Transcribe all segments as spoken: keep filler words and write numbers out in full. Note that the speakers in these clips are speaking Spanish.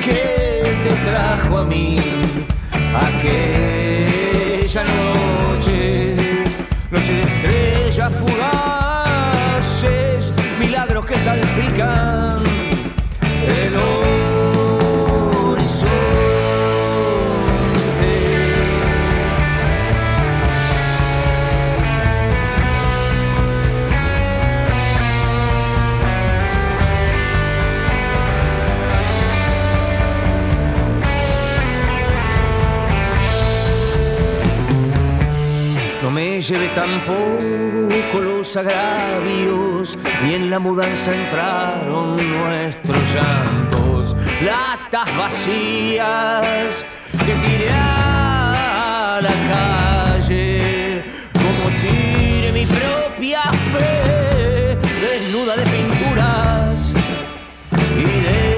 que te trajo a mí aquella noche, noche de estrellas fugaces, milagros que salpican el horizonte. No me llevé tampoco los agravios, ni en la mudanza entraron nuestros llantos. Latas vacías que tiré a la calle, como tiré mi propia fe, desnuda de pinturas y de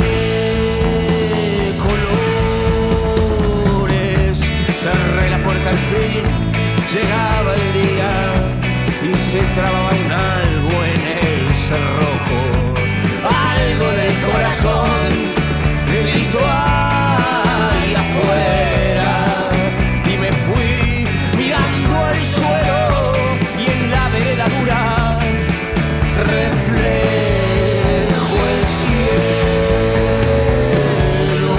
colores. Cerré la puerta al fin, llegaba el día y se trababa un algo en el cerrojo, algo del corazón que gritó ahí afuera, y me fui mirando al suelo y en la vereda dura reflejo el cielo.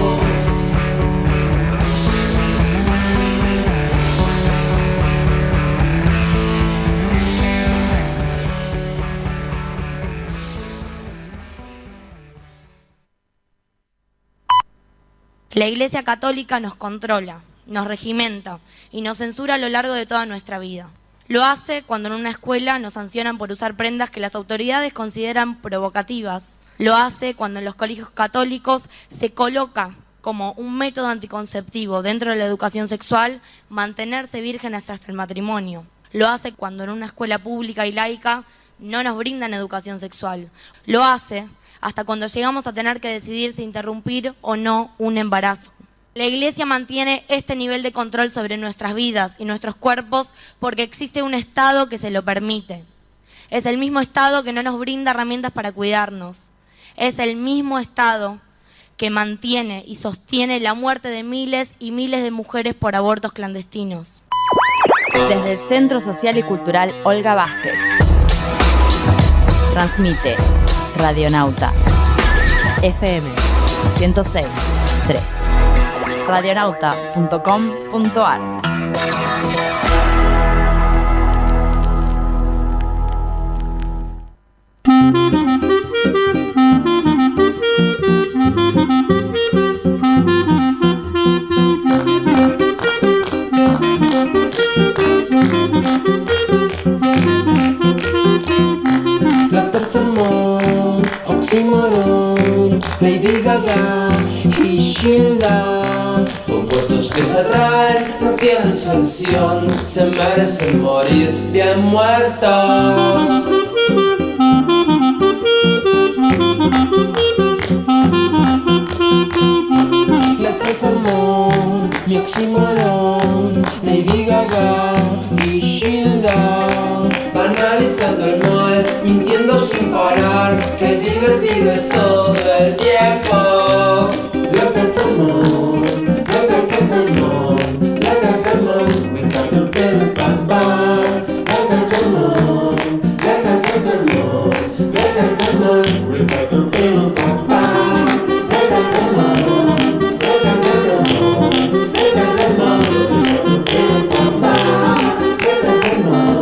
La Iglesia Católica nos controla, nos regimenta y nos censura a lo largo de toda nuestra vida. Lo hace cuando en una escuela nos sancionan por usar prendas que las autoridades consideran provocativas. Lo hace cuando en los colegios católicos se coloca como un método anticonceptivo dentro de la educación sexual mantenerse vírgenes hasta el matrimonio. Lo hace cuando en una escuela pública y laica no nos brindan educación sexual. Lo hace hasta cuando llegamos a tener que decidir si interrumpir o no un embarazo. La Iglesia mantiene este nivel de control sobre nuestras vidas y nuestros cuerpos porque existe un Estado que se lo permite. Es el mismo Estado que no nos brinda herramientas para cuidarnos. Es el mismo Estado que mantiene y sostiene la muerte de miles y miles de mujeres por abortos clandestinos. Desde el Centro Social y Cultural Olga Vázquez. Transmite Radionauta F M ciento seis punto tres. radionauta punto com punto a r. Oxímoron, Lady Gaga y Gilda, compuestos que se atraen, no tienen solución, se merecen morir bien muertos. La Tesamón, mi oxímoron, Lady Gaga y Gilda, banalizando el mal, mintiendo sin parar, qué divertido es todo el tiempo. La Tesamón, la Tesamón, la Tesamón, we got to feel it, papá. La Tesamón, la Tesamón, la Tesamón, we got to feel it, papá. La Tesamón, la Tesamón, la Tesamón, we got to feel it, papá. La Tesamón.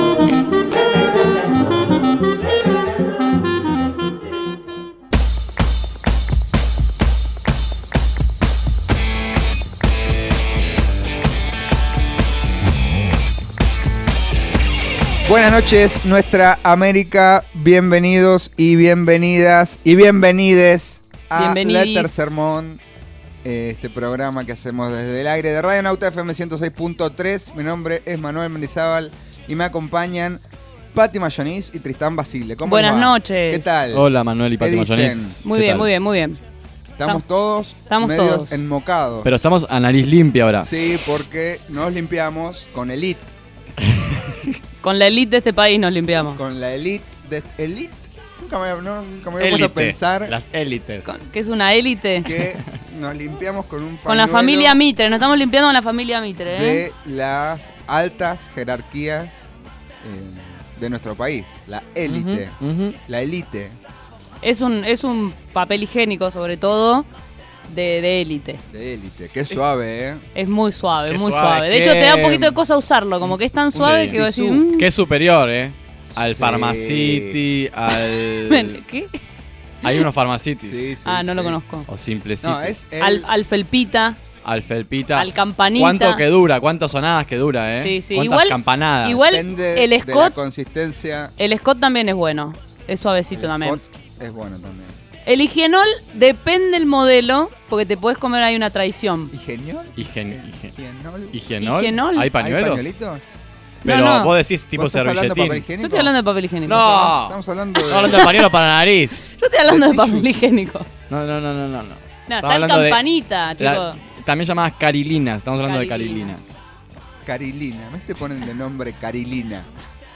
Buenas noches, nuestra América. Bienvenidos y bienvenidas y bienvenides a Letter Sermón, este programa que hacemos desde el aire de Radionauta F M ciento seis punto tres. Mi nombre es Manuel Mendizábal y me acompañan Pati Mayonís y Tristán Basile. ¿Cómo Buenas va? noches. ¿Qué tal? Hola Manuel y Pati Mayonís. Muy bien, tal? muy bien, muy bien. Estamos todos estamos medios todos. enmocados. Pero estamos a nariz limpia ahora. Sí, porque nos limpiamos con Elite. Con la elite de este país nos limpiamos. Con la Elite de Elite Nunca me, no, nunca me había puesto a pensar. Las élites. ¿Qué es una élite? Que nos limpiamos con un pañuelo. Con la familia Mitre, nos estamos limpiando con la familia Mitre. ¿eh? De las altas jerarquías eh, de nuestro país. La élite. Uh-huh, uh-huh. La élite. Es un, es un papel higiénico, sobre todo, de élite. De élite. Qué suave, ¿eh? Es muy suave, Qué muy suave. suave. De Qué... hecho, te da un poquito de cosa usarlo, como que es tan suave sí. que vos decís... Mmm. Qué superior, ¿eh? Al Sí. Pharmacity, al... ¿Qué? Hay unos Pharmacities. Sí, sí, ah, no sí. lo conozco. O Simplecity. No, es el... Al, al felpita. Al felpita. Al campanita. ¿Cuánto que dura? ¿Cuántas sonadas que dura, eh? Sí, sí. ¿Cuántas Igual, campanadas? igual Depende el de la Scott... consistencia. El Scott también es bueno. Es suavecito El también. Scott es bueno también. El higienol depende del modelo, porque te puedes comer ahí una traición. ¿Higienol? Higen... Higen... ¿Higienol? ¿Higienol? ¿Higienol? ¿Hay pañuelos? ¿Hay pañuelitos? Pero No, no. vos decís tipo ¿Vos estás hablando de papel servilletín. higiénico? Yo estoy hablando de papel higiénico. No. Estamos hablando de... Estamos hablando de pañuelo para la nariz. Yo estoy hablando de de papel tissues. higiénico. No, no, no, no, no. no. No, Estamos está el hablando de- campanita, chico. La- también llamadas carilinas. Estamos hablando de Carilinas. carilinas. Carilina. ¿Me te ponen de nombre Carilina?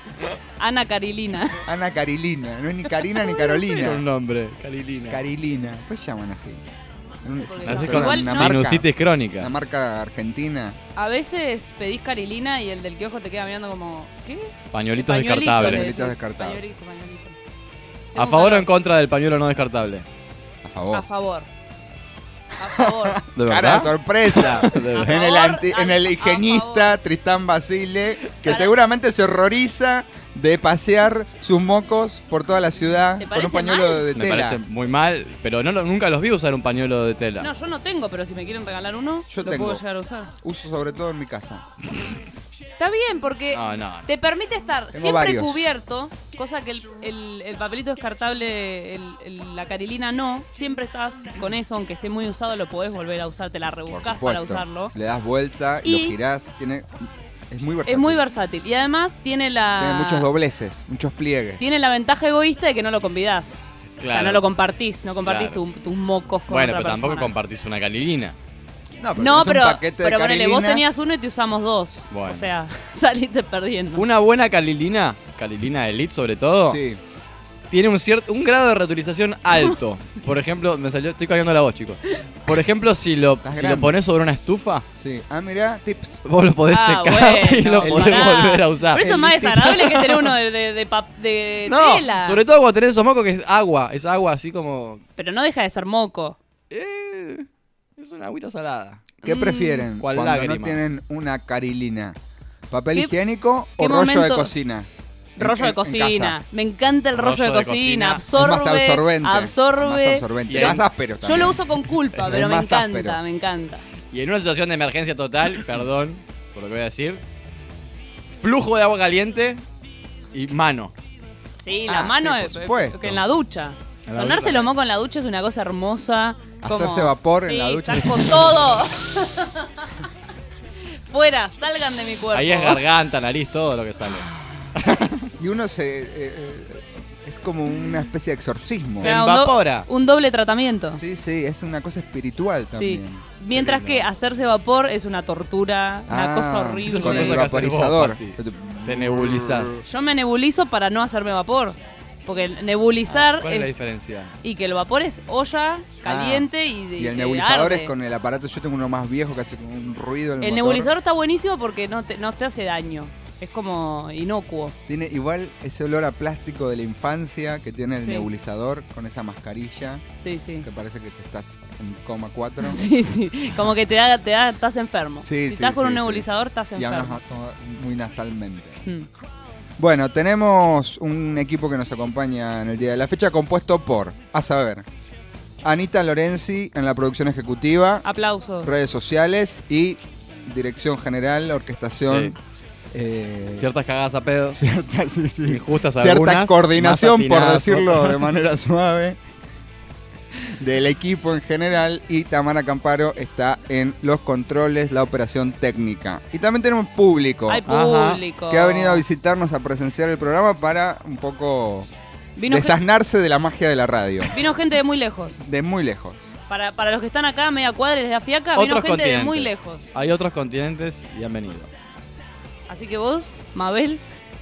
Ana Carilina. Ana Carilina. No es ni Karina ni Tiene un Carolina. nombre, carilina. Carilina. Pues llaman así. Un- sé por qué una- Así no. con Igual una no. marca, sinusitis crónica. una marca argentina. A veces pedís Carilina y el del kiosco te queda mirando como... ¿Qué? Pañuelitos Pañuelito, descartables. le Pañuelitos decís. descartables. Pañuelito, pañuelito. ¿A Tengo favor o calor. en contra del pañuelo no descartable? A favor. A favor. A favor. ¿De Cara de verdad? sorpresa. De A en, el favor, anti- en a- el a higienista favor. Tristán Basile, que Cara- seguramente se horroriza de pasear sus mocos por toda la ciudad ¿Te con un parece pañuelo mal? de Me tela. parece muy mal, pero no, lo- nunca los vi usar un pañuelo de tela. No, yo no tengo, pero si me quieren regalar uno, Yo lo tengo. puedo llegar a usar. Uso sobre todo en mi casa. Está bien, porque No, no. te permite estar Tengo siempre varios. cubierto, cosa que el, el- el papelito descartable, el- el- la carilina no. Siempre estás con eso, aunque esté muy usado, lo podés volver a usar, te la Por rebuscás para supuesto. usarlo. Le das vuelta, Y- lo girás. Tiene, es muy versátil. Es muy versátil. Y además tiene la. Tiene muchos dobleces, muchos pliegues. Tiene la ventaja egoísta de que no lo convidás. O sea, Claro. no lo compartís, no compartís Claro. tu- tus mocos con Bueno, otra pero tampoco persona. compartís una carilina. No, pero, No, tenés pero, un paquete pero de ponele, vos carilinas. tenías uno y te usamos dos. Bueno. O sea, saliste perdiendo. Una buena carilina, carilina Elite sobre todo, Sí. tiene un cierto un grado de reutilización alto. Por ejemplo, me salió, estoy cargando la voz, chicos. Por ejemplo, si lo, Estás si lo grande. pones sobre una estufa, Sí. Ah, mirá, tips. vos lo podés Ah, secar y lo bueno, podés pará. volver a usar. Pero eso es El más listito. desagradable que tener uno de, de, de, pap- de No, tela. sobre todo cuando tenés esos mocos que es agua, es agua así como... Pero no deja de ser moco. eh, es una agüita salada. ¿Qué Mm. prefieren ¿Cuál cuando lágrima? no tienen una carilina? ¿Papel ¿Qué- higiénico o qué rollo de momento- cocina? En- Rollo en- de en cocina. casa. Me encanta el rollo, Rollo de de cocina. cocina. Absorbe. Es más absorbente. Absorbe. Más absorbente. Y Y más el- áspero Yo también. lo uso con culpa, Es pero me más encanta, áspero. me encanta. Y en una situación de emergencia total, perdón por lo que voy a decir, flujo de agua caliente y mano. Sí, la Ah, mano sí, por es, supuesto. que en la ducha. En la Sonarse ducha. lo moco en la ducha es una cosa hermosa. como- Hacerse vapor en Sí, la ducha. saco todo. Fuera, salgan de mi cuerpo. Ahí es garganta, nariz, todo lo que sale. Y uno se... eh, eh, es como una especie de exorcismo. O Se sea, un do- evapora. Un doble tratamiento. Sí, sí, es una cosa espiritual Sí. también. Mientras Qué que lindo. hacerse vapor es una tortura, una Ah, cosa horrible. Eso Con es el una cosa que haces vos, vaporizador. Pati. Te nebulizás. Yo me nebulizo para no hacerme vapor. Porque el nebulizar ¿Cuál es la es. diferencia? Y que el vapor es olla caliente y de Y el que nebulizador arde. es con el aparato. Yo tengo uno más viejo que hace como un ruido. El, El motor. nebulizador está buenísimo porque no te, no te hace daño. Es como inocuo. Tiene igual ese olor a plástico de la infancia que tiene el Sí. nebulizador con esa mascarilla Sí, sí. que parece que te estás en coma cuatro. Sí, sí. Como que te da, te da, estás enfermo. Sí, si sí, estás con sí, un sí. nebulizador, estás Y hablas enfermo. todo muy nasalmente. Mm. Bueno, tenemos un equipo que nos acompaña en el día de la fecha compuesto por, a saber, Anita Lorenzi en la producción ejecutiva, Aplausos. redes sociales y dirección general, orquestación. Sí. eh, Ciertas cagadas a pedo. cierta, sí, sí. Injustas Cierta algunas, coordinación, más por atinadas decirlo otras. de manera suave, del equipo en general. Y Tamara Camparo está en los controles, la operación técnica. Y también tenemos público Hay Ajá. público. que ha venido a visitarnos a presenciar el programa para un poco Vino, gen- desasnarse de la magia de la radio. vino gente de muy lejos. De muy lejos. Para, para los que están acá a media cuadra y les da fiaca, vino Otros gente de continentes. muy lejos. Hay otros continentes y han venido. Así que vos, Mabel,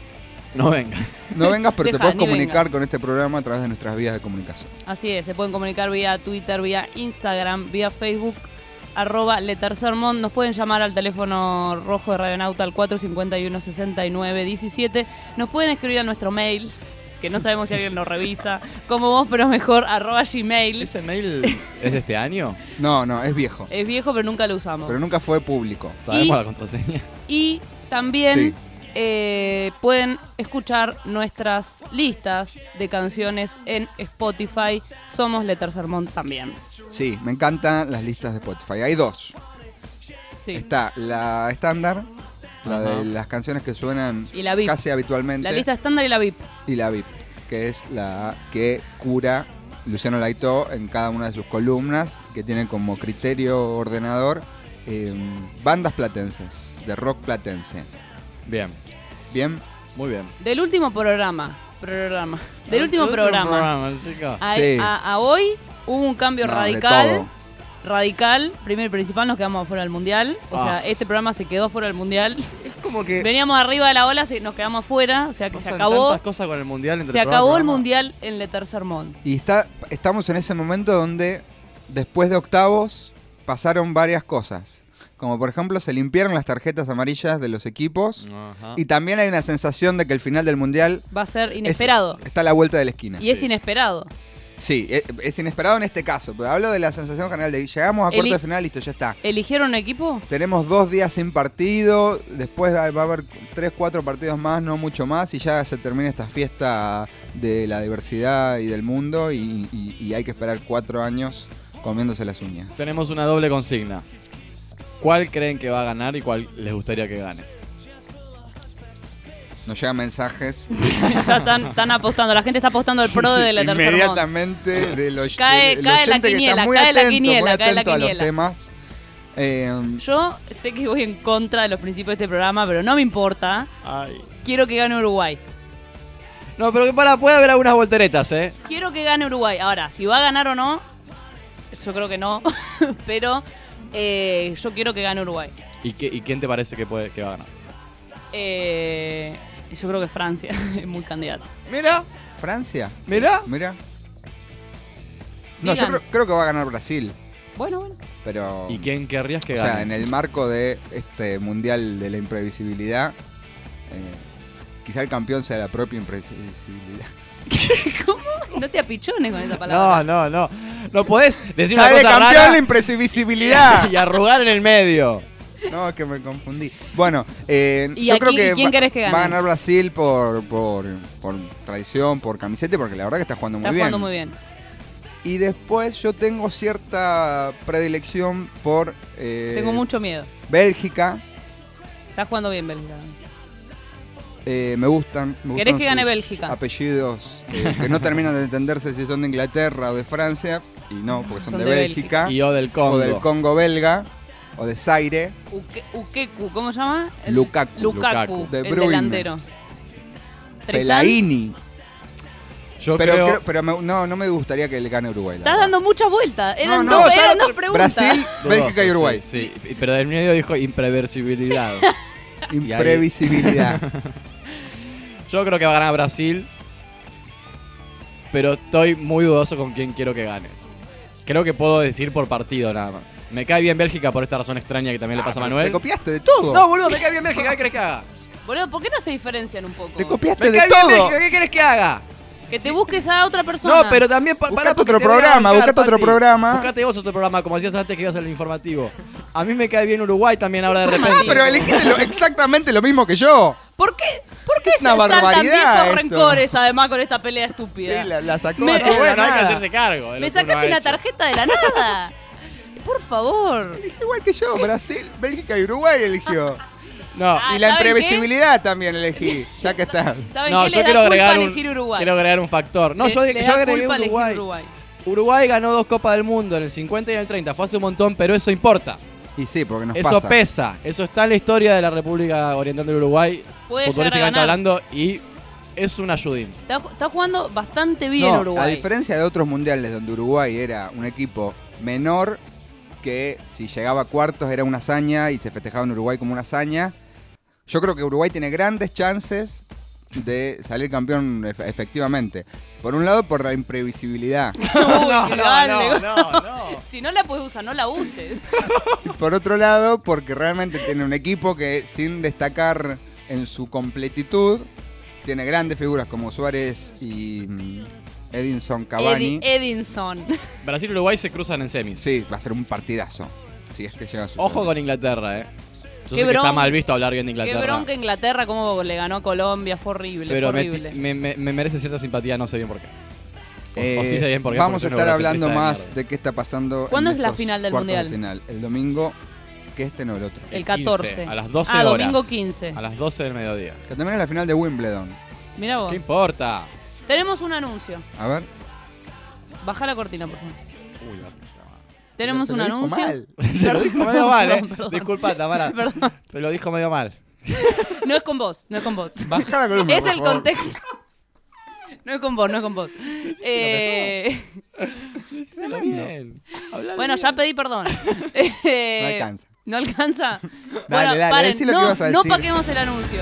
No vengas. No vengas, pero Deja, te puedes ni comunicar vengas. con este programa a través de nuestras vías de comunicación. Así es, se pueden comunicar vía Twitter, vía Instagram, vía Facebook, arroba Letercermont. Nos pueden llamar al teléfono rojo de Radionauta al cuatro cinco uno, seis nueve uno siete. Nos pueden escribir a nuestro mail, que no sabemos si alguien lo revisa, como vos, pero mejor, arroba Gmail. ¿Ese mail es de este año? No, no, es viejo. Es viejo, pero nunca lo usamos. Pero nunca fue público. ¿Sabemos Y- la contraseña? Y también Sí. eh, pueden escuchar nuestras listas de canciones en Spotify. Somos Letercermont también. Sí, me encantan las listas de Spotify. Hay dos. Sí. Está la estándar, la Ajá. de las canciones que suenan Y la V I P. casi habitualmente. La lista estándar y la V I P. Y la V I P, que es la que cura Luciano Laitó en cada una de sus columnas, que tiene como criterio ordenador eh, bandas platenses, de rock platense. Bien, Bien, muy bien. Del último programa. Programa. Del El último programa. programa, chica. A, Sí. a- a hoy hubo un cambio No, de radical. todo. Radical. Primero y principal, nos quedamos afuera del mundial. O Ah. sea, este programa se quedó fuera del mundial. Es como que Veníamos arriba de la ola, se- nos quedamos afuera. O sea que se pasan acabó. tantas cosas con el mundial. Entre Se programa acabó y el programa. mundial en Letercermont. y está, estamos en ese momento donde después de octavos pasaron varias cosas. Como por ejemplo se limpiaron las tarjetas amarillas de los equipos Ajá. y también hay una sensación de que el final del mundial Va a ser es- inesperado. está a la vuelta de la esquina. Y es inesperado. Sí, es, es inesperado en este caso, pero hablo de la sensación general de llegamos a cuarto Eli- de final, listo, ya está. ¿Eligieron equipo? Tenemos dos días sin partido, después va va a haber tres, cuatro partidos más, no mucho más, y ya se termina esta fiesta de la diversidad y del mundo, y, y- y hay que esperar cuatro años comiéndose las uñas. Tenemos una doble consigna. ¿Cuál creen que va a ganar y cuál les gustaría que gane? Nos llegan mensajes. Ya están, están apostando. La gente está apostando el pro Sí, de Letercermont. inmediatamente de los Cae- del cae la oyente que quiniela, está muy cae la atento, quiniela, muy cae la atento a los quiniela. temas. Eh, Yo sé que voy en contra de los principios de este programa, pero no me importa. Ay. Quiero que gane Uruguay. No, pero que para, puede haber algunas volteretas, ¿eh? Quiero que gane Uruguay. Ahora, si va a ganar o no, yo creo que no. Pero eh, yo quiero que gane Uruguay. ¿Y, qué, y quién te parece que, puede, que va a ganar? Eh, yo creo que Francia es muy candidato. Mira, Francia. mira. Mira. No, yo Digan. creo, creo que va a ganar Brasil, Bueno, bueno. pero... ¿Y quién querrías que O gane? sea, en el marco de este mundial de la imprevisibilidad, eh, quizá el campeón sea la propia imprevisibilidad. ¿Cómo? No te apichones con esa No, palabra. no, no. No podés decir ¡Sale una cosa campeón rara la imprevisibilidad! y arrugar en el medio. No, que me confundí. Bueno, eh, ¿Y yo aquí, creo que, y quién va, querés que gane? va a ganar Brasil por, por, por tradición, por camiseta, porque la verdad que está jugando muy Está bien. jugando muy bien. Y después yo tengo cierta predilección por eh, Tengo mucho miedo. Bélgica. Está jugando bien Bélgica. Eh, me gustan. Me ¿Querés gustan que gane sus Bélgica? Apellidos eh, que no terminan de entenderse si son de Inglaterra o de Francia. Y no, porque son, Son de, de Bélgica. Y o del Congo. O del Congo belga. O de Zaire. Uke- Ukeku, ¿cómo se llama? El- Lukaku. Lukaku, Lukaku. De el Bruyne. delantero. Tristán, Fellaini. Yo Pero, creo... creo- pero me- no, no me gustaría que le gane Uruguay. la Estás verdad. dando muchas vueltas. Eran, No, dos, no, ya eran no- dos preguntas. Brasil, Dudoso, Bélgica y Uruguay. Sí, sí, pero del medio dijo imprevisibilidad. Imprevisibilidad. Yo creo que va a ganar Brasil, pero estoy muy dudoso con quién quiero que gane. Creo que puedo decir por partido nada más. Me cae bien Bélgica por esta razón extraña que también le pasa a Ah, pero Manuel. Te copiaste de todo. No, boludo, me cae bien Bélgica, ¿qué querés que haga? Boludo, ¿por qué no se diferencian un poco? Te copiaste Me de cae bien todo. Bélgica, ¿qué querés que haga? Que te busques a otra persona. No, pero también pa- Buscate pará, porque otro te voy a programa, bancar, buscate otro Pati. programa. Buscate vos otro programa, como decías antes que ibas al informativo. A mí me cae bien Uruguay también ahora de repente. Ah, pero elegiste lo- exactamente lo mismo que yo. ¿Por qué? ¿Por qué Es se una saltan barbaridad viejos esto. rencores además con esta pelea estúpida? Sí, la, la sacó Me- así Pero de la bueno, hay que nada. hacerse cargo. de lo Me que uno sacaste ha una hecho. tarjeta de la nada. Por favor. Igual que yo, Brasil, Bélgica y Uruguay eligió. No, Ah, y la ¿saben imprevisibilidad también elegí, ya que está. ¿Saben no, qué? yo Le quiero da culpa agregar, un, elegir Uruguay. quiero agregar un factor. No, Le- yo, le yo da agregué culpa elegir Uruguay. Uruguay. Uruguay ganó dos Copas del Mundo en el cincuenta y en el treinta. Fue hace un montón, pero eso importa. Y sí, porque nos Eso pasa. pesa. Eso está en la historia de la República Oriental del Uruguay, Puede llegar a futbolísticamente ganar. hablando, y es un ayudín. Está, está jugando bastante bien No, Uruguay. a diferencia de otros mundiales donde Uruguay era un equipo menor, que si llegaba a cuartos era una hazaña y se festejaba en Uruguay como una hazaña, yo creo que Uruguay tiene grandes chances de salir campeón efectivamente. Por un lado, por la imprevisibilidad. Uy, no, qué no, grande. no, no, no. Si no la puedes usar, no la uses. Y por otro lado, porque realmente tiene un equipo que, sin destacar en su completitud, tiene grandes figuras como Suárez y mm, Edinson Cavani. Edi- Edinson. Brasil y Uruguay se cruzan en semis. Sí, va a ser un partidazo. Si es que llega a su Ojo con Inglaterra, eh. Yo Qué sé que está bronca- mal visto hablar bien de Qué Inglaterra. bronca Inglaterra, cómo le ganó a Colombia, fue horrible, pero fue me, horrible. me, me- me merece cierta simpatía, no sé bien por qué. O, Eh, o sí sé bien por qué. vamos a porque soy estar un hablando eurocentrista de más mierda. de qué está pasando. ¿Cuándo en es la estos final del cuartos de Mundial? final. El domingo, que este no el otro. El catorce. quince, a las doce Ah, horas. domingo quince. A las doce del mediodía. Que también es la final de Wimbledon. Mirá vos. ¿Qué importa? Tenemos un anuncio. A ver. Baja la cortina, por favor. Uy, la puta madre. Tenemos Se un lo dijo anuncio. mal. Se lo dijo medio mal, eh. Perdón, perdón. Disculpa, Tamara. Perdón. Te lo dijo medio mal. No es con vos, no es con vos. Baja la columna, Es por el favor. contexto. No es con vos, no es con vos. Eh, Díselo bien. Hablale bueno, bien. ya pedí perdón. No Eh, alcanza. ¿No alcanza? Dale, dale, paren, decí lo que no, ibas a no decir. paquemos el anuncio.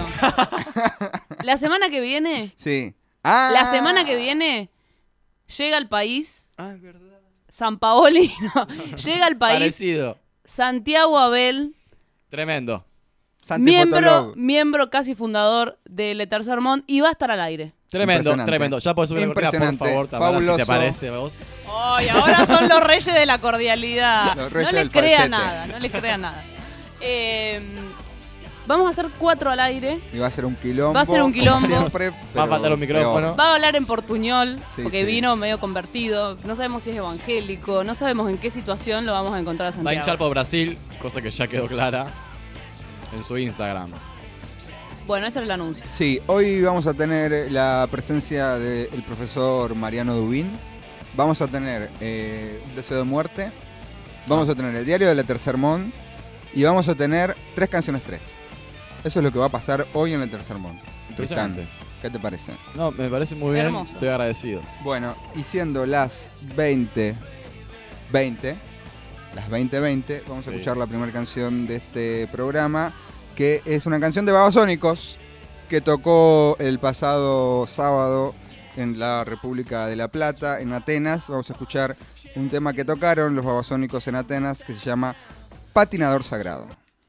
La semana que viene, Sí. Ah. la semana que viene, llega al país Ah, es verdad. San Paoli, no, llega al país Parecido. Santiago Abel, Tremendo. Santi miembro, Fotolog. miembro casi fundador de Le Tercer Mont, y va a estar al aire. Tremendo, Impresionante. tremendo. Ya puedes subir la cortina, por Impresionante. favor, Tamara, si Fabuloso. te parece a vos. Ay, ahora son los reyes de la cordialidad. Los reyes no le del crea falsete. nada, no le crea nada. Eh, vamos a hacer cuatro al aire. Y va a ser un quilombo. Va a ser un como quilombo. siempre, Va a pero faltar un micrófono. peor. Va a hablar en portuñol, Sí, porque sí. vino medio convertido. No sabemos si es evangélico, no sabemos en qué situación lo vamos a encontrar a Va a hinchar Santiago. por Brasil, cosa que ya quedó clara en su Instagram. Bueno, ese era el anuncio. Sí, hoy vamos a tener la presencia del profesor Mariano Dubín. Vamos a tener eh, Un deseo de muerte. Vamos a tener el diario de la Tercer Mont. Y vamos a tener tres canciones tres. Eso es lo que va a pasar hoy en el Tercer Mont. Tristán, Impresionante. ¿qué te parece? No, me parece muy bien. Hermoso. Estoy agradecido. Bueno, y siendo las veinte, veinte, las veinte veinte, vamos a Sí. escuchar la primera canción de este programa, que es una canción de Babasónicos que tocó el pasado sábado en la República de La Plata, en Atenas. Vamos a escuchar un tema que tocaron los Babasónicos en Atenas que se llama Patinador Sagrado.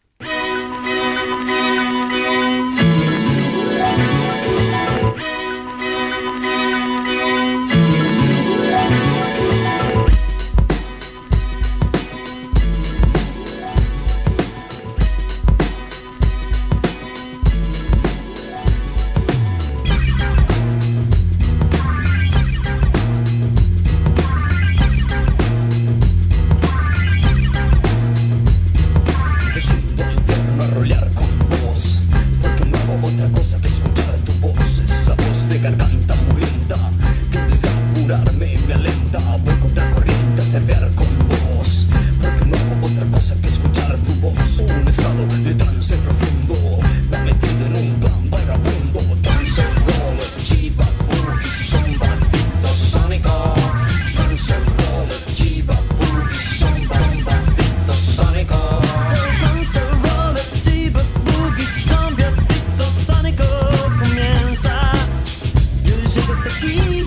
Decido volverme a rolear con vos, porque no hago otra cosa que escuchar tu voz, esa voz de garganta murienta que desde apurarme me alenta. Voy contra corriente a cerrar con vos, porque no hago otra cosa que escuchar tu voz. Un estado de trance profundo me ha metido en un plan vagabundo. Trance roll, chiva, boogie, zomba, dito sónico. Trance roll, chiva, boogie, zomba, dito sónico. Trance roll, chiva, boogie, zomba, dito sónico. Comienza, yo llego hasta aquí.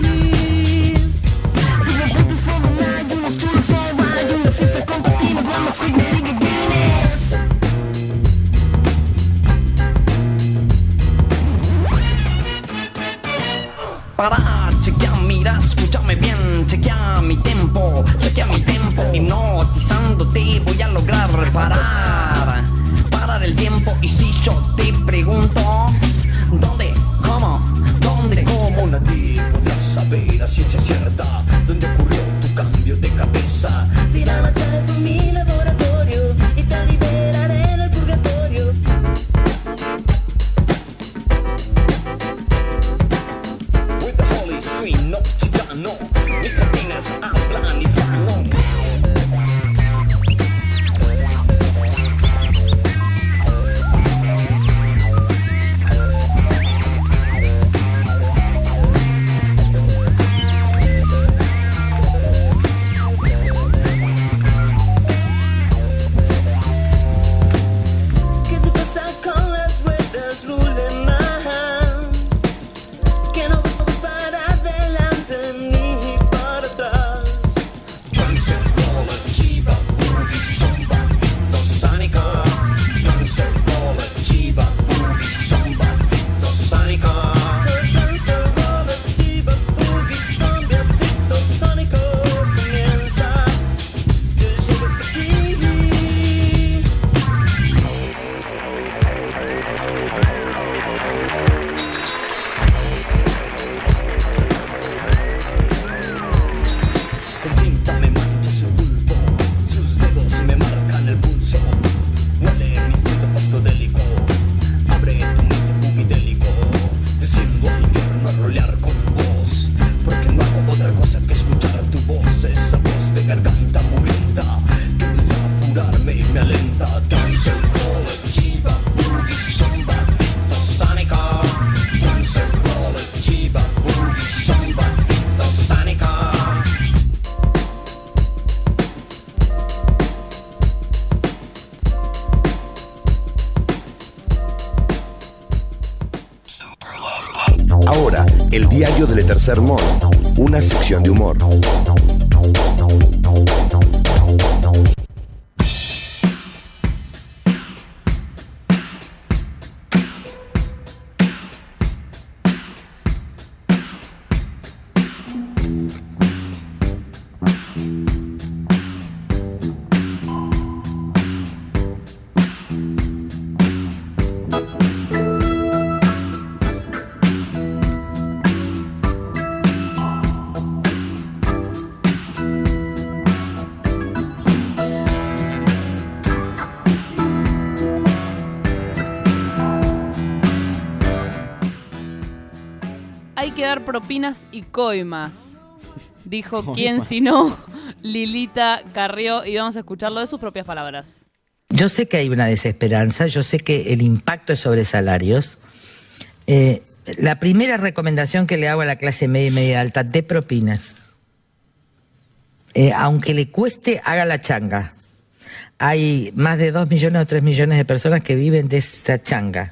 Para, chequea, mira, escúchame bien, chequea mi tempo, chequea mi tempo, hipnotizándote voy a lograr parar, parar el tiempo. Y si yo te pregunto, ¿dónde, cómo, dónde, cómo? Nadie podrá saber a ciencia cierta dónde ocurrió tu cambio de cabeza. Tira la llave por mi laboratorio y te liberaré en el purgatorio. With the holy swing, no chicano, mis rutinas hablan hispano. me alenta. Dancer roll, chiva, boogie, samba, dito, sánica. Dancer roll, chiva, boogie, samba, dito, sánica. Ahora, el diario del Tercer Mon, una sección de humor. Hay que dar propinas y coimas, dijo quien si no, Lilita Carrió, y vamos a escucharlo de sus propias palabras. Yo sé que hay una desesperanza, yo sé que el impacto es sobre salarios. Eh, la primera recomendación que le hago a la clase media y media alta, de propinas. Eh, aunque le cueste, haga la changa. Hay más de dos millones o tres millones de personas que viven de esa changa.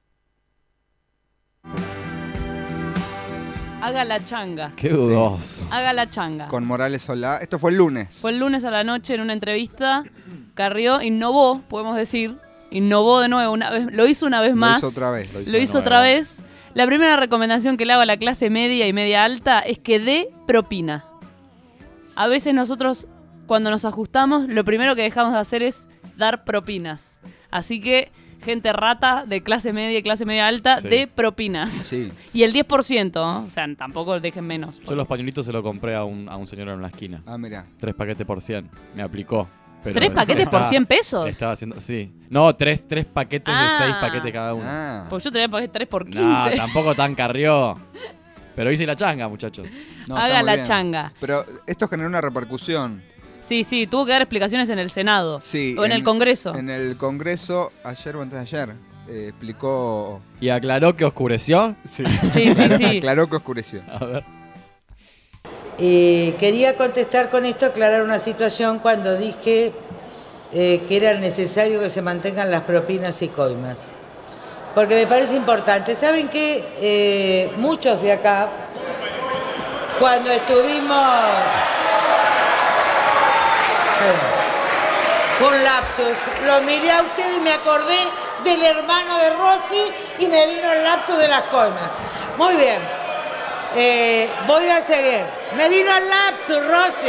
Haga la changa. Qué dudoso. Haga la changa. Con Morales Solá. Esto fue el lunes. Fue el lunes a la noche en una entrevista. Carrió innovó, podemos decir. Innovó de nuevo, una vez, lo hizo una vez más. Lo hizo otra vez. Lo hizo, lo hizo otra vez. La primera recomendación que le hago a la clase media y media alta es que dé propina. A veces nosotros, cuando nos ajustamos, lo primero que dejamos de hacer es dar propinas. Así que, gente rata de clase media y clase media alta, sí. de propinas. Sí. Y el diez por ciento, ¿no? O sea, tampoco dejen menos. Yo los pañuelitos se los compré a un, a un señor en la esquina. Ah, mira. Tres paquetes por cien. Me aplicó. Pero ¿Tres paquetes estaba, por cien pesos? Estaba haciendo, sí. No, tres, tres paquetes Ah. de seis paquetes cada uno. Ah. Pues yo tenía que pagar tres por quince. No, tampoco tan Carrió. Pero hice la changa, muchachos. No, Haga está muy la bien. changa. Pero esto generó una repercusión. Sí, sí, tuvo que dar explicaciones en el Senado. Sí. O en, el Congreso. En el Congreso, ayer o antes de ayer, eh, explicó... ¿Y aclaró que oscureció? Sí, Sí, sí, sí. aclaró que oscureció. A ver. Eh, quería contestar con esto, aclarar una situación cuando dije eh, que era necesario que se mantengan las propinas y coimas. Porque me parece importante. ¿Saben qué? Eh, muchos de acá, cuando estuvimos... Bueno, fue un lapsus. Lo miré a usted y me acordé del hermano de Rossi y me vino el lapsus de las coimas. Muy bien. Eh, voy a seguir. Me vino el lapsus, Rossi.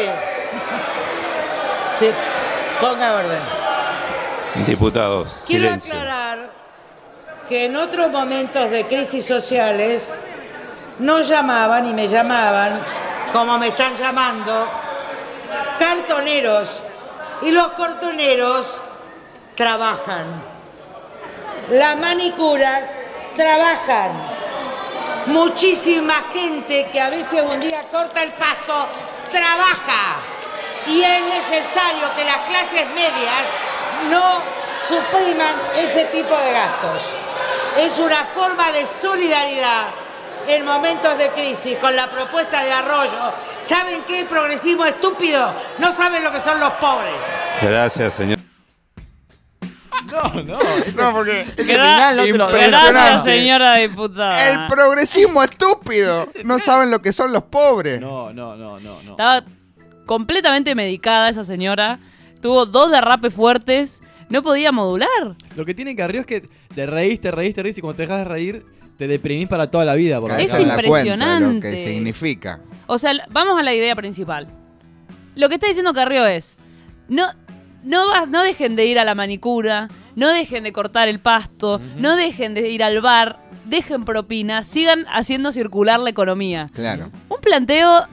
Sí, ponga orden. Diputados, Quiero silencio. aclarar que en otros momentos de crisis sociales nos llamaban y me llamaban, como me están llamando, cartoneros. Y los cartoneros trabajan. Las manicuras trabajan. Muchísima gente que a veces un día corta el pasto trabaja. Y es necesario que las clases medias no supriman ese tipo de gastos. Es una forma de solidaridad en momentos de crisis con la propuesta de Arroyo. ¿Saben qué? El progresismo estúpido no saben lo que son los pobres. Gracias, señor. No, no. Ese, No, porque ese final no te lo- Gracias, Impresionante. señora diputada. El progresismo estúpido. No saben lo que son los pobres. No, no, no, no, no. Estaba completamente medicada esa señora. Tuvo dos derrapes fuertes. No podía modular. Lo que tiene Carrió es que te reís, te reís, te reís y cuando te dejas de reír, te deprimís para toda la vida. Porque Es Caes en la cuenta impresionante. lo que significa. O sea, vamos a la idea principal. Lo que está diciendo Carrió es, no, no, va- no dejen de ir a la manicura, no dejen de cortar el pasto, no dejen de ir al bar, dejen propina, sigan haciendo circular la economía. Claro. Un planteo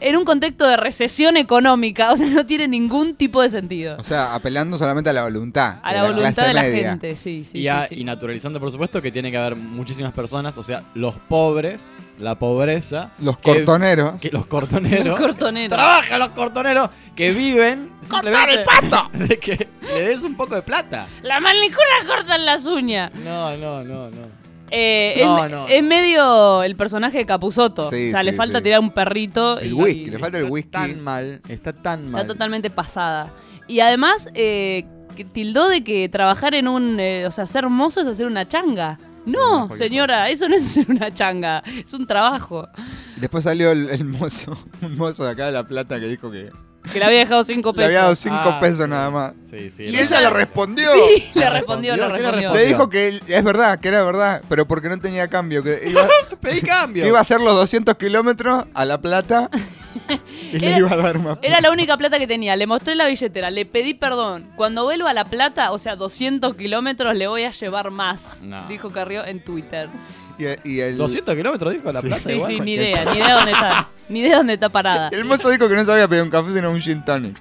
en un contexto de recesión económica, o sea, no tiene ningún tipo de sentido. O sea, apelando solamente a la voluntad. A la, la voluntad de la media. gente, sí, sí. Y, sí, a, sí. y naturalizando, por supuesto, que tiene que haber muchísimas personas, o sea, los pobres, la pobreza. Los que, cortoneros. Que los cortoneros. Los cortoneros. Trabajan los cortoneros que viven. ¡Cortar el pato! De que le des un poco de plata. La manicura cortan las uñas. No, no, no, no. Eh, No, es, no. es medio el personaje de Capusotto. Sí, o sea, sí, le falta sí. tirar un perrito. El y, whisky, le falta el whisky. Está tan mal, está tan mal. Está totalmente pasada. Y además, eh, que tildó de que trabajar en un... Eh, o sea, ser mozo es hacer una changa. Sí, No, no, señora, eso no es hacer una changa. Es un trabajo. Después salió el, el mozo, un mozo de acá de La Plata que dijo que Que le había dejado cinco le pesos. había dado cinco Ah, pesos sí. nada más. Sí, sí. Y ella le respondió. Sí, le respondió, le ¿Qué le respondió. Le dijo que él- es verdad, que era verdad, pero porque no tenía cambio, que iba, Pedí cambio. que iba a hacer los doscientos kilómetros a La Plata y le Era- iba a dar más. Era la única plata que tenía. Le mostré la billetera, le pedí perdón. Cuando vuelva a La Plata, o sea, doscientos kilómetros, le voy a llevar más. No. Dijo Carrió en Twitter. Y, y el, doscientos kilómetros dijo la Sí, plaza. Sí, igual. sí, ni idea, ni idea dónde está. Ni idea dónde está parada. el mozo dijo que no sabía pedir un café sino un gin tonic.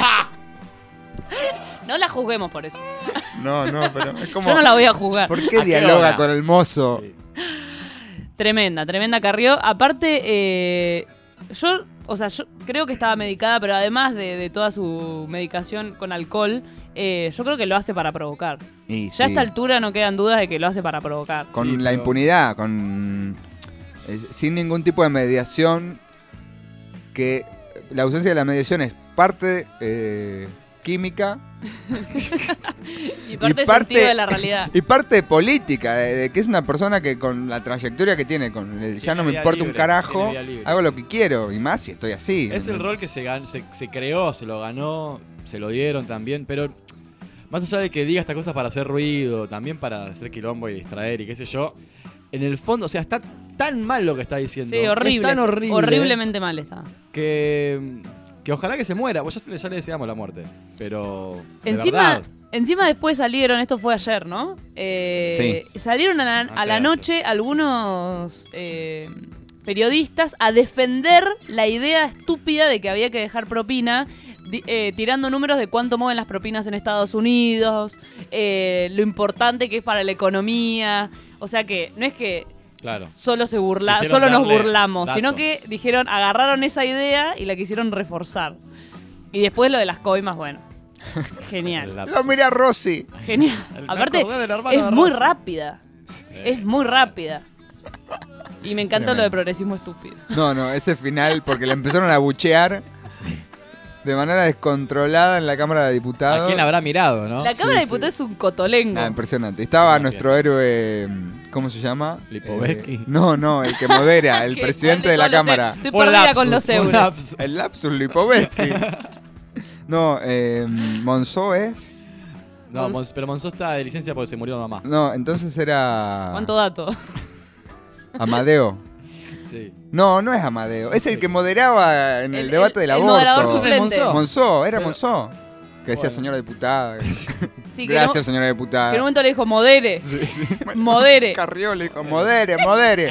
No la juzguemos por eso. No, no, pero es como... Yo no la voy a juzgar. ¿Por ¿A qué qué dialoga hora? con el mozo? Sí. Tremenda, tremenda Carrió. Aparte, eh, yo, o sea, yo creo que estaba medicada, pero además de, de toda su medicación con alcohol, eh, yo creo que lo hace para provocar. Y Ya a sí, esta altura no quedan dudas de que lo hace para provocar. con Sí, la pero- impunidad, con eh, sin ningún tipo de mediación, que la ausencia de la mediación es parte eh, química Y parte, y parte- sentido de la realidad. y parte política, de, de que es una persona que con la trayectoria que tiene, con el ya Tiene no me vida importa un libre, carajo, tiene vida libre. hago lo que quiero, y más si estoy así. Es el rol que se, gan- se, se creó, se lo ganó, se lo dieron también, pero más allá de que diga estas cosas para hacer ruido, también para hacer quilombo y distraer y qué sé yo, en el fondo, o sea, está tan mal lo que está diciendo. Sí, horrible. Es tan horrible. Horriblemente mal está. Que, que ojalá que se muera. Pues ya, se le- ya le deseamos la muerte. Pero. de Encima, verdad, encima después salieron, esto fue ayer, ¿no? Eh, Sí. Salieron a la, a la Antes de noche algunos eh, periodistas a defender la idea estúpida de que había que dejar propina, di- eh, tirando números de cuánto mueven las propinas en Estados Unidos, eh, lo importante que es para la economía. O sea que no es que claro. solo se burla, Quisieron solo nos darle burlamos, datos. sino que dijeron, agarraron esa idea y la quisieron reforzar. Y después lo de las coimas, bueno. Genial. La- Lo mira Rossi. Genial. Me Aparte, acordé del hermano es de muy Rossi. rápida. Es muy rápida. Y me encanta lo de progresismo estúpido. No, no, ese final, porque le empezaron a buchear de manera descontrolada en la Cámara de Diputados. ¿A quién habrá mirado, no? La Cámara de sí. Diputados es un cotolengo. Ah, impresionante. Estaba Muy nuestro héroe, ¿cómo se llama? Lipovetsky. Eh, no, no, el que modera, el Que presidente igual de la todos los Cámara. euros. Estoy Fue un perdida lapsus, con los fue un euros. lapsus. El lapsus Lipovetsky. No, eh, Monzó es. No, Mons- pero Monzó está de licencia porque se murió mamá. No, entonces era. ¿Cuánto dato? Amadeo. Sí. No, no es Amadeo. Es el que moderaba en el, El- debate el- del el aborto. moderador Ese es suplente. Monzó. Monzó, era Pero- Monzó. Que decía Bueno. señora diputada. Sí, que Gracias, no- señora diputada. Que en un momento le dijo, modere. Sí, sí. Modere. Carrió le dijo, modere, modere.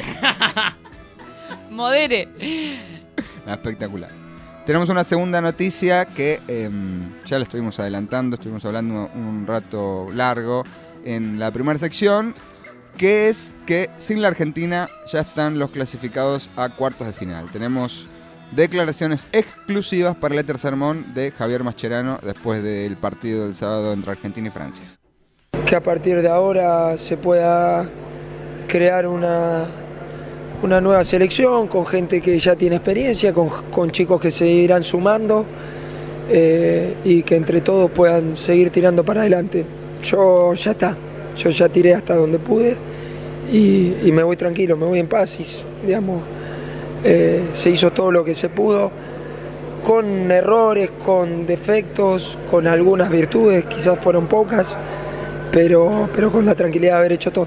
Modere. Ah, espectacular. Tenemos una segunda noticia que eh, ya la estuvimos adelantando, estuvimos hablando un rato largo en la primera sección, que es que sin la Argentina ya están los clasificados a cuartos de final. Tenemos declaraciones exclusivas para el Éter Sermón de Javier Mascherano después del partido del sábado entre Argentina y Francia. Que a partir de ahora se pueda crear una, una nueva selección con gente que ya tiene experiencia, con, con chicos que se irán sumando eh, y que entre todos puedan seguir tirando para adelante. Yo ya está, yo ya tiré hasta donde pude y, y me voy tranquilo, me voy en paz y, digamos, eh, se hizo todo lo que se pudo, con errores, con defectos, con algunas virtudes, quizás fueron pocas, pero, pero con la tranquilidad de haber hecho todo.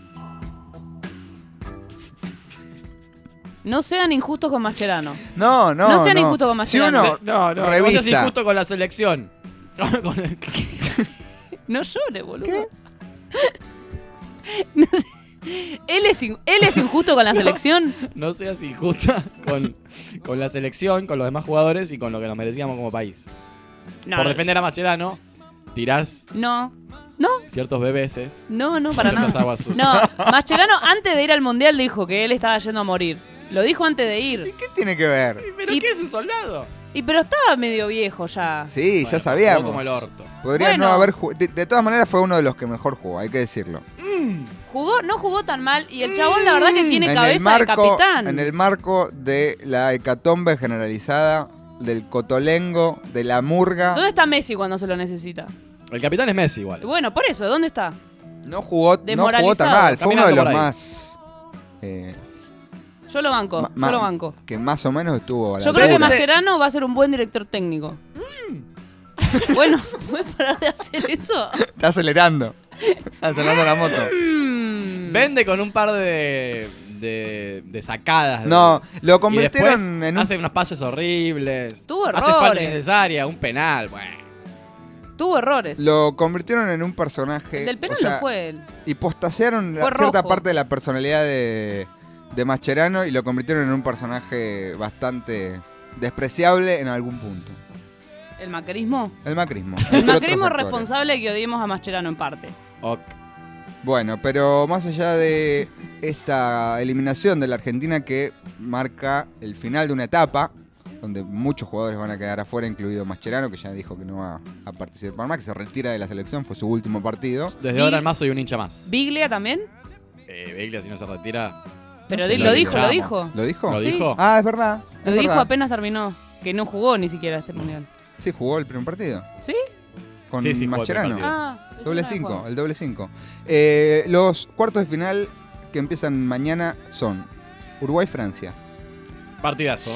No sean injustos con Mascherano. No, no, No sean no. injustos con Si Mascherano. uno No, no, no revisa. seas injusto con la selección. Con el- No llore, boludo. ¿Qué? No sé. ¿Él es, in- ¿Él es injusto con la selección? No seas injusta con, con la selección, con los demás jugadores y con lo que nos merecíamos como país. No, Por no. defender a Mascherano, tirás No, no, ciertos bebeses. no, no, para Muchas nada. aguas sucias. No, Mascherano antes de ir al Mundial dijo que él estaba yendo a morir. Lo dijo antes de ir. ¿Qué tiene que ver? ¿Pero Y- qué es un soldado? Y pero estaba medio viejo ya. Sí, Bueno, ya sabíamos. jugó como el orto. Podría Bueno. no haber jugado. De, de todas maneras fue uno de los que mejor jugó, hay que decirlo. Jugó, no jugó tan mal y el chabón la verdad que tiene En el cabeza marco, de capitán. en el marco de la hecatombe generalizada, del cotolengo, de la murga. ¿Dónde está Messi cuando se lo necesita? El capitán es Messi igual. Bueno, por eso, ¿dónde está? No jugó, no jugó tan Desmoralizado. mal. Fue uno de los Caminando por ahí. más. eh, Yo lo banco, ma- yo ma- lo banco. que más o menos estuvo a la Yo creo que altura. Mascherano va a ser un buen director técnico. Bueno, ¿puedes parar de hacer eso? Está acelerando. Está acelerando la moto. Mm. Vende con un par de, de, de sacadas. No, lo Y convirtieron después en un. hace unos pases horribles. Tuvo Hace errores. falta innecesaria, un penal. Bueno. Tuvo errores. Lo convirtieron en un personaje. El del penal o sea, no fue él. Y postasearon la- Fue cierta rojo. parte de la personalidad de, de Mascherano y lo convirtieron en un personaje bastante despreciable en algún punto. ¿El macrismo? El macrismo. El entre otros macrismo es factores. responsable de que odiemos a Mascherano en parte. Ok. Bueno, pero más allá de esta eliminación de la Argentina que marca el final de una etapa, donde muchos jugadores van a quedar afuera, incluido Mascherano, que ya dijo que no va a participar más, que se retira de la selección, fue su último partido. Desde Big- ahora en más soy un hincha más. ¿Biglia también? Eh, Biglia, si no se retira. Pero sé, di- lo lo dijo, lo echamos. dijo. ¿Lo dijo? ¿Lo Sí. dijo? Ah, es verdad. Lo es dijo verdad. apenas terminó. Que no jugó ni siquiera este mundial. Sí, jugó el primer partido. ¿Sí? Con Sí, sí, jugó el Mascherano. primer Ah, Doble pensé que no cinco, jugaba. el doble cinco. Eh, los cuartos de final que empiezan mañana son Uruguay-Francia. Partidazo.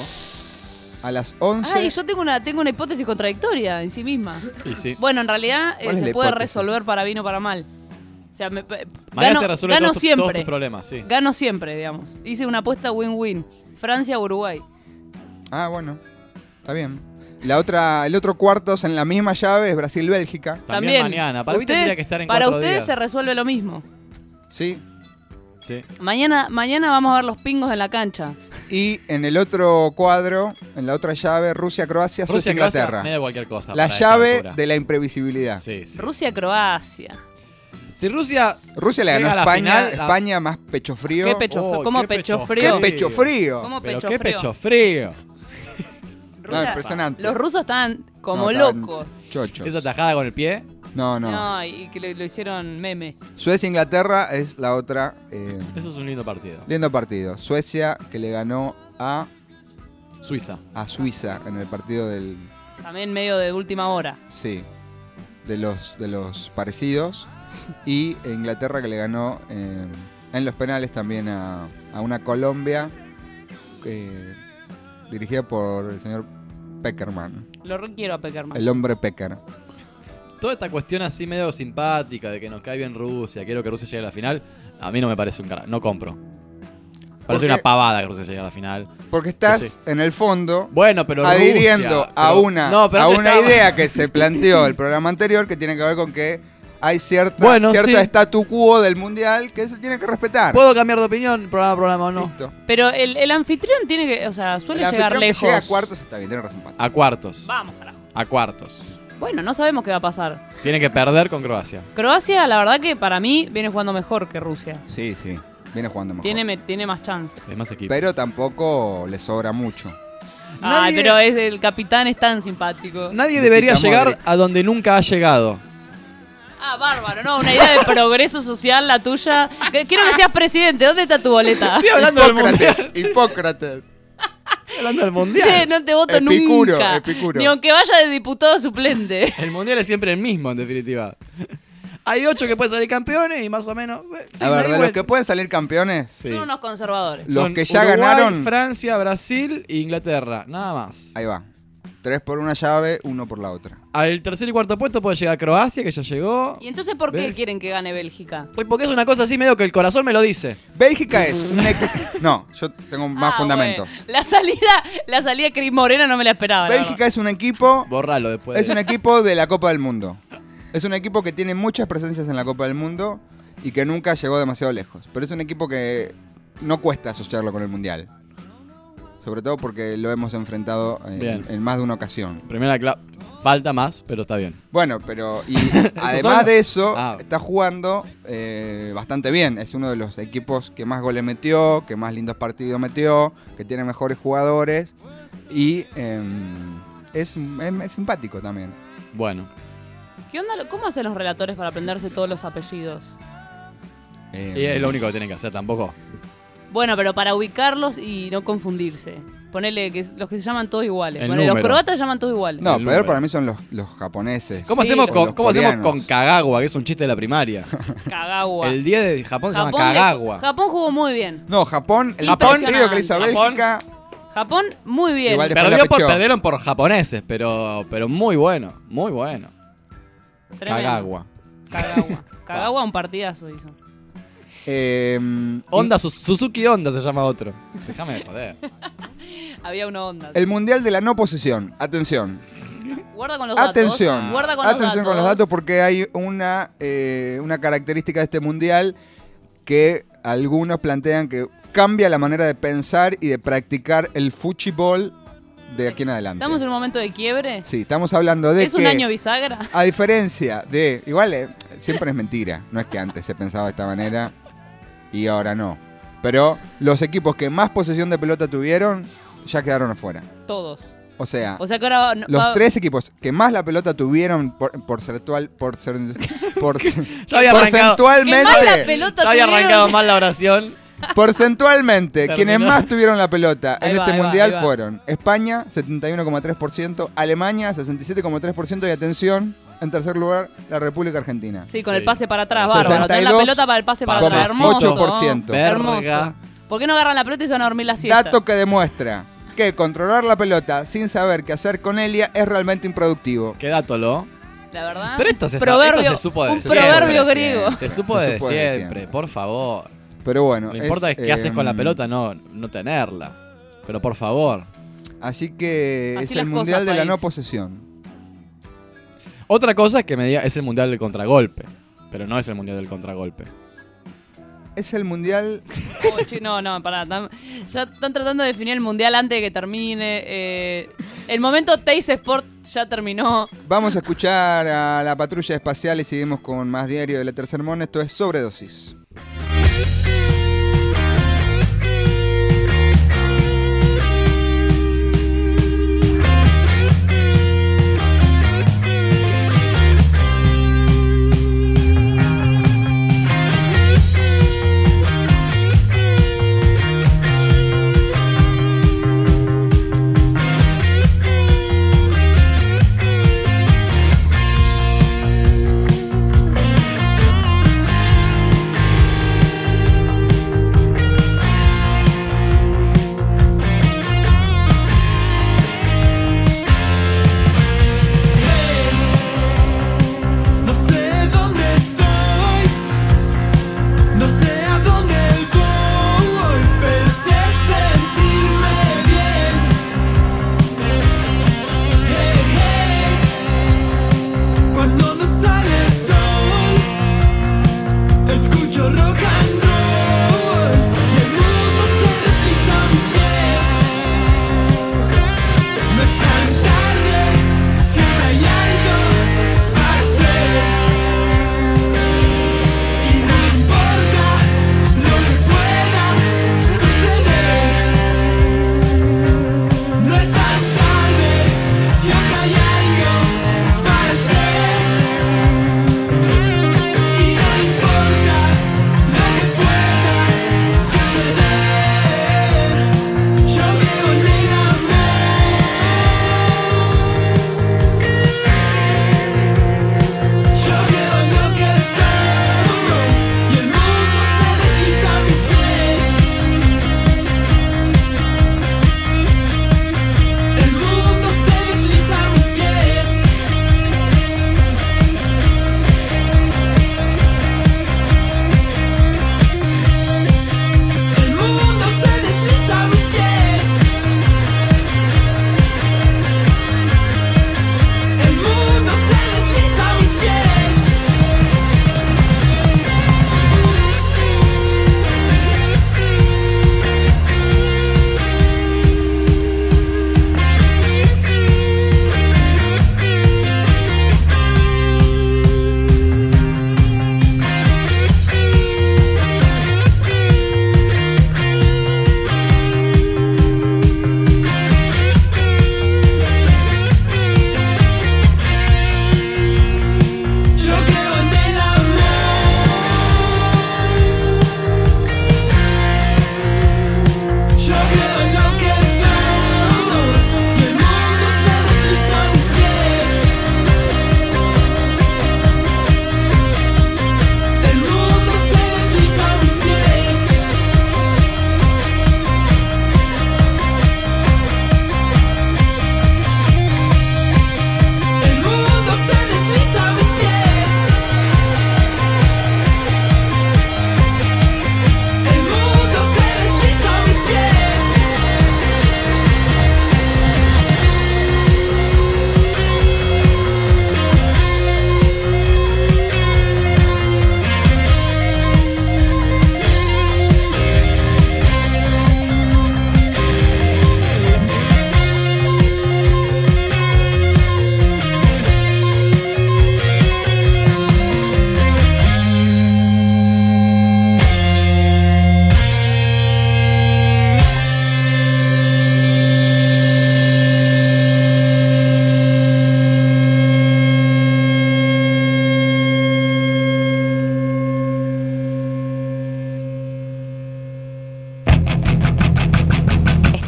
A las once. Ay, yo tengo una, tengo una hipótesis contradictoria en sí misma. Y sí. Bueno, en realidad eh, ¿Cuál es se la puede hipótesis? resolver para bien o para mal. O sea, me, pe- Mañana gano, se resuelven gano todos, tus- todos siempre. tus problemas, sí. Gano siempre, digamos. Hice una apuesta win-win. Francia-Uruguay. Ah, bueno. Está bien. La otra, el otro cuartos en la misma llave es Brasil-Bélgica. También, También. mañana. Para mí Usted- tendría que estar en para cuatro ustedes días. se resuelve lo mismo. Sí. Sí. Mañana, mañana vamos a ver los pingos en la cancha. Y en el otro cuadro, en la otra llave, Rusia-Croacia, Rusia, Suecia-Inglaterra. Croacia, medio cualquier cosa. La para esta llave altura. de la imprevisibilidad. Sí, sí. Rusia-Croacia. Si Rusia. Rusia le ganó llega a la España. final, la- España más pecho frío. ¿Qué pecho Oh, frío? ¿Cómo qué pecho pecho frío? ¡Qué pecho frío! ¿Cómo Pero pecho qué frío? pecho frío. No, Rusia- impresionante. Los rusos estaban como No, estaban locos. Chochos. Esa tajada con el pie. No, no. No, y que lo, lo hicieron meme. Suecia-Inglaterra es la otra. eh, Eso es un lindo partido. lindo partido. Suecia que le ganó a, Suiza. a Suiza en el partido del. También medio de última hora. Sí. De los, de los parecidos. Y Inglaterra que le ganó eh, en los penales también a, a una Colombia eh, dirigida por el señor Peckerman. Lo requiero a Peckerman. El hombre Pecker. Toda esta cuestión así medio simpática de que nos cae bien Rusia, quiero que Rusia llegue a la final, a mí no me parece un carajo. No compro. Parece Porque- una pavada que Rusia llegue a la final. Porque estás Sí, sí. en el fondo Bueno, pero adhiriendo Rusia, a pero- una, no, pero a antes una estaba- idea que se planteó el programa anterior que tiene que ver con que hay cierta, Bueno, cierto sí. statu quo del mundial que se tiene que respetar. ¿Puedo cambiar de opinión? Programa a programa o no. Listo. Pero el, el anfitrión tiene que, o sea, suele El llegar anfitrión que lejos. llega a cuartos está bien, tiene razón, Pato. A cuartos. Vamos, carajo. A cuartos. Bueno, no sabemos qué va a pasar. Tiene que perder con Croacia. Croacia, la verdad que para mí viene jugando mejor que Rusia. Sí, sí, viene jugando mejor. Tiene, me- tiene más chances. Es más equipo. Pero tampoco le sobra mucho. Ay, Nadie- pero es, el capitán es tan simpático. Nadie Luquita debería llegar Modric. a donde nunca ha llegado. Ah, bárbaro, no, una idea de progreso social la tuya. Que- Quiero que seas presidente, ¿dónde está tu boleta? Estoy hablando del Hipócrates, mundial. Hipócrates. Estoy hablando del mundial. Che, no te voto Epicuro, nunca. Epicuro. Ni aunque vaya de diputado suplente. El mundial es siempre el mismo, en definitiva. Hay ocho que pueden salir campeones y más o menos. eh, sí, A me ver, da de los igual. que pueden salir campeones, Sí. Son unos conservadores. los Son que ya Uruguay, ganaron. Francia, Brasil e Inglaterra. Nada más. Ahí va. Tres por una llave, uno por la otra. Al tercer y cuarto puesto puede llegar Croacia, que ya llegó. ¿Y entonces por qué Bélgica. quieren que gane Bélgica? Pues porque es una cosa así medio que el corazón me lo dice. Bélgica es un equipo. No, yo tengo más Ah, fundamentos. bueno. La salida, la salida de Cris Morena no me la esperaba. la Bélgica es un equipo. Borralo después. Es un equipo de la Copa del Mundo. Es un equipo que tiene muchas presencias en la Copa del Mundo y que nunca llegó demasiado lejos. Pero es un equipo que no cuesta asociarlo con el Mundial. Sobre todo porque lo hemos enfrentado en, en más de una ocasión. Primera clave. Falta más, pero está bien. Bueno, pero y además de eso, ah. está jugando eh, bastante bien. Es uno de los equipos que más goles metió, que más lindos partidos metió, que tiene mejores jugadores y eh, es, es, es simpático también. Bueno. ¿Qué onda? ¿Cómo hacen los relatores para aprenderse todos los apellidos? Eh, y es lo único que tienen que hacer tampoco. Bueno, pero para ubicarlos y no confundirse. Ponele que los que se llaman todos iguales. Ponele, los croatas se llaman todos iguales. No, peor número. Para mí son los, los japoneses. ¿Cómo, sí, hacemos, con, ¿cómo hacemos con Kagawa, que es un chiste de la primaria? Kagawa. El diez de Japón, Japón se llama Kagawa. Le, Japón jugó muy bien. No, Japón, el partido que le hizo a Bélgica. Japón, muy bien. Perdió por, perdieron por japoneses, pero, pero muy bueno, muy bueno. Tremendo. Kagawa. Kagawa. Kagawa un partidazo hizo. Eh, Honda, Suzuki Honda se llama otro. Déjame de joder. Había una Honda. El mundial de la no posesión. Atención. Guarda con los Atención. datos. Guarda con Atención los datos. con los datos porque hay una, eh, una característica de este mundial que algunos plantean que cambia la manera de pensar y de practicar el fútbol de aquí en adelante. ¿Estamos en un momento de quiebre? Sí, estamos hablando de ¿Es que... un año bisagra? A diferencia de... Igual, eh, siempre es mentira. No es que antes se pensaba de esta manera y ahora no. Pero los equipos que más posesión de pelota tuvieron ya quedaron afuera. Todos. O sea, o sea que ahora los va... tres equipos que más la pelota tuvieron por, porcentual, por, ser, por ya había porcentualmente... Que más la pelota ya había tuvieron... arrancado mal la oración. Porcentualmente, Terminó. quienes más tuvieron la pelota ahí en va, este ahí mundial va, fueron España, setenta y uno coma tres por ciento, Alemania, sesenta y siete coma tres por ciento y atención, en tercer lugar, la República Argentina. Sí, con Sí. el pase para atrás, bárbaro. Tener la pelota para el pase para atrás, hermoso. ocho por ciento. Hermoso. ¿Por qué no agarran la pelota y se van a dormir la siesta? Dato que demuestra que controlar la pelota sin saber qué hacer con ella es realmente improductivo. ¿Qué dato lo? La verdad. Pero esto se, proverbio, esto se supo de un siempre. proverbio griego. Se supo Se de supo de siempre, siempre. por favor. Pero bueno. Lo importa es, es qué eh, haces con la pelota, no, no tenerla. Pero por favor. Así que Así es el las mundial cosas, de la país. no posesión. Otra cosa es que me diga, es el mundial del contragolpe. Pero no es el mundial del contragolpe. Es el mundial... Oh, chi- no, no, pará. tam- ya están tratando de definir el mundial antes de que termine. Eh, el momento Teis Sport ya terminó. Vamos a escuchar a la patrulla espacial y seguimos con más diario de la Tercer Mon. Esto es Sobredosis.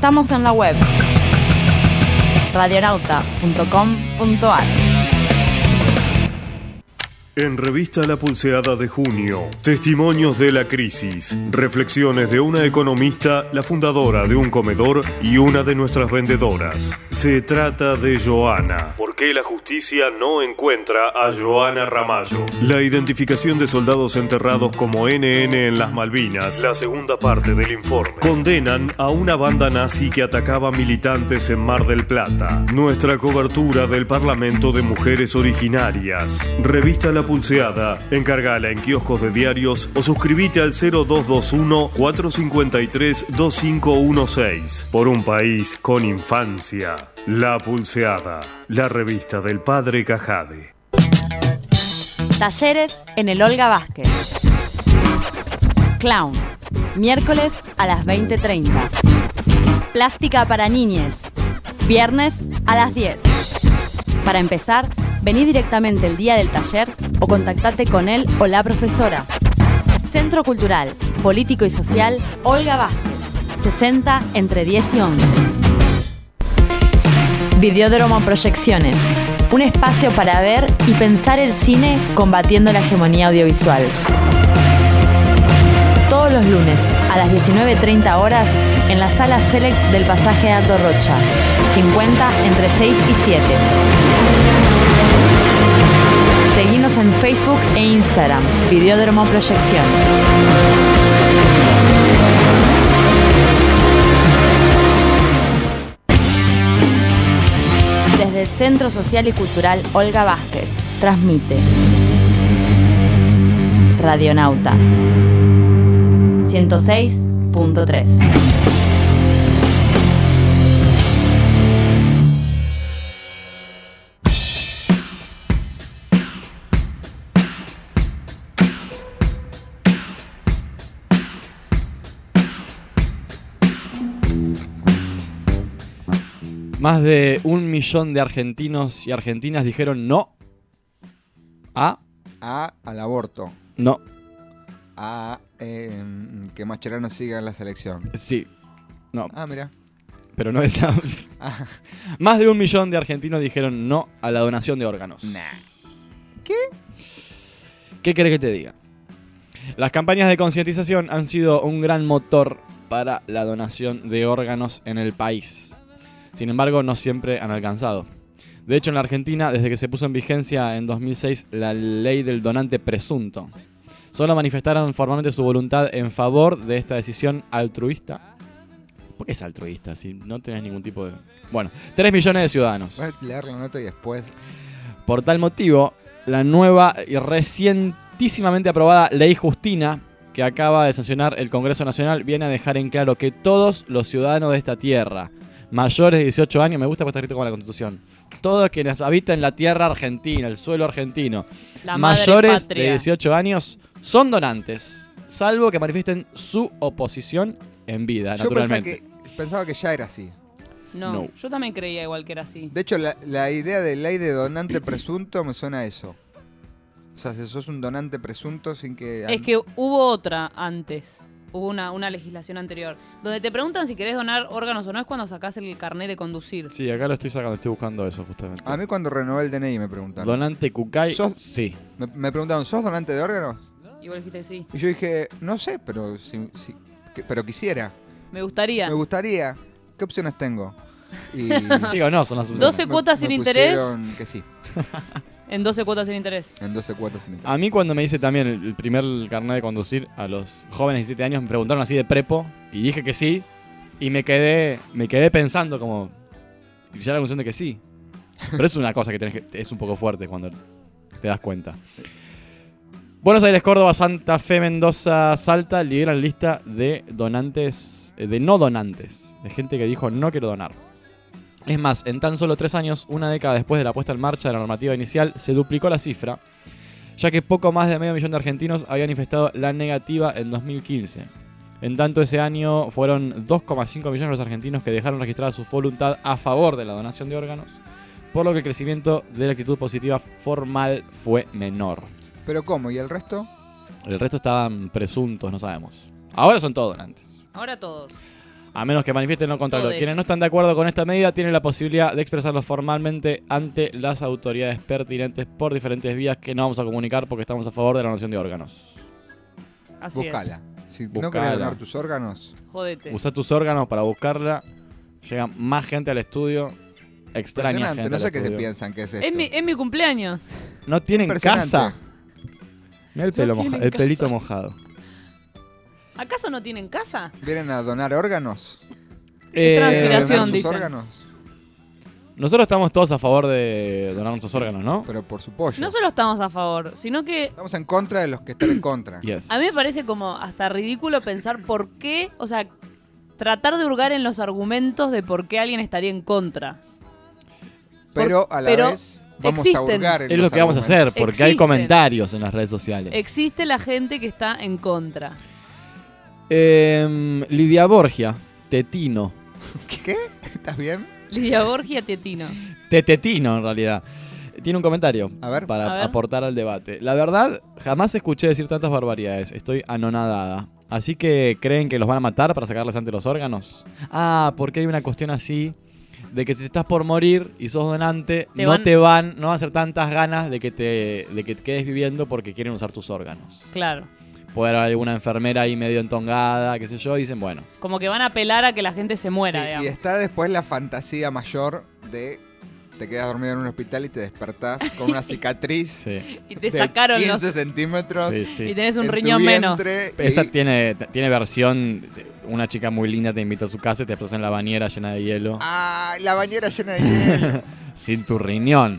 Estamos en la web radionauta punto com punto a r. En Revista La Pulseada de junio, testimonios de la crisis, reflexiones de una economista, la fundadora de un comedor y una de nuestras vendedoras. Se trata de Joana. ¿Por qué la justicia no encuentra a Joana Ramallo? La identificación de soldados enterrados como N N en las Malvinas, la segunda parte del informe. Condenan a una banda nazi que atacaba militantes en Mar del Plata. Nuestra cobertura del Parlamento de Mujeres Originarias. Revista La Pulseada, encargala en kioscos de diarios o suscríbete al cero dos dos uno, cuatro cinco tres, dos cinco uno seis. Por un país con infancia. La Pulseada, la revista del padre Cajade. Talleres en el Olga Vázquez. Clown, miércoles a las veinte treinta. Plástica para niñes, viernes a las diez. Para empezar, vení directamente el día del taller o contactate con él o la profesora. Centro Cultural, Político y Social Olga Vázquez, sesenta entre diez y once. Videódromo Proyecciones, un espacio para ver y pensar el cine combatiendo la hegemonía audiovisual. Todos los lunes a las diecinueve treinta horas en la sala Select del pasaje Aldo Rocha, cincuenta entre seis y siete. Seguinos en Facebook e Instagram, Videódromo Proyecciones. Desde el Centro Social y Cultural Olga Vázquez, transmite Radionauta ciento seis punto tres. Más de un millón de argentinos y argentinas dijeron no a... A al aborto. No. A eh, que Mascherano siga en la selección. Sí. No. Ah, mira. Pero no es la... Ah. Más de un millón de argentinos dijeron no a la donación de órganos. Nah. ¿Qué? ¿Qué querés que te diga? Las campañas de concientización han sido un gran motor para la donación de órganos en el país. Sin embargo, no siempre han alcanzado. De hecho, en la Argentina, desde que se puso en vigencia en dos mil seis la ley del donante presunto, solo manifestaron formalmente su voluntad en favor de esta decisión altruista. ¿Por qué es altruista? Si no tenés ningún tipo de... Bueno, tres millones de ciudadanos. Voy a leer la nota y después... Por tal motivo, la nueva y recientísimamente aprobada Ley Justina, que acaba de sancionar el Congreso Nacional, viene a dejar en claro que todos los ciudadanos de esta tierra, mayores de dieciocho años, me gusta porque está escrito como la Constitución, todos quienes habitan la tierra argentina, el suelo argentino, la mayores de dieciocho años, son donantes, salvo que manifiesten su oposición en vida, yo naturalmente. Pensaba que, pensaba que ya era así. No, no, yo también creía igual que era así. De hecho, la, la idea de ley de donante presunto me suena a eso. O sea, si sos un donante presunto sin que... Es que hubo otra antes. Hubo una, una legislación anterior donde te preguntan si querés donar órganos o no, es cuando sacás el carnet de conducir. Sí, acá lo estoy sacando, estoy buscando eso justamente. A mí cuando renové el D N I me preguntaron. ¿Donante Cucay? ¿Sos? Sí. Me, me preguntaron, ¿sos donante de órganos? Y vos dijiste sí. Y yo dije, no sé, pero si, si, que, pero quisiera. Me gustaría. Me gustaría. ¿Qué opciones tengo? Y sí o no son las opciones. doce cuotas me, sin me interés. Que sí. En doce cuotas sin interés. En doce cuotas sin interés. A mí cuando me hice también el, el primer carnet de conducir a los jóvenes de diecisiete años me preguntaron así de prepo y dije que sí y me quedé me quedé pensando como y ya la conclusión de que sí. Pero es una cosa que, tenés que es un poco fuerte cuando te das cuenta. Buenos Aires, Córdoba, Santa Fe, Mendoza, Salta lideran lista de donantes, de no donantes, de gente que dijo no quiero donar. Es más, en tan solo tres años, una década después de la puesta en marcha de la normativa inicial, se duplicó la cifra, ya que poco más de medio millón de argentinos habían manifestado la negativa en dos mil quince. En tanto, ese año fueron dos coma cinco millones los argentinos que dejaron registrada su voluntad a favor de la donación de órganos, por lo que el crecimiento de la actitud positiva formal fue menor. ¿Pero cómo? ¿Y el resto? El resto estaban presuntos, no sabemos. Ahora son todos donantes. Ahora todos. A menos que manifiesten lo contrario. Todes. Quienes no están de acuerdo con esta medida tienen la posibilidad de expresarlo formalmente ante las autoridades pertinentes por diferentes vías que no vamos a comunicar porque estamos a favor de la donación de órganos. Así Buscala. es. Si no Buscala. querés donar tus órganos, Jodete. Usa tus órganos para buscarla. Llega más gente al estudio. Extraña impresionante. gente No al sé qué se estudio. piensan que es esto. Es mi, es mi cumpleaños. No tienen Impresionante. casa. Mira el, pelo No moja- tienen el pelito casa. mojado. ¿Acaso no tienen casa? ¿Vienen a donar órganos? Eh, transpiración, ¿Donar sus dicen. órganos? Nosotros estamos todos a favor de donar nuestros órganos, ¿no? Pero por su pollo. No solo estamos a favor, sino que Estamos en contra de los que están en contra. Yes. a mí me parece como hasta ridículo pensar por qué, o sea, tratar de hurgar en los argumentos de por qué alguien estaría en contra. Pero a la pero vez vamos a existen. hurgar en Es los lo que vamos a hacer, argumentos. porque hay Existen. comentarios en las redes sociales. Existe la gente que está en contra. Eh, Lidia Borgia, Tetino. ¿Qué? ¿Estás bien? Lidia Borgia Tietino. Tetetino, en realidad. Tiene un comentario A ver. para A ver. aportar al debate. La verdad, jamás escuché decir tantas barbaridades. Estoy anonadada. Así que, ¿creen que los van a matar para sacarles ante los órganos? Ah, porque hay una cuestión así de que si estás por morir y sos donante, Te no van- te van, no van a hacer tantas ganas de que te, de que te quedes viviendo porque quieren usar tus órganos. Claro. Puede haber alguna enfermera ahí medio entongada, qué sé yo, y dicen, bueno, Como que van a apelar a que la gente se muera, Sí, y digamos. está después la fantasía mayor de te quedas dormido en un hospital y te despertás con una cicatriz sí. Y te de sacaron los... quince centímetros. Sí, sí. Y tenés un en tu riñón menos. vientre Esa y- tiene, tiene versión, de- una chica muy linda te invita a su casa y te pones en la bañera llena de hielo. Ah, la bañera llena de hielo. Sin tu riñón.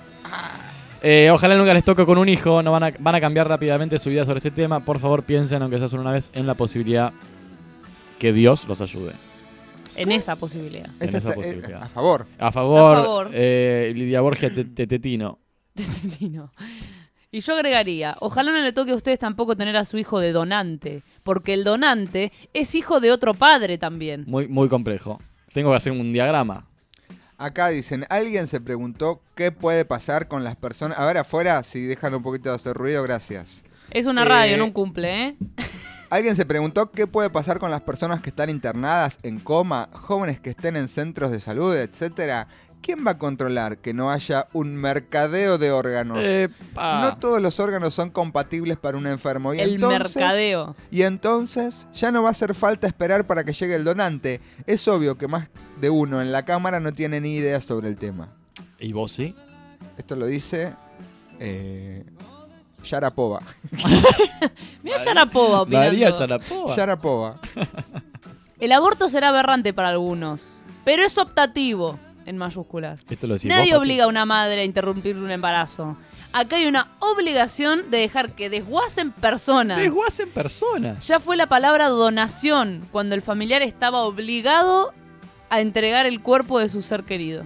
Eh, ojalá nunca les toque con un hijo, no van a, van a cambiar rápidamente su vida sobre este tema. Por favor, piensen, aunque sea solo una vez, en la posibilidad que Dios los ayude. En esa posibilidad. En Esa esa está- eh, posibilidad. a favor. A favor, A favor. eh, Lidia Borgia Te- Tetetino. Tietino. Y yo agregaría, ojalá no le toque a ustedes tampoco tener a su hijo de donante, porque el donante es hijo de otro padre también. Muy, muy complejo. Tengo que hacer un diagrama. Acá dicen, alguien se preguntó qué puede pasar con las personas. A ver, afuera, si dejan un poquito de hacer ruido, gracias. Es una Eh, radio, no un cumple, ¿eh? Alguien se preguntó qué puede pasar con las personas que están internadas, en coma, jóvenes que estén en centros de salud, etcétera. ¿Quién va a controlar que no haya un mercadeo de órganos? Epa. No todos los órganos son compatibles para un enfermo. Y El entonces, mercadeo. Y entonces ya no va a hacer falta esperar para que llegue el donante. Es obvio que más de uno en la cámara no tiene ni idea sobre el tema. ¿Y vos sí? Esto lo dice eh, Sharapova. Mira Sharapova opinando. María Sharapova. Sharapova. El aborto será aberrante para algunos, pero es optativo, en mayúsculas. Esto lo decís Nadie vos, Pati. obliga a una madre a interrumpir un embarazo. Acá hay una obligación de dejar que desguacen personas. Desguacen personas. Ya fue la palabra donación, cuando el familiar estaba obligado a entregar el cuerpo de su ser querido.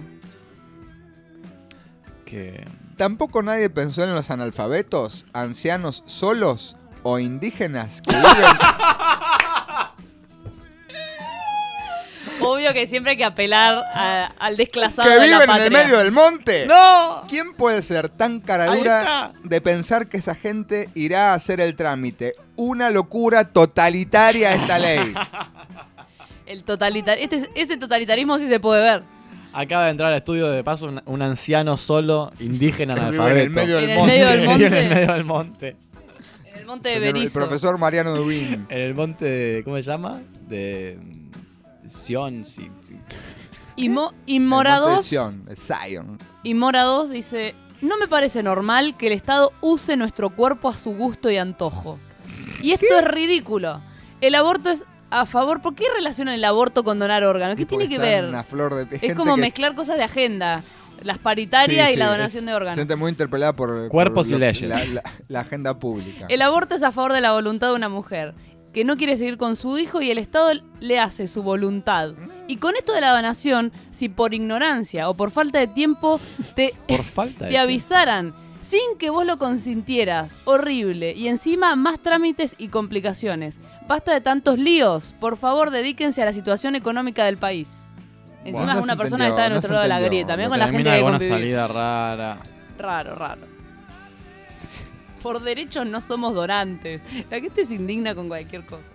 Que... Tampoco nadie pensó en los analfabetos, ancianos solos o indígenas que viven... Obvio que siempre hay que apelar a- al desclasado que de la viven en patria. el medio del monte. ¡No! ¿Quién puede ser tan Ahí caradura está. de pensar que esa gente irá a hacer el trámite? Una locura totalitaria esta ley. El totalitar este, este totalitarismo sí se puede ver. Acaba de entrar al estudio de paso un, un anciano solo, indígena, Que vive en analfabeto. el medio del En el monte. medio del Que vive en el monte. medio del monte. En el monte de Señor, el Berizo. profesor Mariano Dubín. En el monte de, ¿cómo se llama? De Sion, sí, sí. Y, Mo- y El Mora monte de dos, Sion, de Zion. y Mora dos dice, no me parece normal que el Estado use nuestro cuerpo a su gusto y antojo. Y esto es ridículo. El aborto es a favor. ¿Por qué relacionan el aborto con donar órganos? ¿Qué Y tiene porque que está en ver? Una flor de Es gente como que- mezclar cosas de agenda. Las paritarias Sí, y la sí, donación es- de Se órganos. siente muy interpelada por, Cuerpos por y lo- leyes. La, la- la agenda pública. El aborto es a favor de la voluntad de una mujer que no quiere seguir con su hijo y el Estado le hace su voluntad. Y con esto de la donación, si por ignorancia o por falta de tiempo te, Por falta de te avisaran sin que vos lo consintieras, horrible, y encima más trámites y complicaciones. Basta de tantos líos. Por favor, dedíquense a la situación económica del país. Encima Bueno, es no una se persona que entendió, está de no nuestro se lado de la entendió. grieta. Mirá Lo con la gente termina que con una convivir. salida rara. Raro, raro. Por derecho no somos donantes. La gente se indigna con cualquier cosa.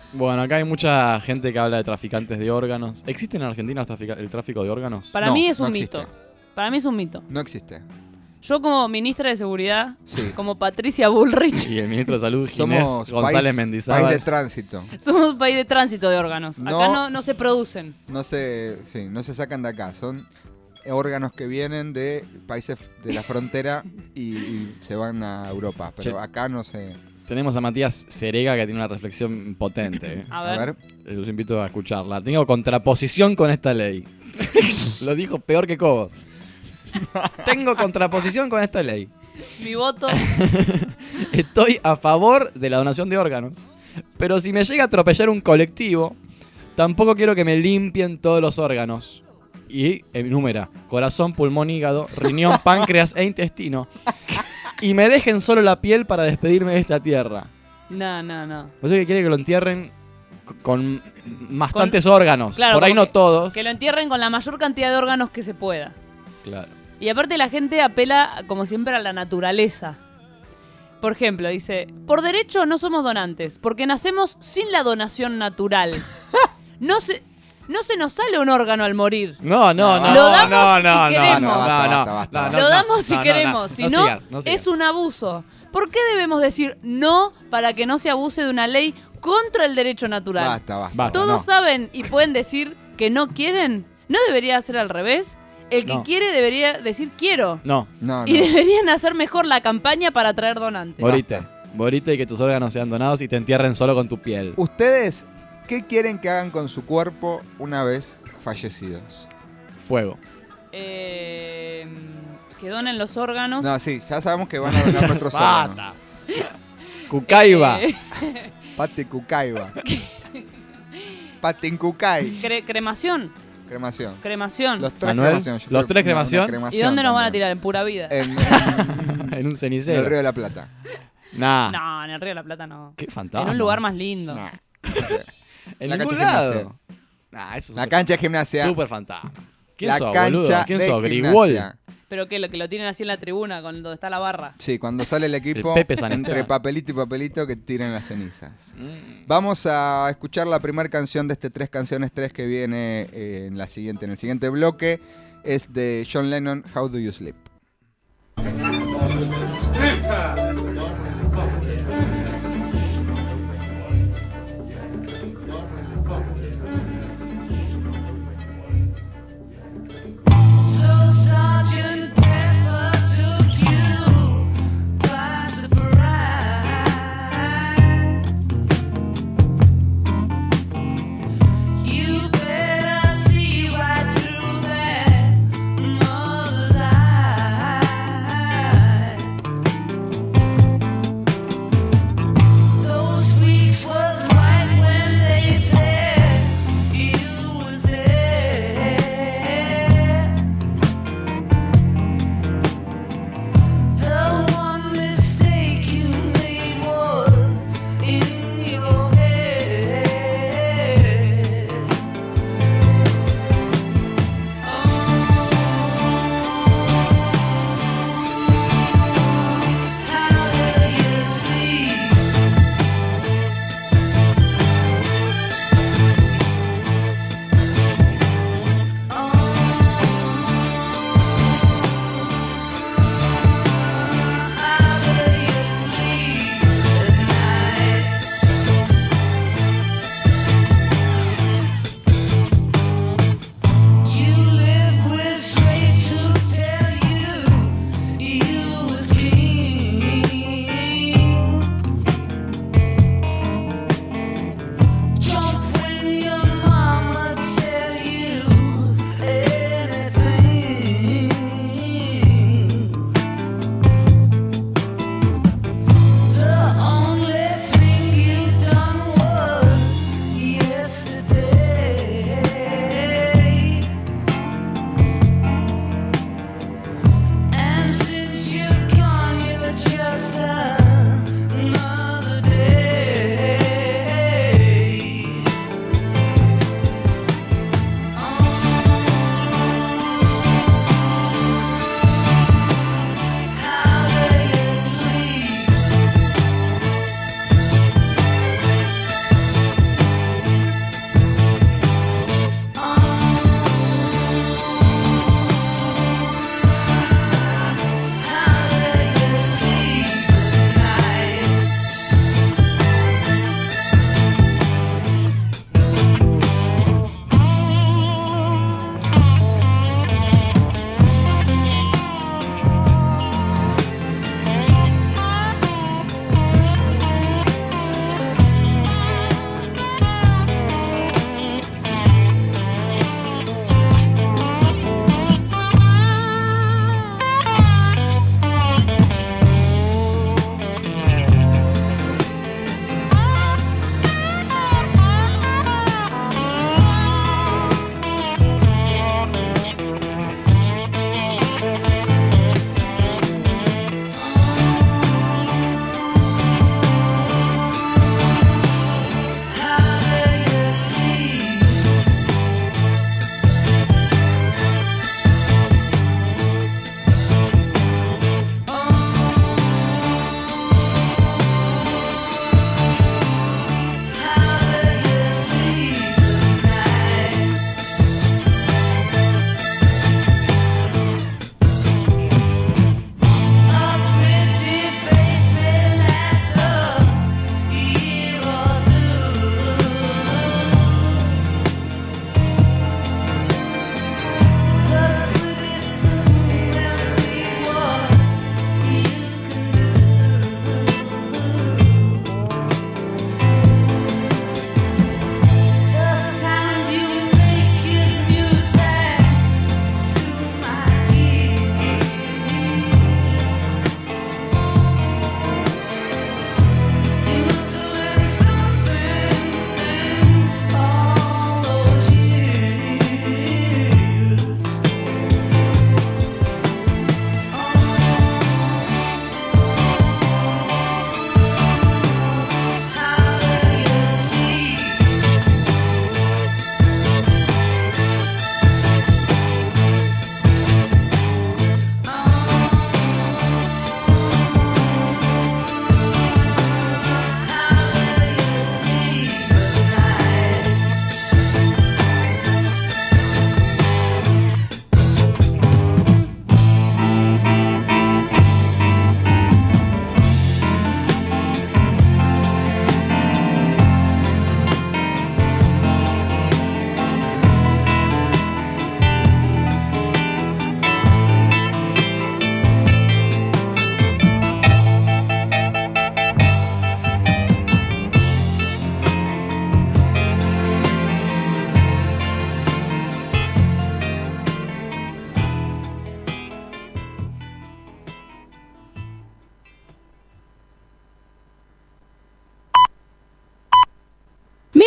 Bueno, acá hay mucha gente que habla de traficantes de órganos. ¿Existe en Argentina el, trafica- el tráfico de órganos? Para No, mí es un no mito. existe. Para mí es un mito. No existe. Yo como ministra de Seguridad, Sí. como Patricia Bullrich, Y el ministro de Salud, Ginés Somos González país, Mendizábal. país de tránsito. somos un país de tránsito de órganos. No. Acá no, no se producen. No se, sí, no se sacan de acá. Son órganos que vienen de países de la frontera y, y se van a Europa. Pero Che. acá no se... Tenemos a Matías Serega que tiene una reflexión potente. ¿eh? A ver. A ver. Eh, Los invito a escucharla. Tengo contraposición con esta ley. Lo dijo peor que Cobos. Tengo contraposición con esta ley. Mi voto. Estoy a favor de la donación de órganos. Pero si me llega a atropellar un colectivo, tampoco quiero que me limpien todos los órganos. Y enumera: corazón, pulmón, hígado, riñón, páncreas e intestino. Y me dejen solo la piel para despedirme de esta tierra. No, no, no. O sea que quiere que lo entierren c- con bastantes órganos. Claro, Por ahí como no que- todos. Que lo entierren con la mayor cantidad de órganos que se pueda. Claro. Y aparte la gente apela, como siempre, a la naturaleza. Por ejemplo, dice, por derecho no somos donantes, porque nacemos sin la donación natural. No se, no se nos sale un órgano al morir. No, no, no. Lo damos no, si no, queremos. No, no, Basta, no, basta, basta, no, basta. no, Lo no, damos si no, no, queremos, no, si no no, sigas, no sigas. es un abuso. ¿Por qué debemos decir no para que no se abuse de una ley contra el derecho natural? Basta, basta. Basta, Todos no. saben y pueden decir que no quieren. ¿No debería ser al revés? El que No. quiere debería decir quiero. No. No, no. Y deberían hacer mejor la campaña para traer donantes. Morite. Morite y que tus órganos sean donados y te entierren solo con tu piel. ¿Ustedes qué quieren que hagan con su cuerpo una vez fallecidos? Fuego. Eh, que donen los órganos. No, sí, ya sabemos que van a donar nuestros órganos. Basta. Cucaiba. Eh, Pate Cucaiba. Patin Cucay. cre- cremación. Cremación. Cremación. Los tres Manuel, cremación. Yo ¿los creo- tres no, una cremación? ¿Y dónde nos van a también. tirar? En pura vida. En, en- En un en cenicero. el Río de la Plata. Nah. No, en el Río de la Plata no. Qué fantasma. En un lugar más lindo. No. En La ningún cancha de lado. gimnasia. Nah, eso es La super- cancha de gimnasia. Super fantasma. ¿Quién la sos, cancha boludo? ¿Quién de sos? gimnasia. Grigol. Pero que lo, que lo tienen así en la tribuna, con donde está la barra. Sí, cuando sale el equipo, El Pepe San entre Esteban. papelito y papelito que tiran las cenizas. Mm. Vamos a escuchar la primera canción de este Tres Canciones tres que viene eh, en, la siguiente, en el siguiente bloque. Es de John Lennon, How Do You Sleep. So Sergeant Pepper took you by surprise. You better see right through that mother's eyes.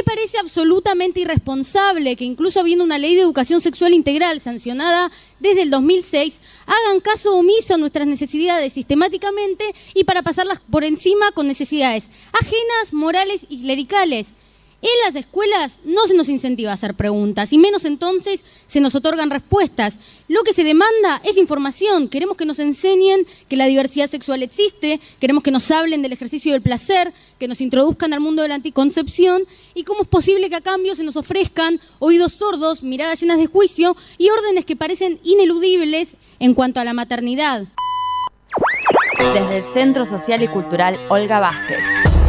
parece absolutamente irresponsable que incluso habiendo una ley de educación sexual integral sancionada desde el dos mil seis, hagan caso omiso a nuestras necesidades sistemáticamente y para pasarlas por encima con necesidades ajenas, morales y clericales. En las escuelas no se nos incentiva a hacer preguntas y menos entonces se nos otorgan respuestas. Lo que se demanda es información. Queremos que nos enseñen que la diversidad sexual existe, queremos que nos hablen del ejercicio del placer, que nos introduzcan al mundo de la anticoncepción y cómo es posible que a cambio se nos ofrezcan oídos sordos, miradas llenas de juicio y órdenes que parecen ineludibles en cuanto a la maternidad. Desde el Centro Social y Cultural Olga Vázquez.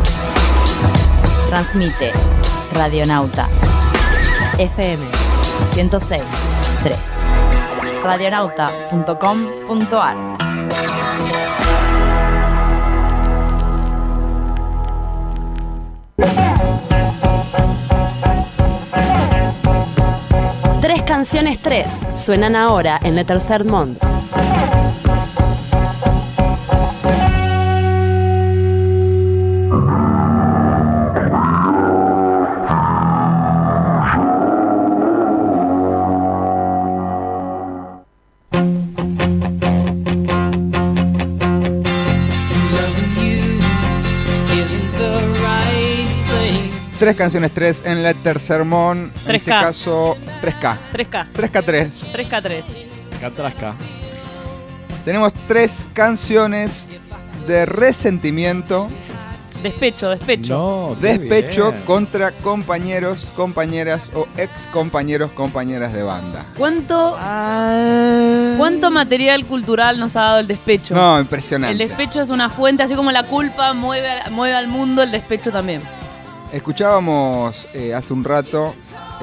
Transmite Radionauta F M ciento seis punto tres. radionauta punto com punto a r. Tres canciones tres suenan ahora en Le Tercer Monde. Tres canciones tres en La Tercer Monde. En este caso, tres K. tres K. tres K tres. tres K tres. tres K. Tenemos tres canciones de resentimiento. Despecho, despecho. No, Despecho bien. contra compañeros, compañeras o ex compañeros, compañeras de banda. ¿Cuánto, ¿Cuánto material cultural nos ha dado el despecho? No, impresionante. El despecho es una fuente, así como la culpa mueve, a- mueve al mundo, el despecho también. Escuchábamos eh, hace un rato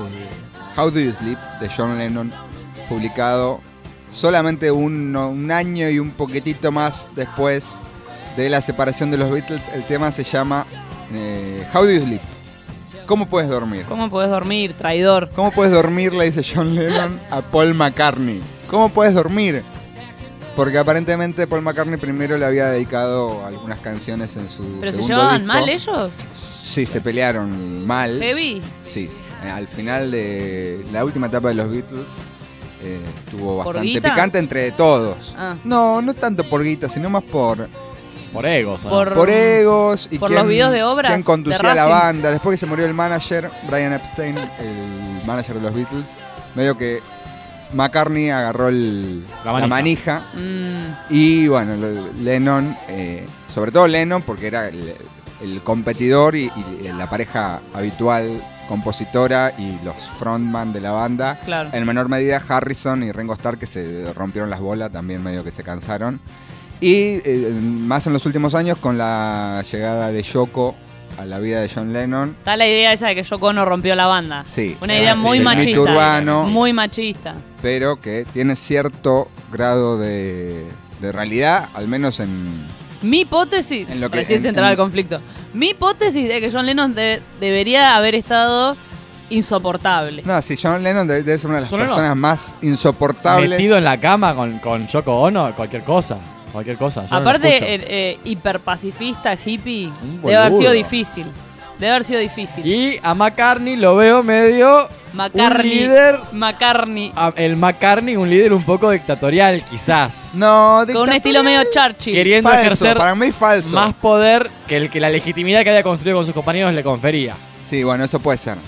eh, How Do You Sleep de John Lennon, publicado solamente un, un año y un poquitito más después de la separación de los Beatles. El tema se llama eh, How Do You Sleep. ¿Cómo puedes dormir? ¿Cómo podés dormir, traidor? ¿Cómo puedes dormir? Le dice John Lennon a Paul McCartney. ¿Cómo puedes dormir? Porque aparentemente Paul McCartney primero le había dedicado algunas canciones en su ¿Pero se segundo llevaban disco. mal ellos? Sí, se pelearon mal. ¿Heavy? Sí, eh, al final de la última etapa de los Beatles eh, estuvo ¿Por bastante guita? picante entre todos. Ah. No, no tanto por guita, sino más por... Por egos, ¿no? Por- Por egos y por quién- los videos de obras quién conducía de la Racing. banda. Después que se murió el manager, Brian Epstein, el manager de los Beatles, medio que McCartney agarró el- La la manija. manija. Mm. Y bueno, lo- Lennon, eh, sobre todo Lennon, porque era el, el competidor y, y la pareja habitual, compositora y los frontman de la banda. Claro. En menor medida Harrison y Ringo Starr, que se rompieron las bolas, también medio que se cansaron. Y eh, más en los últimos años, con la llegada de Yoko a la vida de John Lennon. Está la idea esa de que Yoko Ono rompió la banda. Sí. Una idea muy el mito machista. urbano. Muy machista. Pero que tiene cierto grado de, de realidad, al menos en... Mi hipótesis, En lo que- recién en- se entraba en- el conflicto. Mi hipótesis es que John Lennon de- debería haber estado insoportable. No, sí, John Lennon debe, debe ser una de las John Lennon. personas más insoportables. Metido en la cama con, con Yoko Ono, cualquier cosa. Cualquier cosa. yo no lo Aparte, escucho. eh, eh, hiperpacifista, hippie, Un debe haber sido boludo. difícil. Debe haber sido difícil. Y a McCartney lo veo medio McCartney. un líder. McCartney. a- el McCartney, un líder un poco dictatorial, quizás. No, Con un estilo medio Churchill. Queriendo falso, ejercer para mí falso. más poder que el que la legitimidad que había construido con sus compañeros le confería. Sí, bueno, eso puede ser.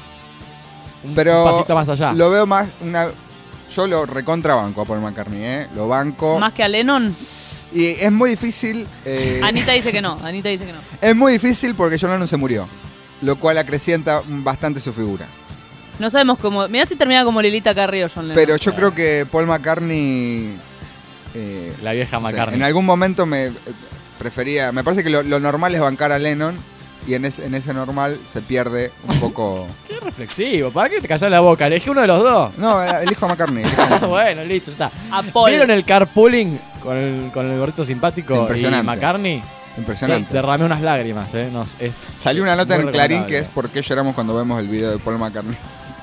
Un Pero pasito más allá. lo veo más una... Yo lo recontrabanco a Paul McCartney, ¿eh? Lo banco. Más que a Lennon. Y es muy difícil... eh, Anita dice que no. Anita dice que no. es muy difícil porque John Lennon se murió. Lo cual acrecienta bastante su figura. No sabemos cómo. Mirá si termina como Lilita Carrillo, John Lennon. Pero yo creo que Paul McCartney... eh, La vieja o sea, McCartney. en algún momento me eh, prefería... Me parece que lo, lo normal es bancar a Lennon. Y en ese, en ese normal se pierde un poco... Qué reflexivo. ¿Para qué te callas la boca? Elegí uno de los dos. No, elijo a McCartney. elijo a McCartney. Bueno, listo, ya está. A Paul. ¿Vieron el carpooling con el, con el gordito simpático Impresionante. y McCartney? Impresionante. Sí, derramé unas lágrimas, ¿eh? Nos, es Salió una nota muy en Clarín recomendable. que es por qué lloramos cuando vemos el video de Paul McCartney.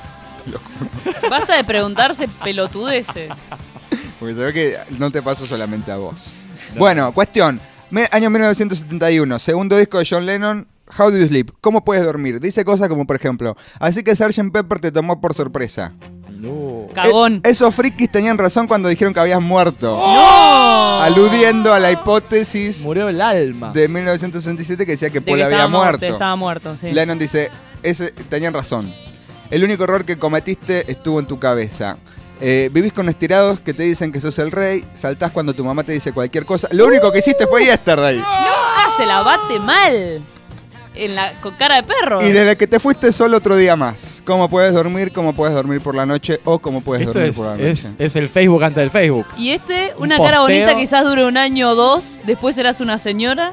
Basta de preguntarse pelotudeces. Porque se ve que no te pasó solamente a vos. Bueno, cuestión. Me- año mil novecientos setenta y uno, segundo disco de John Lennon, How do you sleep? ¿Cómo puedes dormir? Dice cosas como, por ejemplo, así que sergeant Pepper te tomó por sorpresa. No. Cagón. E- esos frikis tenían razón cuando dijeron que habías muerto. ¡No! Aludiendo a la hipótesis Murió el alma. de mil novecientos sesenta y siete que decía que De Paul que había estaba muerto. muerto, estaba muerto, sí. Lennon dice, ese, tenían razón. El único error que cometiste estuvo en tu cabeza. Eh, vivís con estirados que te dicen que sos el rey, saltás cuando tu mamá te dice cualquier cosa. Lo único que hiciste fue Yesterday. No, ah, se la bate mal. En la, con cara de perro. Y desde que te fuiste solo otro día más. ¿Cómo puedes dormir? ¿Cómo puedes dormir por la noche? ¿O cómo puedes Esto dormir es, por la noche? es, es el Facebook antes del Facebook. Y este, una Un cara posteo. bonita quizás dure un año o dos, después serás una señora.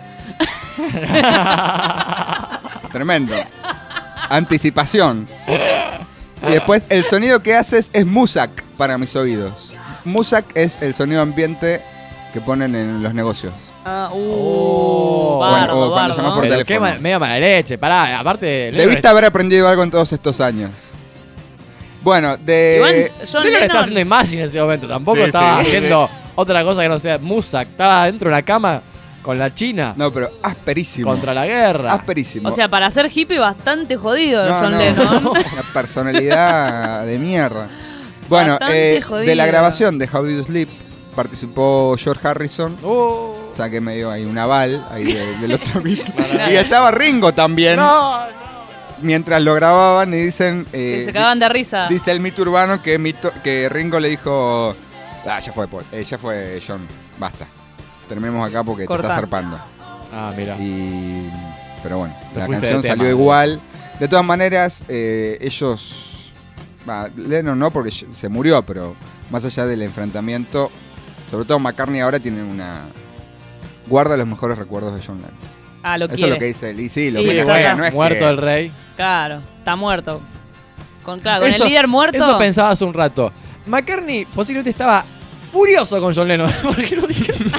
Tremendo. Anticipación. Y después, el sonido que haces es Musak para mis oídos. Musak es el sonido ambiente que ponen en los negocios. Ah, uh, Oh. bardo, Bueno, o cuando bardo. llamás por Pero teléfono. qué ma- medio mala leche. Pará, aparte... Debiste haber aprendido algo en todos estos años. Bueno, de... Igual John Lennon estaba Lennon. haciendo Imagine en ese momento. Tampoco Sí, estaba sí, sí, haciendo otra cosa que no sea Musak. Estaba dentro de una cama con la China No, pero asperísimo. contra la guerra. Asperísimo. O sea, para ser hippie bastante jodido No, John no. Lennon. Una personalidad de mierda. Bueno, Bastante eh, jodido. de la grabación de How Do You Sleep participó George Harrison. Oh. O sea que me dio ahí un aval ahí de- del otro Beatle. Y estaba Ringo también. No, Mientras lo grababan y dicen... eh, Sí, se cagaban de risa. Dice el mito urbano que, mito- que Ringo le dijo... Ah, ya fue Paul, eh, ya fue John, basta. Terminemos acá porque Cortá. te está zarpando. Ah, mira. Y, pero bueno, Te la fuiste canción de salió tema. igual. De todas maneras, eh, ellos... bah, Lennon no, porque se murió, pero más allá del enfrentamiento, sobre todo McCartney ahora tiene una... Guarda los mejores recuerdos de John Lennon. Ah, lo Eso quiere. es lo que dice él. Y sí, lo Sí, homenajea, bueno, no es muerto que- el rey. Claro, está muerto. Con, claro, con Eso- el líder muerto. Eso pensaba hace un rato. McCartney posiblemente estaba furioso con John Lennon. ¿Por qué lo dije así?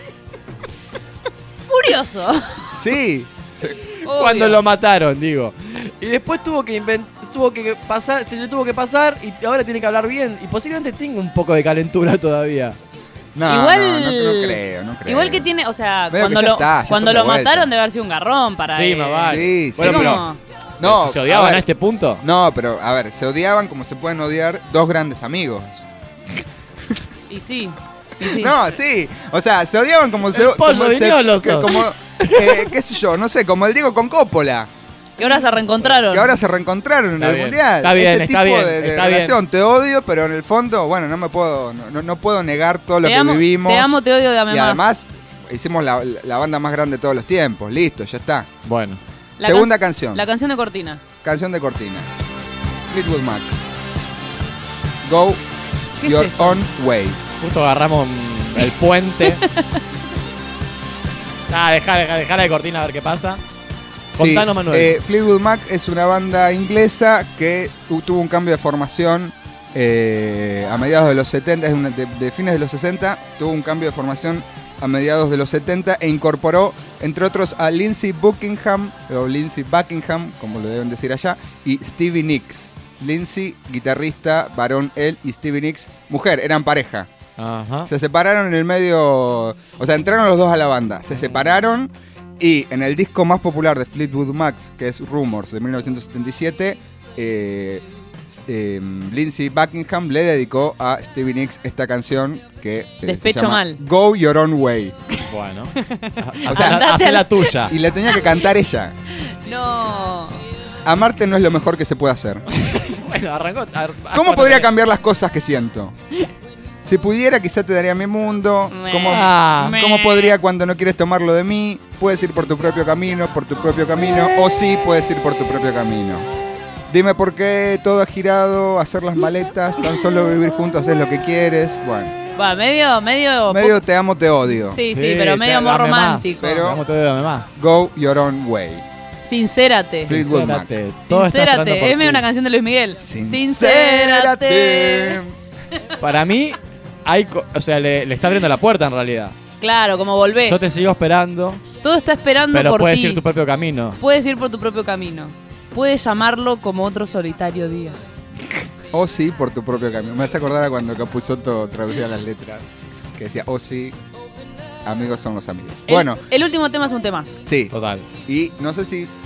Furioso. Sí. sí. Obvio. Cuando lo mataron, digo. Y después tuvo que inventar, tuvo que pasar, se le tuvo que pasar y ahora tiene que hablar bien. Y posiblemente tenga un poco de calentura todavía. No, igual, no, no, no creo, no creo. Igual que tiene, o sea, Medio que cuando ya lo, está, ya cuando está lo de vuelta. mataron debe haber sido un garrón para Sí, él. más vale. Sí, sí. Bueno, pero- ¿Cómo? No, ¿Se odiaban a, ver, a este punto? No, pero a ver, se odiaban como se pueden odiar dos grandes amigos. Y sí. y sí. No, sí. O sea, se odiaban como se. El pollo como, de se- Ñolo que- sos. como eh, qué sé yo, no sé, como el Diego con Coppola. Que ahora se reencontraron. Que ahora se reencontraron en Está el bien, mundial. está bien, Ese está tipo bien, de, de está bien. relación. Te odio, pero en el fondo, bueno, no me puedo, no, no- no puedo negar todo lo Te que amo, vivimos. te amo, te odio, dame y más. además hicimos la, la banda más grande de todos los tiempos. Listo, ya está. Bueno. La Segunda can- canción. La canción de Cortina. Canción de cortina. Fleetwood Mac. Go ¿Qué es your esto? own way. Justo agarramos mm, el puente. Ah, dejá, dejá, dejala de cortina a ver qué pasa. Contanos, Sí, Manuel. eh, Fleetwood Mac es una banda inglesa que tu- tuvo un cambio de formación eh, a mediados de los setenta, es una- de, de fines de los sesenta, tuvo un cambio de formación a mediados de los setenta e incorporó, entre otros, a Lindsey Buckingham, o Lindsey Buckingham, como lo deben decir allá, y Stevie Nicks. Lindsey, guitarrista, varón él, y Stevie Nicks, mujer, eran pareja. Ajá. Se separaron en el medio, o sea, entraron los dos a la banda, se separaron y en el disco más popular de Fleetwood Mac, que es Rumors de mil novecientos setenta y siete, eh, eh, Lindsey Buckingham le dedicó a Stevie Nicks esta canción que eh, se Despecho llama mal. Go Your Own Way. Bueno. O sea, Andate Hacé al- la tuya. y le tenía que cantar ella. No. Amarte no es lo mejor que se puede hacer. Bueno, arrancó. ar- ¿Cómo ar- podría cambiar las cosas que siento? Si pudiera, quizá te daría mi mundo. ¿Cómo, Ah. ¿Cómo podría cuando no quieres tomarlo de mí? Puedes ir por tu propio camino, por tu propio camino, o sí, puedes ir por tu propio camino. Dime por qué todo ha girado, hacer las maletas, tan solo vivir juntos es lo que quieres. Bueno, Va, medio, medio. medio te amo, te odio. Sí, sí, pero medio amor dame más. romántico. Pero- ¿Cómo te doy, dame más? Go your own way. Sincérate. Fleetwood Mac. Sincérate. Todo está esperando por Sincérate. Es medio ti. una canción de Luis Miguel. Sincérate. Para mí, hay, co- o sea, le, le está abriendo la puerta en realidad. Claro, como volvé. Yo te sigo esperando, Todo está esperando pero por puedes ti. ir tu propio camino. Puedes ir por tu propio camino. Puedes llamarlo como otro solitario día. O sí, por tu propio camino. Me hace acordar a cuando Capusotto traducía las letras. Que decía, o sí, amigos son los amigos. El- Bueno, El último tema es un temazo. sí. Total. Y no sé si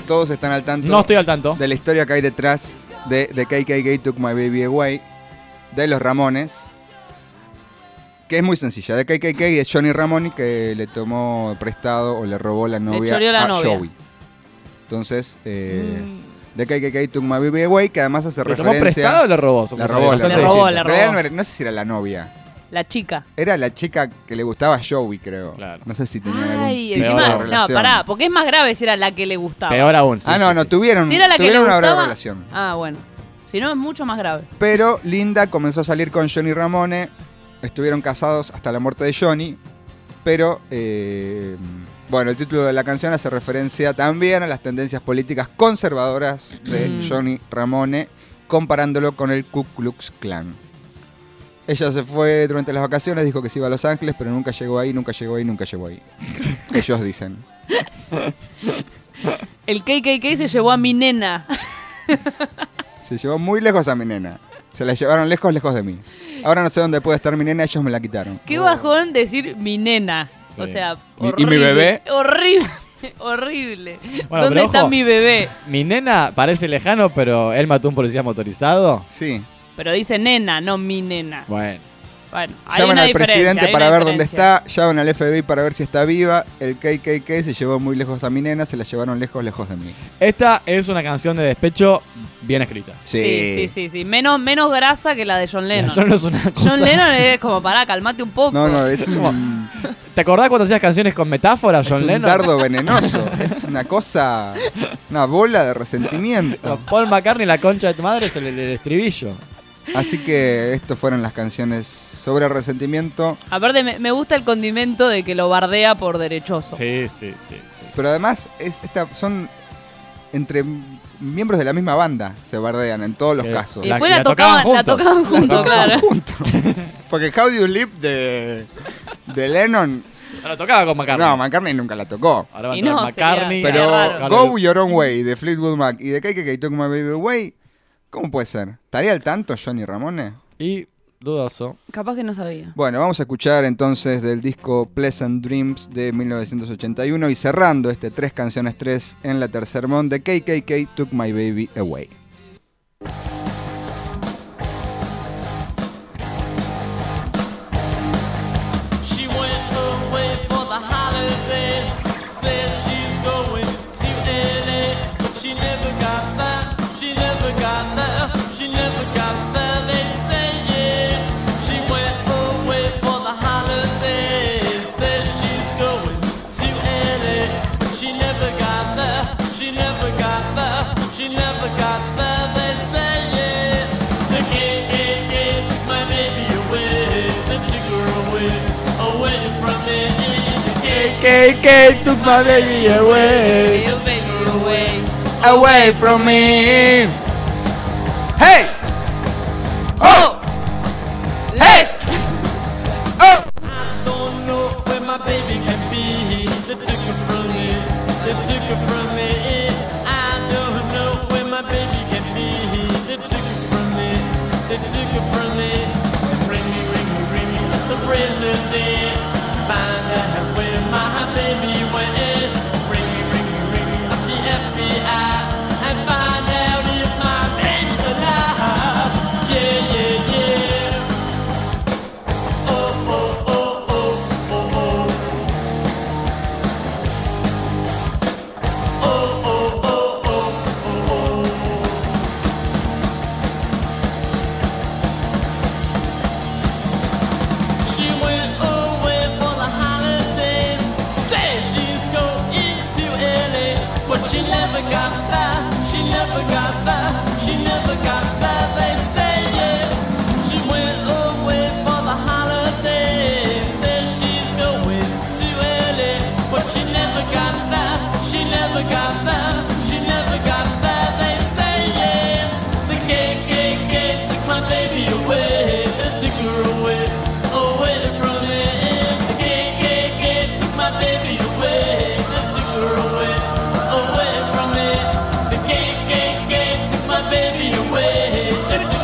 todos están al tanto. No estoy al tanto. De la historia que hay detrás de The K K K Took My Baby Away, de los Ramones, que es muy sencilla. The K K K es Johnny Ramone, que le tomó prestado o le robó la novia la a novia. Joey. Entonces, eh, mm. The K K K Took My Baby Away, que además hace ¿Le referencia... tomó prestado o le robó? La robó, la le robó, le robó. No, era, no sé si era la novia. La chica. Era la chica que le gustaba a Joey, creo. Claro. No sé si tenía Ay, algún tipo encima, de no, relación. pará, porque es más grave si era la que le gustaba. Peor aún. Sí, ah, no, sí, no, sí. tuvieron, Si era la que tuvieron le una breve gustaba, relación. Ah, bueno. Si no, es mucho más grave. Pero Linda comenzó a salir con Johnny Ramone. Estuvieron casados hasta la muerte de Johnny. Pero, eh, bueno, el título de la canción hace referencia también a las tendencias políticas conservadoras de Mm. Johnny Ramone, comparándolo con el Ku Klux Klan. Ella se fue durante las vacaciones, dijo que se iba a Los Ángeles, pero nunca llegó ahí, nunca llegó ahí, nunca llegó ahí. Ellos dicen. El K K K se llevó a mi nena. Se llevó muy lejos a mi nena. Se la llevaron lejos, lejos de mí. Ahora no sé dónde puede estar mi nena, ellos me la quitaron. Qué bajón decir mi nena. Sí. O sea, ¿Y- y horrible. mi bebé? Horrible. Horrible. Bueno, ¿Dónde pero está ojo, mi bebé? Mi nena parece lejano, pero él mató a un policía motorizado. Sí. Pero dice nena, no mi nena. Bueno. Bueno, hay Llaman una al diferencia, presidente hay para una ver dónde diferencia. está, llaman al F B I para ver si está viva. El K K K se llevó muy lejos a mi nena, se la llevaron lejos, lejos de mí. Esta es una canción de despecho bien escrita. Sí, sí, sí, sí. Menos, menos grasa que la de John Lennon. John no es una cosa. John Lennon es como, pará, calmate un poco. No, no, es un, ¿Te acordás cuando hacías canciones con metáforas, es John un Lennon? dardo venenoso. Es una cosa, una bola de resentimiento. Paul McCartney, la concha de tu madre, es el, el estribillo. Así que estas fueron las canciones sobre resentimiento. Aparte, me, me gusta el condimento de que lo bardea por derechoso. Sí, sí, sí. sí. Pero además es, esta, son entre miembros de la misma banda, se bardean en todos los Eh, casos. Y después la, la tocaban, la tocaban juntos, claro. Juntos. Porque How Do You Live de, de Lennon. No la tocaba con McCartney. No, McCartney nunca la tocó. Ahora va a Y entrar no, McCartney. sería- Pero sería raro. Go Your Own Way de Fleetwood Mac y de K K K Took My Baby Away, ¿cómo puede ser? ¿Estaría al tanto Johnny Ramone? Y dudoso. Capaz que no sabía. Bueno, vamos a escuchar entonces del disco Pleasant Dreams de mil novecientos ochenta y uno y cerrando este tres canciones tres en la tercer mon de K K K Took My Baby Away. She went away for the holidays. Says she's going to L A, but she never got there. She never got there. She never got there. They say yeah. She went away for the holidays. Says she's going to L A, but she never got there. She never got there. She never got there. They say yeah. The K K K took my baby away. They took her away. Away from me. K K K took my baby away. Your baby away. Away from me. Hey! Oh! Let's! Oh! I don't know where my baby can be. They took her from me. They took her from me. I don't know where my baby can be. They took her from me. They took her from me. Ring me, ring me, ring me, the president. Find out where my baby went. Ring me, ring me, ring me, up the F B I. And find out if my baby's alive. Yeah, yeah, yeah. Oh, oh, oh, oh, oh, oh. Oh, oh, oh, oh, oh, oh. She went away for the holidays. Said she's going to L A, but she never got there. She never got there. She never got there. They say yeah. She went away for the holidays. Said she's going to L A, but she never got there. She never got there. She never got there. They say yeah. The K K K took my baby away. They took her away, away from me. The K K K took my baby away. They took her away, away from me. The K K K took my baby away. They took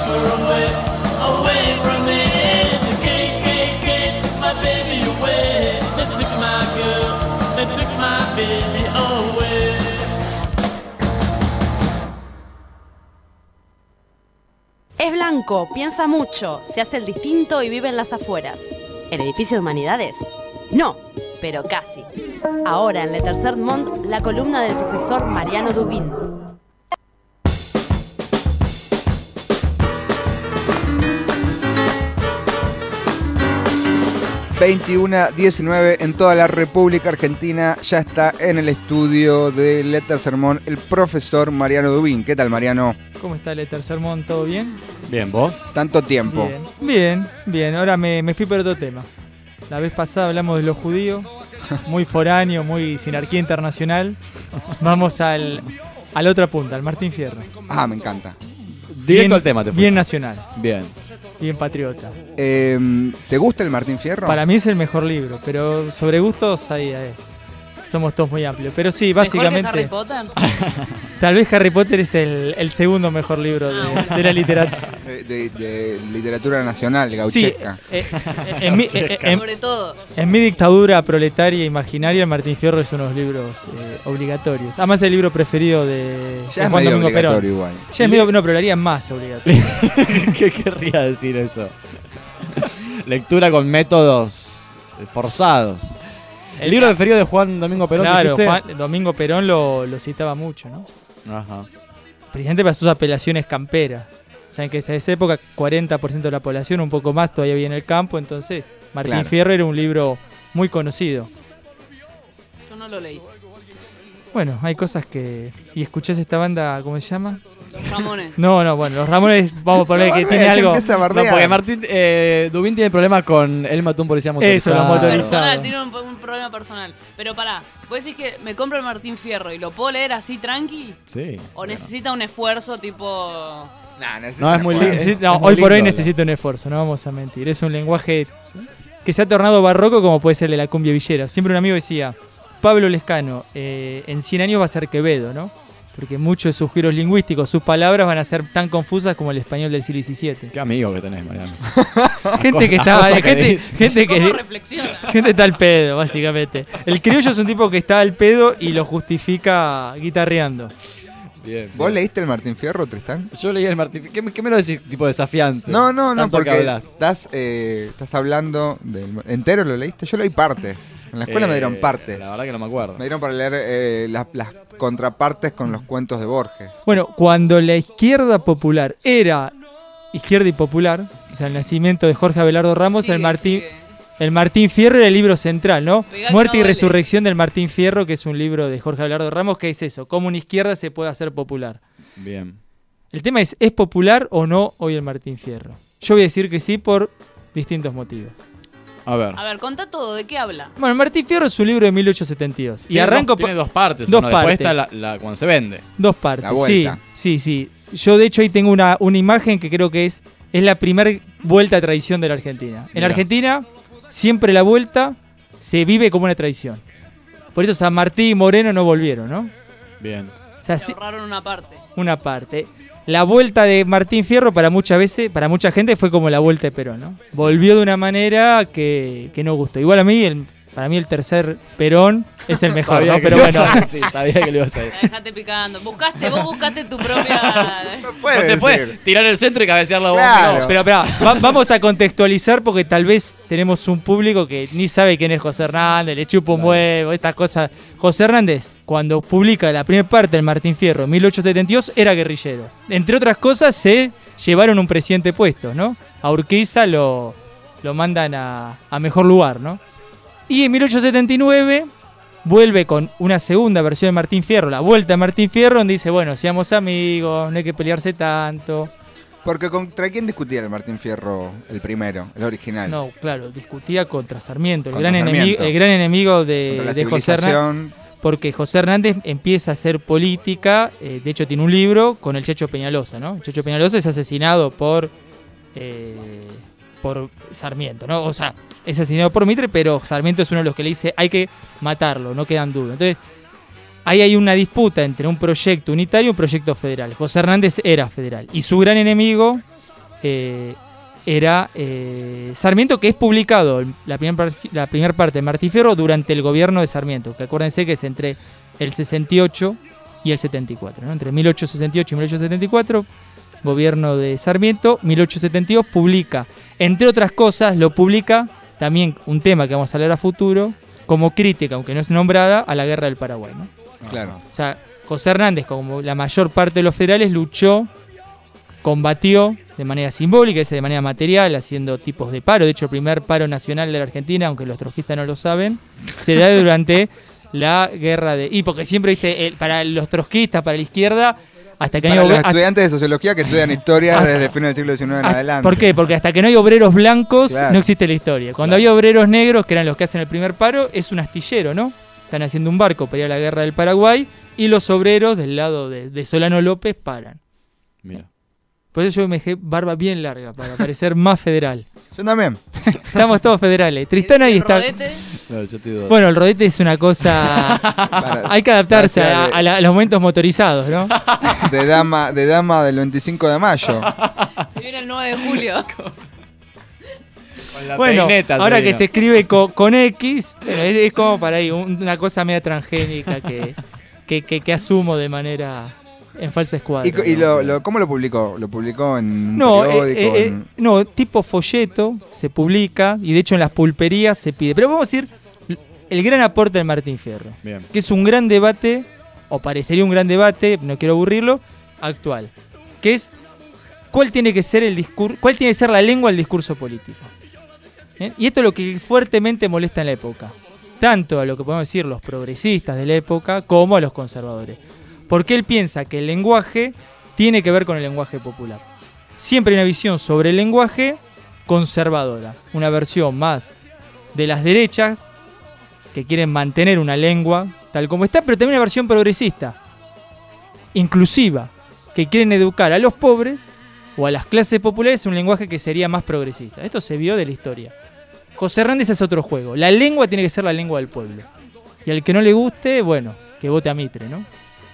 blanco, piensa mucho, se hace el distinto y vive en las afueras. ¿El edificio de humanidades? No, pero casi. Ahora en Le Tercer Monde, la columna del profesor Mariano Dubín. veintiuno diecinueve en toda la República Argentina. Ya está en el estudio de Le Tercer Monde el profesor Mariano Dubín. ¿Qué tal, Mariano? ¿Cómo está Le Tercer Monde? ¿Todo bien? Bien, ¿vos? Tanto tiempo. Bien, bien. bien. Ahora me, me fui por otro tema. La vez pasada hablamos de los judíos, muy foráneo, muy sinarquía internacional. Vamos al, a la otra punta, al Martín Fierro. Ah, me encanta. Directo bien, al tema, te fuiste. Bien nacional. Bien. Bien patriota. Eh, ¿Te gusta el Martín Fierro? Para mí es el mejor libro, pero sobre gustos ahí, ahí somos todos muy amplios. Pero sí, básicamente... ¿Mejor que Harry Potter? Tal vez Harry Potter es el, el segundo mejor libro de, ah, de la literatura. De, de, de literatura nacional, gauchesca. Sí, eh, eh, en, mi, eh, en, sobre todo. En mi dictadura proletaria imaginaria, el Martín Fierro es uno de los libros eh, obligatorios. Además, es el libro preferido de, ya de es Juan medio Domingo obligatorio Perón. Igual. Ya es medio, no, pero lo haría más obligatorio. ¿Qué querría decir eso? Lectura con métodos forzados. El libro preferido de Juan Domingo Perón. Claro, ¿dijiste? Juan Domingo Perón lo, lo citaba mucho, ¿no? Ajá. Precisamente para sus apelaciones camperas. Saben que en esa época cuarenta por ciento de la población, un poco más, todavía vivía en el campo. Entonces, Martín claro. Fierro era un libro muy conocido. Yo no lo leí. Bueno, hay cosas que... ¿Y escuchás esta banda, cómo se llama? Los Ramones. No, no, bueno, los Ramones, vamos a poner que tiene algo... No, porque Martín eh, Dubín tiene problemas con él mató a un policía motorizado. Eso, lo motorizado. Personal, tiene un, un problema personal. Pero pará, ¿vos decís que me compro el Martín Fierro y lo puedo leer así tranqui? Sí. ¿O necesita un esfuerzo tipo...? Nah, no, es muy lindo. Necesita, no, hoy por hoy necesita un esfuerzo, no vamos a mentir. Es un lenguaje ¿sí? que se ha tornado barroco como puede ser el de la cumbia villera. Siempre un amigo decía, Pablo Lescano, eh, en cien años va a ser Quevedo, ¿no? Porque muchos de sus giros lingüísticos, sus palabras van a ser tan confusas como el español del siglo diecisiete. Qué amigo que tenés, Mariano. Gente que estaba, gente, gente que ¿Cómo reflexiona? Gente está al pedo, básicamente. El criollo es un tipo que está al pedo y lo justifica guitarreando. Bien, ¿Vos bien. leíste el Martín Fierro, Tristán? Yo leí el Martín Fierro. ¿Qué, ¿Qué me lo decís tipo desafiante? No, no, no, porque estás, eh, estás hablando del... ¿Entero lo leíste? Yo leí partes. En la escuela eh, me dieron partes. La verdad que no me acuerdo. Me dieron para leer eh, las, las contrapartes con los cuentos de Borges. Bueno, cuando la izquierda popular era izquierda y popular, o sea, el nacimiento de Jorge Abelardo Ramos, sigue, el Martín... Sigue. El Martín Fierro era el libro central, ¿no? Pegá Muerte no y Resurrección del Martín Fierro, que es un libro de Jorge Abelardo Ramos, que es eso, cómo una izquierda se puede hacer popular. Bien. El tema es, ¿es popular o no hoy el Martín Fierro? Yo voy a decir que sí por distintos motivos. A ver. A ver, contá todo, ¿de qué habla? Bueno, el Martín Fierro es un libro de mil ochocientos setenta y dos. Y tiene arranco dos, tiene dos partes, dos ¿no? partes. Después está la, la, cuando se vende. Dos partes, la vuelta. sí, sí, sí. Yo de hecho ahí tengo una, una imagen que creo que es, es la primera vuelta a tradición de la Argentina. En Mira. Argentina... Siempre la vuelta se vive como una traición. Por eso San Martín y Moreno no volvieron, ¿no? Bien. O sea, se ahorraron una parte. Una parte. La vuelta de Martín Fierro para muchas veces, para mucha gente fue como la vuelta de Perón, ¿no? Volvió de una manera que, que no gustó. Igual a mí, el, para mí el tercer Perón es el mejor, ¿no? Pero bueno. Sí, sabía que lo ibas a decir. Dejate picando. Buscaste, vos buscaste tu propia... No, puede no te puedes tirar el centro y cabecearlo claro. vos. No. Pero espera, va, vamos a contextualizar porque tal vez tenemos un público que ni sabe quién es José Hernández, le chupa un huevo, estas cosas. José Hernández, cuando publica la primera parte del Martín Fierro en mil ochocientos setenta y dos, era guerrillero. Entre otras cosas, se llevaron un presidente puesto, ¿no? A Urquiza lo, lo mandan a, a mejor lugar, ¿no? Y en mil ochocientos setenta y nueve vuelve con una segunda versión de Martín Fierro, la vuelta de Martín Fierro, donde dice, bueno, seamos amigos, no hay que pelearse tanto. Porque ¿contra quién discutía el Martín Fierro, el primero, el original? No, claro, discutía contra Sarmiento, el, contra gran, Sarmiento. Enemigo, el gran enemigo de, la de José Hernández. Porque José Hernández empieza a hacer política, eh, de hecho tiene un libro con el Checho Peñalosa, ¿no? El Checho Peñalosa es asesinado por... Eh, por Sarmiento, ¿no? O sea, es asesinado por Mitre, pero Sarmiento es uno de los que le dice hay que matarlo, no quedan dudas. Entonces, ahí hay una disputa entre un proyecto unitario y un proyecto federal. José Hernández era federal y su gran enemigo eh, era eh, Sarmiento, que es publicado la primera la primer parte de Martín Fierro durante el gobierno de Sarmiento, que acuérdense que es entre el sesenta y ocho y el setenta y cuatro, ¿no? Entre mil ochocientos sesenta y ocho y mil ochocientos setenta y cuatro gobierno de Sarmiento, mil ochocientos setenta y dos, publica, entre otras cosas, lo publica también un tema que vamos a hablar a futuro, como crítica, aunque no es nombrada, a la guerra del Paraguay, ¿no? Claro. O sea, José Hernández, como la mayor parte de los federales, luchó, combatió de manera simbólica, de manera material, haciendo tipos de paro. De hecho, el primer paro nacional de la Argentina, aunque los trotskistas no lo saben, se da durante la guerra de... Y porque siempre, viste, el, para los trotskistas, para la izquierda, hasta que Para no hay los obreros, estudiantes de sociología que estudian historia desde el final del siglo diecinueve en adelante. ¿por qué? Porque hasta que no hay obreros blancos, Claro. no existe la historia. Cuando Claro. había obreros negros, que eran los que hacen el primer paro, es un astillero, ¿no? Están haciendo un barco para ir a la guerra del Paraguay y los obreros del lado de, de Solano López paran. Mira. Por eso yo me dejé barba bien larga, para parecer más federal. Yo también. Estamos todos federales. Tristán ahí está. No, yo te digo- Bueno, el rodete es una cosa... Hay que adaptarse a, a la- a los momentos motorizados, ¿no? De dama, de dama del veinticinco de mayo. Se viene el nueve de julio. Con la Bueno, peineta se ahora que vino. se escribe co- con X, bueno, es, es como para ahí, un- una cosa media transgénica que, que, que, que asumo de manera en falsa escuadra. ¿Y, co- y lo, lo- cómo lo publicó? ¿Lo publicó en un No, eh, periódico? eh, eh, en- no, tipo folleto, se publica y de hecho en las pulperías se pide. Pero vamos a decir el gran aporte del Martín Fierro, Bien. que es un gran debate, o parecería un gran debate, no quiero aburrirlo, actual, que es cuál tiene que ser el discurso, cuál tiene que ser la lengua del discurso político. ¿Bien? Y esto es lo que fuertemente molesta en la época, tanto a lo que podemos decir los progresistas de la época como a los conservadores. Porque él piensa que el lenguaje tiene que ver con el lenguaje popular. Siempre hay una visión sobre el lenguaje conservadora, una versión más de las derechas que quieren mantener una lengua tal como está, pero también una versión progresista, inclusiva, que quieren educar a los pobres o a las clases populares en un lenguaje que sería más progresista. Esto se vio de la historia. José Hernández es otro juego. La lengua tiene que ser la lengua del pueblo. Y al que no le guste, bueno, que vote a Mitre, ¿no?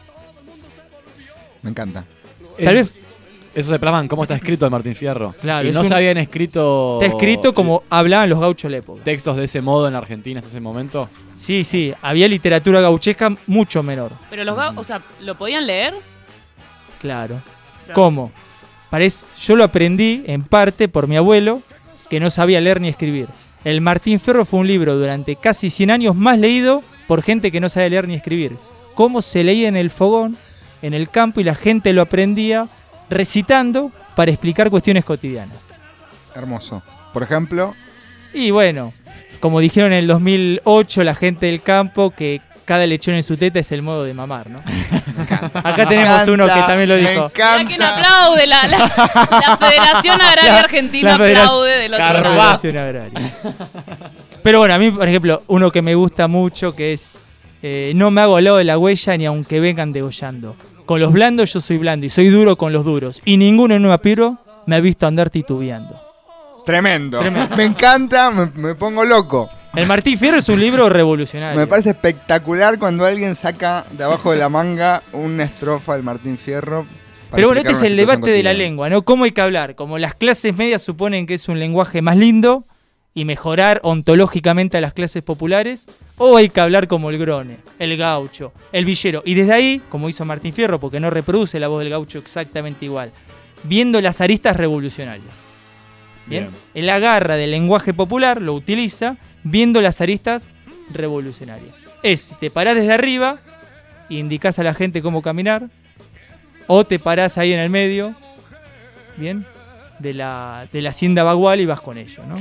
Me encanta. Tal vez Eso se plasma en cómo está escrito el Martín Fierro. Claro, y es no un- se habían escrito... está escrito como hablaban los gauchos de la época. textos de ese modo en la Argentina hasta ese momento. Sí, sí, había literatura gauchesca mucho menor. Pero los gau- o sea, ¿lo podían leer? Claro. O sea, ¿Cómo? Parece, yo lo aprendí en parte por mi abuelo, que no sabía leer ni escribir. El Martín Fierro fue un libro durante casi cien años más leído por gente que no sabía leer ni escribir. Cómo se leía en el fogón, en el campo, y la gente lo aprendía recitando para explicar cuestiones cotidianas. Hermoso. Por ejemplo, Y bueno, como dijeron en el dos mil ocho la gente del campo, que cada lechón en su teta es el modo de mamar, ¿no? Acá tenemos uno que también lo dijo. Mirá quién aplaude, la, la, la Federación Agraria La- Argentina la federación- aplaude del otro La lado. Federación Agraria. Pero bueno, a mí, por ejemplo, uno que me gusta mucho, que es eh, no me hago al lado de la huella ni aunque vengan degollando. Con los blandos yo soy blando y soy duro con los duros. Y ninguno en un apiro me ha visto andar titubeando. tremendo. Me encanta, me, me pongo loco. El Martín Fierro es un libro revolucionario. Me parece espectacular cuando alguien saca de abajo de la manga una estrofa del Martín Fierro. para Pero bueno, este explicar es una el situación debate de la cotidiana. lengua, ¿no? ¿Cómo hay que hablar? Como las clases medias suponen que es un lenguaje más lindo y mejorar ontológicamente a las clases populares, o hay que hablar como el grone, el gaucho, el villero. Y desde ahí, como hizo Martín Fierro, porque no reproduce la voz del gaucho exactamente igual, viendo las aristas revolucionarias. Bien. Bien. Él agarra del lenguaje popular, lo utiliza, viendo las aristas revolucionarias. Es, si te parás desde arriba, indicás a la gente cómo caminar, o te parás ahí en el medio, bien, de la, de la hacienda Bagual y vas con ello, ¿no?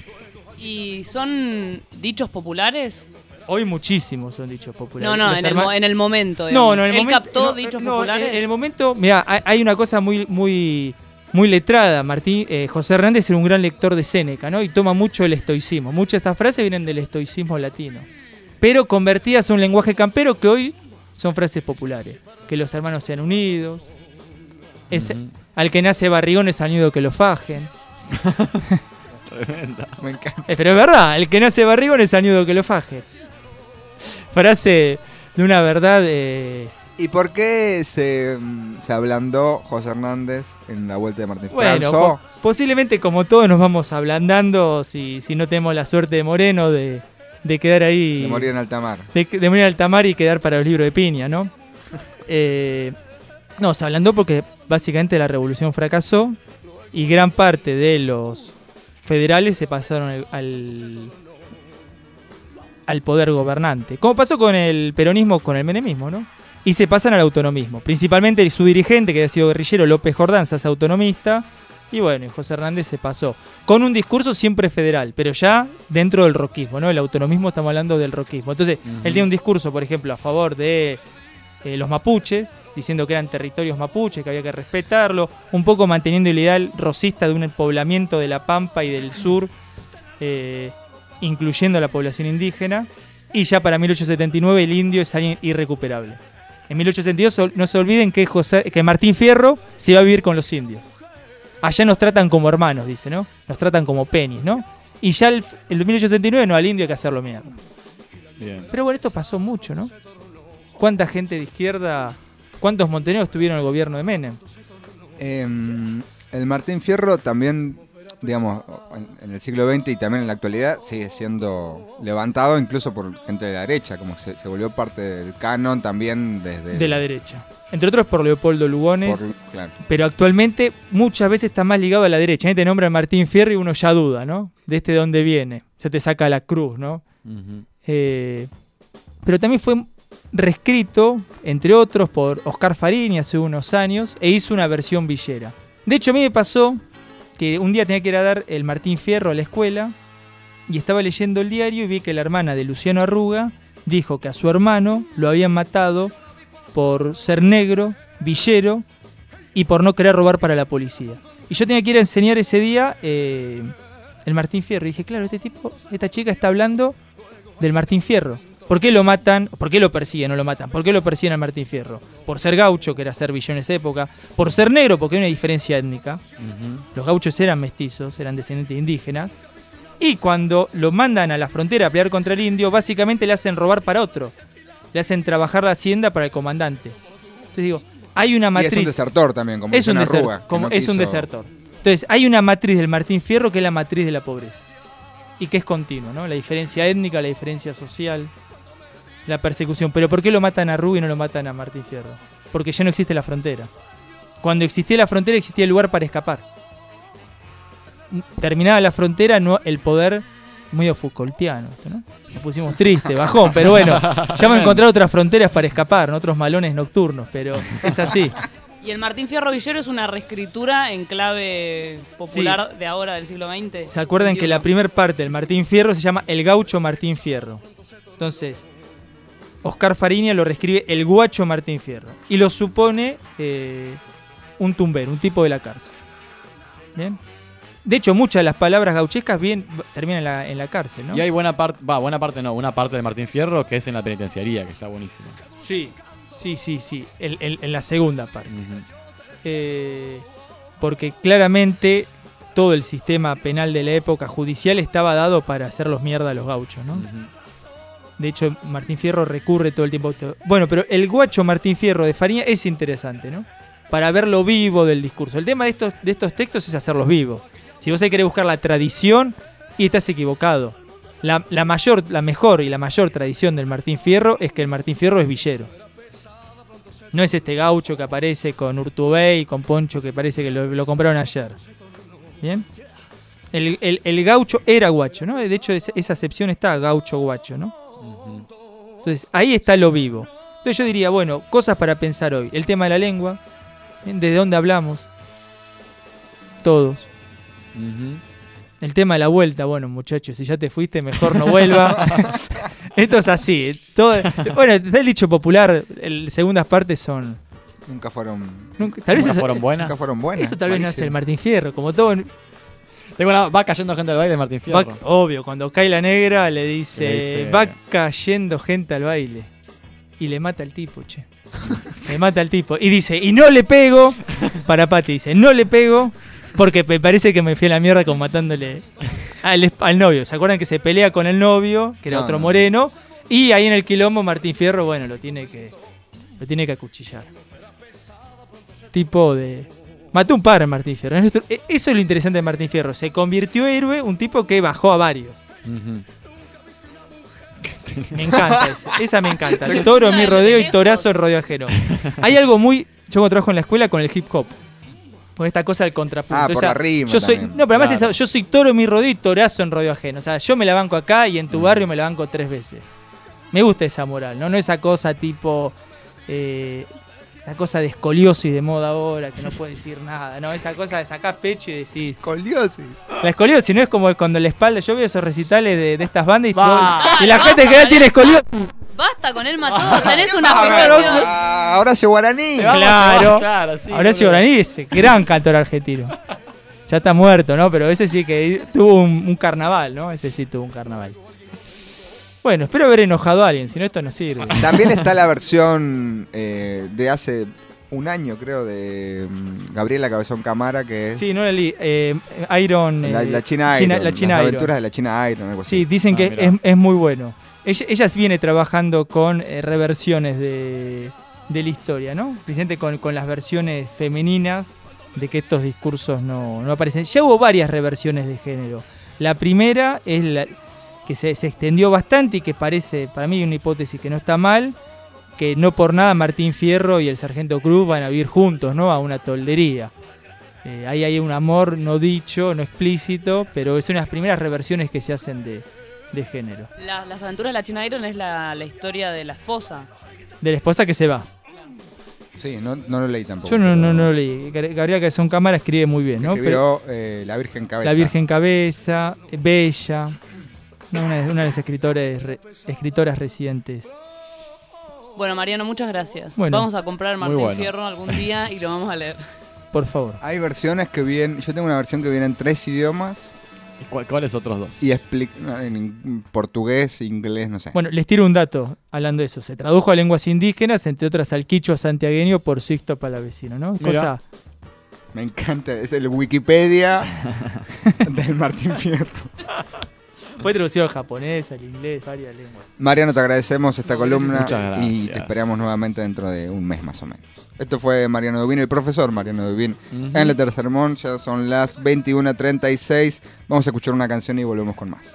¿Y son dichos populares? Hoy muchísimos son dichos populares. No, no, Los en el, herma- mo- en el momento. No, digamos. no, en el ¿Él momento. captó no, dichos no, populares? En, en el momento, mira, hay, hay una cosa muy, muy, muy letrada. Martín, eh, José Hernández era un gran lector de Séneca, ¿no? Y toma mucho el estoicismo. Muchas de estas frases vienen del estoicismo latino, pero convertidas a un lenguaje campero que hoy son frases populares. Que los hermanos sean unidos. Es, Al que nace barrigón es al nido que lo fajen. Tremenda. Me encanta. Eh, pero es verdad, el que nace barrigón es al nido que lo faje. Frase de una verdad. Eh... ¿Y por qué se, mm, se ablandó José Hernández en la vuelta de Martín Fierro? Bueno, po- posiblemente como todos nos vamos ablandando si, si no tenemos la suerte de Moreno de, de quedar ahí. De morir en alta mar. De, de morir en alta mar y quedar para los libros de piña, ¿no? Eh, No, se ablandó porque básicamente la revolución fracasó y gran parte de los federales se pasaron al, al, al poder gobernante. Como pasó con el peronismo, con el menemismo, ¿no? Y se pasan al autonomismo. Principalmente su dirigente, que había sido guerrillero, López Jordán, se hace autonomista. Y bueno, y José Hernández se pasó. Con un discurso siempre federal, pero ya dentro del roquismo, ¿no? El autonomismo, estamos hablando del roquismo. Entonces, uh-huh. él tiene un discurso, por ejemplo, a favor de eh, los mapuches, diciendo que eran territorios mapuches, que había que respetarlo, un poco manteniendo el ideal rosista de un poblamiento de la Pampa y del sur, eh, incluyendo a la población indígena. Y ya para mil ochocientos setenta y nueve el indio es alguien irrecuperable. En mil ochocientos setenta y dos no se olviden que, José, que Martín Fierro se va a vivir con los indios. Allá nos tratan como hermanos, dice, ¿no? Nos tratan como penis, ¿no? Y ya el, el mil ochocientos setenta y nueve no, al indio hay que hacerlo mierda. Bien. Pero bueno, esto pasó mucho, ¿no? ¿Cuánta gente de izquierda, cuántos montoneros tuvieron el gobierno de Menem? Eh, el Martín Fierro también, digamos, en, en el siglo veinte y también en la actualidad sigue siendo levantado incluso por gente de la derecha, como se, se volvió parte del canon también desde... De la derecha. Entre otros por Leopoldo Lugones, por, claro. Pero actualmente muchas veces está más ligado a la derecha. Ahí te nombra Martín Fierro y uno ya duda, ¿no? De este de dónde viene. Se te saca la cruz, ¿no? Uh-huh. Eh, pero también fue reescrito, entre otros, por Oscar Farini hace unos años e hizo una versión villera. De hecho, a mí me pasó que un día tenía que ir a dar el Martín Fierro a la escuela y estaba leyendo el diario y vi que la hermana de Luciano Arruga dijo que a su hermano lo habían matado por ser negro, villero y por no querer robar para la policía. Y yo tenía que ir a enseñar ese día eh, el Martín Fierro. Y dije, claro, este tipo, esta chica está hablando del Martín Fierro. ¿Por qué lo matan? ¿Por qué lo persiguen? No lo matan. ¿Por qué lo persiguen al Martín Fierro? Por ser gaucho, que era ser villero en esa época. Por ser negro, porque hay una diferencia étnica. Uh-huh. Los gauchos eran mestizos, eran descendientes indígenas. Y cuando lo mandan a la frontera a pelear contra el indio, básicamente le hacen robar para otro. Le hacen trabajar la hacienda para el comandante. Entonces digo, hay una matriz... Y es un desertor también, como es un, deser Arruga, como no es un desertor. Entonces, hay una matriz del Martín Fierro que es la matriz de la pobreza. Y que es continua, ¿no? La diferencia étnica, la diferencia social, la persecución. Pero ¿por qué lo matan a Arruga y no lo matan a Martín Fierro? Porque ya no existe la frontera. Cuando existía la frontera, existía el lugar para escapar. Terminada la frontera, no el poder... Muy Foucaultiano esto, ¿no? Nos pusimos triste, bajón, pero bueno, ya hemos encontrado otras fronteras para escapar, ¿no? Otros malones nocturnos, pero es así. ¿Y el Martín Fierro Villero es una reescritura en clave popular sí. de ahora, del siglo veinte? ¿Se acuerdan veintiuno? Que la primera parte del Martín Fierro se llama El Gaucho Martín Fierro? Entonces, Oscar Fariña lo reescribe El Guacho Martín Fierro y lo supone eh, un tumbero, un tipo de la cárcel. ¿Bien? De hecho, muchas de las palabras gauchescas bien terminan en la, en la cárcel, ¿no? Y hay buena parte, va, buena parte no, una parte de Martín Fierro que es en la penitenciaría, que está buenísima. Sí, sí, sí, sí, en, en, en la segunda parte. Uh-huh. Eh, porque claramente todo el sistema penal de la época judicial estaba dado para hacerlos mierda a los gauchos, ¿no? Uh-huh. De hecho, Martín Fierro recurre todo el tiempo. Bueno, pero el guacho Martín Fierro de Fariña es interesante, ¿no? Para ver lo vivo del discurso. El tema de estos, de estos textos es hacerlos vivos. Si vos querés buscar la tradición, y estás equivocado. La, la, mayor, la mejor y la mayor tradición del Martín Fierro es que el Martín Fierro es villero. No es este gaucho que aparece con Urtubey y con Poncho que parece que lo, lo compraron ayer. ¿Bien? El, el, el gaucho era guacho, ¿no? De hecho, esa acepción está gaucho-guacho, ¿no? Uh-huh. Entonces, ahí está lo vivo. Entonces yo diría, bueno, cosas para pensar hoy. El tema de la lengua. ¿Desde dónde hablamos? Todos. Uh-huh. El tema de la vuelta, bueno, muchachos, si ya te fuiste, mejor no vuelva. Esto es así. Todo, bueno, está el dicho popular, las segundas partes son... Nunca fueron... Nunca, tal vez nunca eso, fueron buenas. Nunca fueron buenas. Eso tal vez no es el Martín Fierro, como todo... Tengo una, va cayendo gente al baile de Martín Fierro. Va, obvio, cuando cae la negra le dice, le dice... va cayendo gente al baile. Y le mata al tipo, che. Le mata al tipo. Y dice, y no le pego... Para Pati dice, no le pego... Porque me parece que me fui a la mierda como matándole al, al novio. ¿Se acuerdan que se pelea con el novio, que era no, otro no. moreno? Y ahí en el quilombo Martín Fierro, bueno, lo tiene que lo tiene que acuchillar. Tipo de... Mató un par Martín Fierro. Eso es lo interesante de Martín Fierro. Se convirtió en héroe un tipo que bajó a varios. Uh-huh. Me encanta esa, esa me encanta. Toro en mi rodeo y torazo en rodeo ajeno. Hay algo muy... Yo cuando trabajo en la escuela con el hip hop, con esta cosa del contrapunto. Ah, por o sea, la rima yo soy, también. no, pero además Claro. es- yo soy toro en mi rodeo y torazo en rodeo ajeno. O sea, yo me la banco acá y en tu barrio me la banco tres veces. Me gusta esa moral, ¿no? No esa cosa tipo... Eh, esa cosa de escoliosis de moda ahora, que no puede decir nada, ¿no? Esa cosa de sacar pecho y decir... Escoliosis. La escoliosis no es como cuando la espalda... Yo veo esos recitales de, de estas bandas y, Va. todo- y la gente Vamos, que ya tiene escoliosis... Basta con el mató, tenés una Ah, afirmación. ah, Horacio Guaraní. Claro, claro, sí, Horacio boludo. Guaraní es gran cantor argentino. Ya está muerto, ¿no? Pero ese sí que tuvo un, un carnaval, ¿no? Ese sí tuvo un carnaval. Bueno, espero haber enojado a alguien, si no esto no sirve. También está la versión eh, de hace un año, creo, de mm, Gabriela Cabezón Camara, que es Sí, no la leí. Eh, Iron... la, eh, la China Iron. La China las Iron. aventuras de la China Iron, algo así. Sí, dicen Ah, que mirá. es, es muy bueno. Ella, ella viene trabajando con eh, reversiones de, de la historia, ¿no? Precisamente con, con las versiones femeninas de que estos discursos no, no aparecen. Ya hubo varias reversiones de género. La primera es la que se, se extendió bastante y que parece, para mí, una hipótesis que no está mal, que no por nada Martín Fierro y el Sargento Cruz van a vivir juntos, ¿no? A una toldería. Eh, ahí hay un amor no dicho, no explícito, pero son las primeras reversiones que se hacen de, de género. La- las aventuras de la China Iron es la, la historia de la esposa. De la esposa que se va. Sí, no, no lo leí tampoco. Yo no, no, no lo leí. Gab- Gabriela Cabezón Cámara escribe muy bien, ¿no? Escribió eh, La Virgen Cabeza. La Virgen Cabeza, eh, Bella, ¿no? una, de- una de las escritores, re- escritoras recientes. Bueno, Mariano, muchas gracias. Bueno. Vamos a comprar Muy Martín bueno. Fierro algún día y lo vamos a leer. Por favor. Hay versiones que vienen. Yo tengo una versión que viene en tres idiomas. ¿Y cuál- cuáles otros dos? Y explica en in- portugués, inglés, no sé. Bueno, les tiro un dato hablando de eso. Se tradujo a lenguas indígenas, entre otras al quichua santiagueño por Sixto Palavecino, ¿no? Mirá. Cosa... Me encanta. Es el Wikipedia del Martín Fierro. Fue traducido al japonés, al inglés, varias lenguas. Mariano, te agradecemos esta columna Muchas y gracias. te esperamos nuevamente dentro de un mes más o menos. Esto fue Mariano Dubín, el profesor Mariano Dubín, Ujú. en el Tercer Sermón. Ya son las veintiuna treinta y seis. Vamos a escuchar una canción y volvemos con más.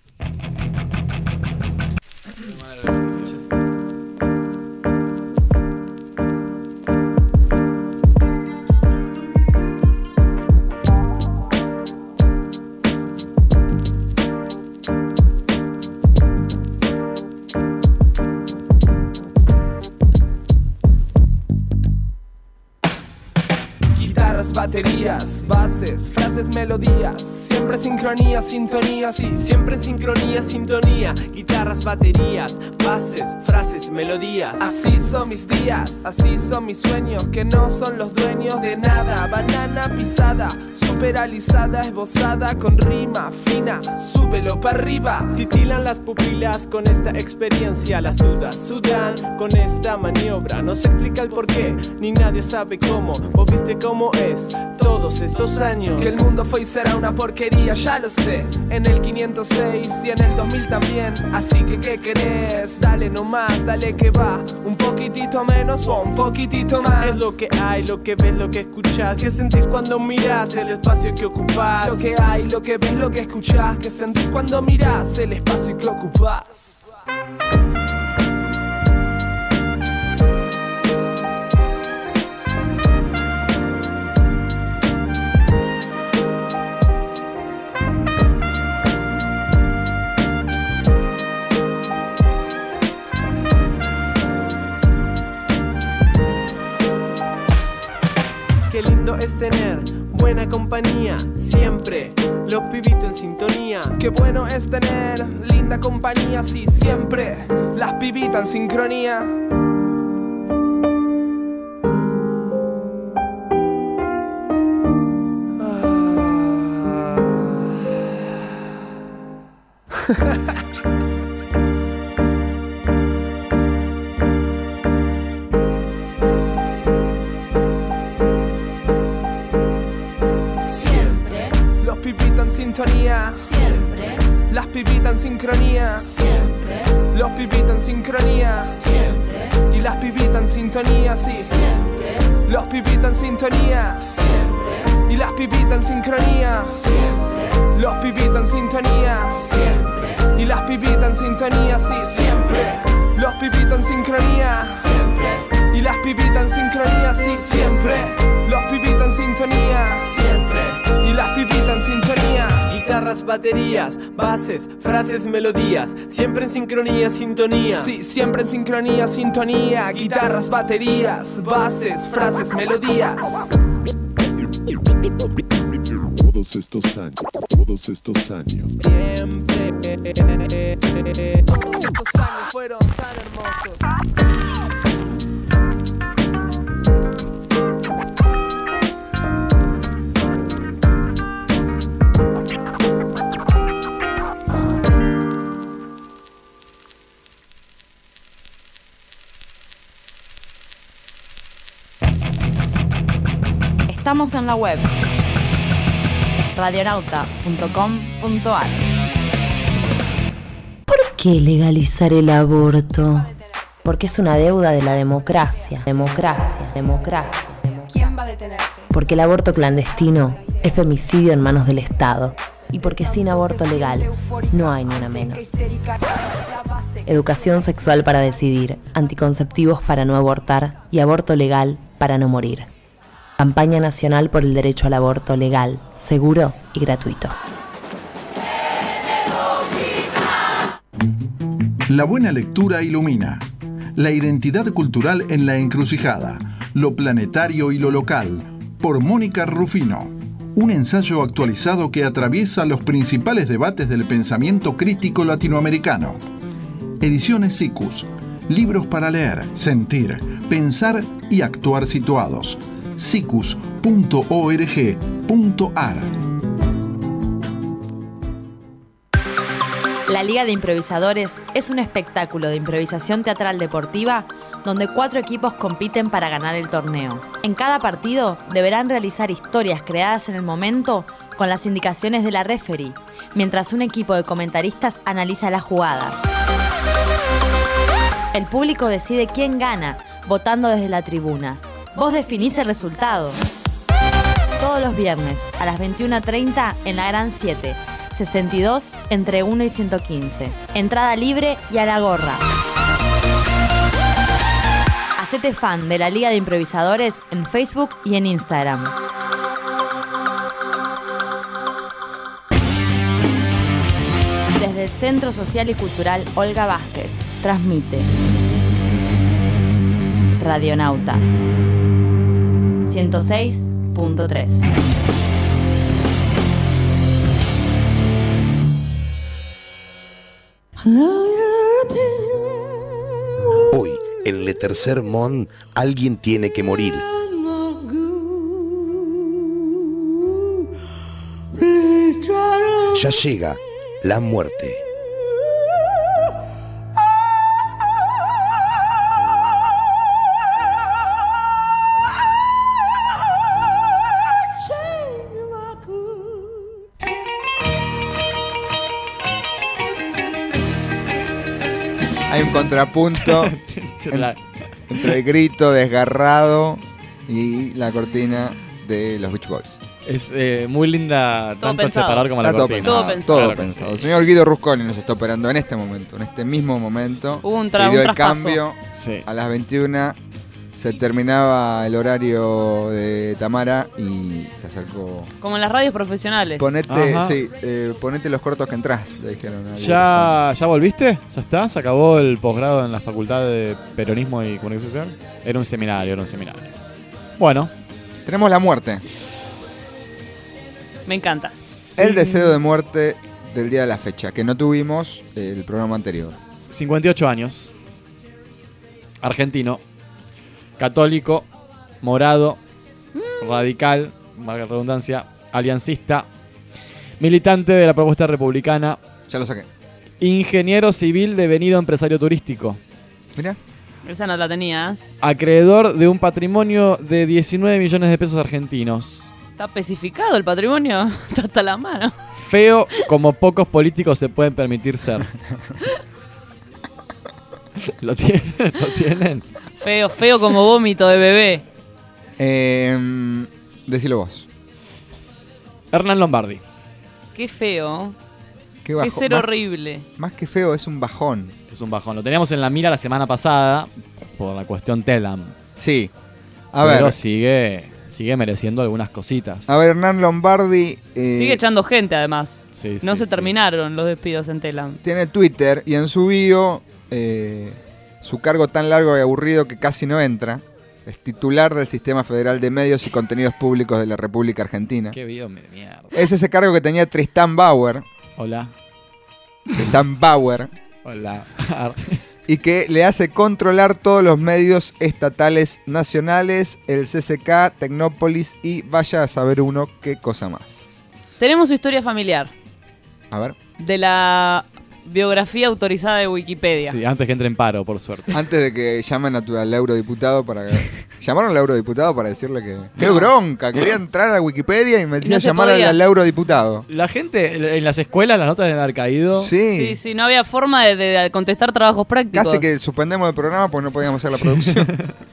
Guitarras, baterías, bases, frases, melodías. Siempre sincronía, sintonía, sí. Siempre en sincronía, sintonía, guitarras, baterías, bases, frases, melodías. Así son mis días, así son mis sueños, que no son los dueños de nada. Banana pisada, superalizada, esbozada con rima fina, súbelo para arriba. Titilan las pupilas con esta experiencia, las dudas sudan con esta maniobra. No se explica el porqué, ni nadie sabe cómo. Vos viste cómo es todos estos años. Que el mundo fue y será una porquería, ya lo sé. En el quinientos seis y en el dos mil también. Así que ¿qué querés? Dale nomás, dale que va. Un poquitito menos o un poquitito más. Es lo que hay, lo que ves, lo que escuchas. ¿Qué sentís cuando miras el espacio que ocupás? Lo que hay, lo que ves, lo que escuchás. ¿Qué sentís cuando mirás el espacio que ocupás? Qué lindo es tener buena compañía, siempre los pibitos en sintonía. Qué bueno es tener linda compañía, sí, siempre las pibitas en sincronía. Siempre, Los pibitas en sintonía, siempre, las pibitas en sincronía, siempre, los pibitas en sincronía, siempre, y las pibitas en sintonía, sí, siempre, los pibitas en sintonía, siempre, y las pibitas en sincronía, siempre, los pibitas en sintonía, siempre. Y las pipitas en sintonía, sí, siempre. Los pipitos en sincronía, siempre. Y las pipitas en sincronía, sí, siempre. Los pipitos en sintonía, siempre. Y las pipitas en sintonía. Guitarras, baterías, bases, frases, melodías, siempre en sincronía, sintonía. Sí, siempre en sincronía, sintonía. Guitarras, baterías, bases, frases, melodías. Todos estos años, todos estos años. Siempre. Todos estos años fueron tan hermosos. Estamos en la web radionauta punto com punto a r. ¿Por qué legalizar el aborto? Porque es una deuda de la democracia, democracia, democracia. ¿Quién va a detenerte? Porque el aborto clandestino es femicidio en manos del Estado. Y porque sin aborto legal no hay ni una menos. Educación sexual para decidir, anticonceptivos para no abortar y aborto legal para no morir. Campaña nacional por el derecho al aborto legal, seguro y gratuito. La buena lectura ilumina. La identidad cultural en la encrucijada. Lo planetario y lo local. Por Mónica Rufino. Un ensayo actualizado que atraviesa los principales debates del pensamiento crítico latinoamericano. Ediciones Sikus. Libros para leer, sentir, pensar y actuar situados. sikus punto org punto a r. La Liga de Improvisadores es un espectáculo de improvisación teatral deportiva donde cuatro equipos compiten para ganar el torneo. En cada partido deberán realizar historias creadas en el momento con las indicaciones de la referee, mientras un equipo de comentaristas analiza las jugadas. El público decide quién gana, votando desde la tribuna. Vos definís el resultado. Todos los viernes a las veintiuna treinta en la Gran siete, sesenta y dos entre uno y ciento quince. Entrada libre y a la gorra. Hacete fan de la Liga de Improvisadores en Facebook y en Instagram. Desde el Centro Social y Cultural Olga Vázquez, transmite Radionauta ciento seis punto tres. Hoy, en Le Tercer Monde, alguien tiene que morir. Ya llega la muerte. Hay un contrapunto en- entre el grito desgarrado y la cortina de los Beach Boys. Es eh, muy linda Todo tanto el pensado. separador como Está la todo cortina. pensado. Todo pensado. Todo Claro que pensado. sí. El señor Guido Rusconi nos está operando en este momento, en este mismo momento. Hubo un tra- Pidió un el traspaso. cambio Sí. a las veintiuna. Se terminaba el horario de Tamara y se acercó. Como en las radios profesionales. Ponete, Ajá. sí, eh, ponete los cortos que entrás, le dijeron. a Guido ¿Ya, ¿Ya volviste? ¿Ya está? ¿Se acabó el posgrado en la Facultad de Peronismo y Comunicación Social? Era un seminario, era un seminario. Bueno. Rusconi. Tenemos la muerte. Me encanta. El deseo de muerte del día de la fecha, que no tuvimos eh, el programa anterior. cincuenta y ocho años. Argentino. Católico. Morado. Radical. Valga la redundancia. Aliancista. Militante de la propuesta republicana. Ya lo saqué. Ingeniero civil devenido empresario turístico. Mira. Esa no la tenías. Acreedor de un patrimonio de diecinueve millones de pesos argentinos. Está especificado el patrimonio. Está hasta la mano. Feo como pocos políticos se pueden permitir ser. ¿Lo tienen? ¿Lo tienen? Feo, feo como vómito de bebé. Eh, decilo vos. Hernán Lombardi. Qué feo. Qué Que bajón. ser Más- horrible. Más que feo, es un bajón. Es un bajón. Lo teníamos en la mira la semana pasada por la cuestión Telam. Sí. A Pero ver. sigue, sigue mereciendo algunas cositas. A ver, Hernán Lombardi eh, Sigue echando gente, además. Sí, no sí, se sí. terminaron los despidos en Telam. tiene Twitter y en su bio, eh, su cargo tan largo y aburrido que casi no entra. Es titular del Sistema Federal de Medios y Contenidos Públicos de la República Argentina. Qué video de mierda. Es ese cargo que tenía Tristán Bauer. Hola. Tristán Bauer. Hola. Y que le hace controlar todos los medios estatales nacionales, el C C K, Tecnópolis y vaya a saber uno qué cosa más. Tenemos su historia familiar. A ver. De la biografía autorizada de Wikipedia. Sí, antes que entre en paro, por suerte. Antes de que llamen a tu, al eurodiputado para... Llamaron al eurodiputado para decirle que... ¡Qué bronca! Quería entrar a Wikipedia y me decía No se llamar al, podía. al eurodiputado. La gente en las escuelas, las notas deben haber caído. Sí. Sí, sí, no había forma de, de contestar trabajos prácticos. Casi que suspendemos el programa porque no podíamos hacer la producción.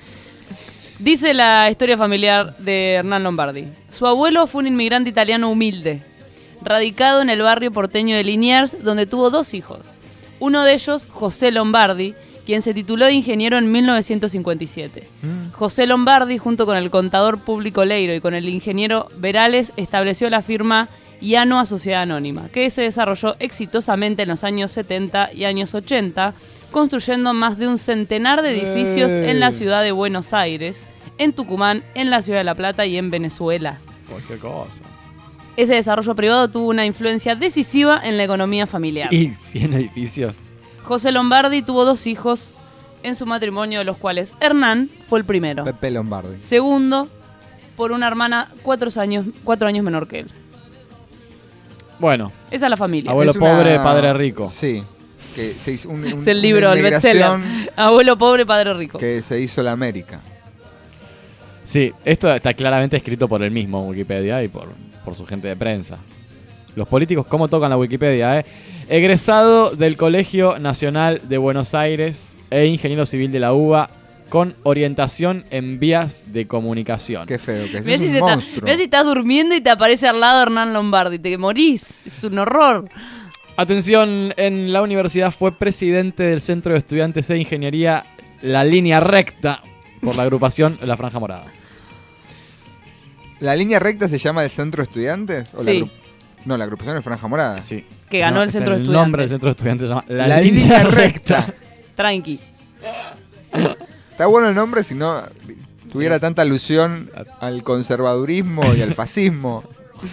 Dice la historia familiar de Hernán Lombardi. Su abuelo fue un inmigrante italiano humilde, radicado en el barrio porteño de Liniers, donde tuvo dos hijos. Uno de ellos, José Lombardi, quien se tituló de ingeniero en mil novecientos cincuenta y siete. Mm. José Lombardi, junto con el contador público Leiro y con el ingeniero Verales, estableció la firma Ianoa Sociedad Anónima, que se desarrolló exitosamente en los años setenta y años ochenta, construyendo más de un centenar de edificios ¡Ey! en la ciudad de Buenos Aires, en Tucumán, en la ciudad de La Plata y en Venezuela. Cualquier cosa. Ese desarrollo privado tuvo una influencia decisiva en la economía familiar. Y cien edificios. José Lombardi tuvo dos hijos en su matrimonio, de los cuales Hernán fue el primero. Pepe Lombardi. Segundo, por una hermana cuatro años, cuatro años menor que él. Bueno. Esa es la familia. Abuelo Es una- pobre, padre rico. Sí. Que se hizo un, un- Es el libro, una el bestseller. inmigración Abuelo pobre, padre rico. que se hizo la América. Sí, esto está claramente escrito por él mismo en Wikipedia y por, por su gente de prensa. Los políticos, ¿cómo tocan la Wikipedia? Eh? Egresado del Colegio Nacional de Buenos Aires e ingeniero civil de la U B A con orientación en vías de comunicación. Qué feo que es. Mirá Es si, un se está- monstruo. mirá si estás durmiendo y te aparece al lado Hernán Lombardi. Te morís. Es un horror. Atención, en la universidad fue presidente del Centro de Estudiantes de Ingeniería La Línea Recta por la agrupación La Franja Morada. ¿La línea recta se llama el Centro de Estudiantes? ¿O Sí. la agru- no, la agrupación es Franja Morada. Sí. Que ganó el Es Centro de El Estudiantes. nombre del Centro de Estudiantes se llama La, La Línea, Línea Recta. Recta. Tranqui. Está bueno el nombre si no tuviera tanta alusión al conservadurismo y al fascismo.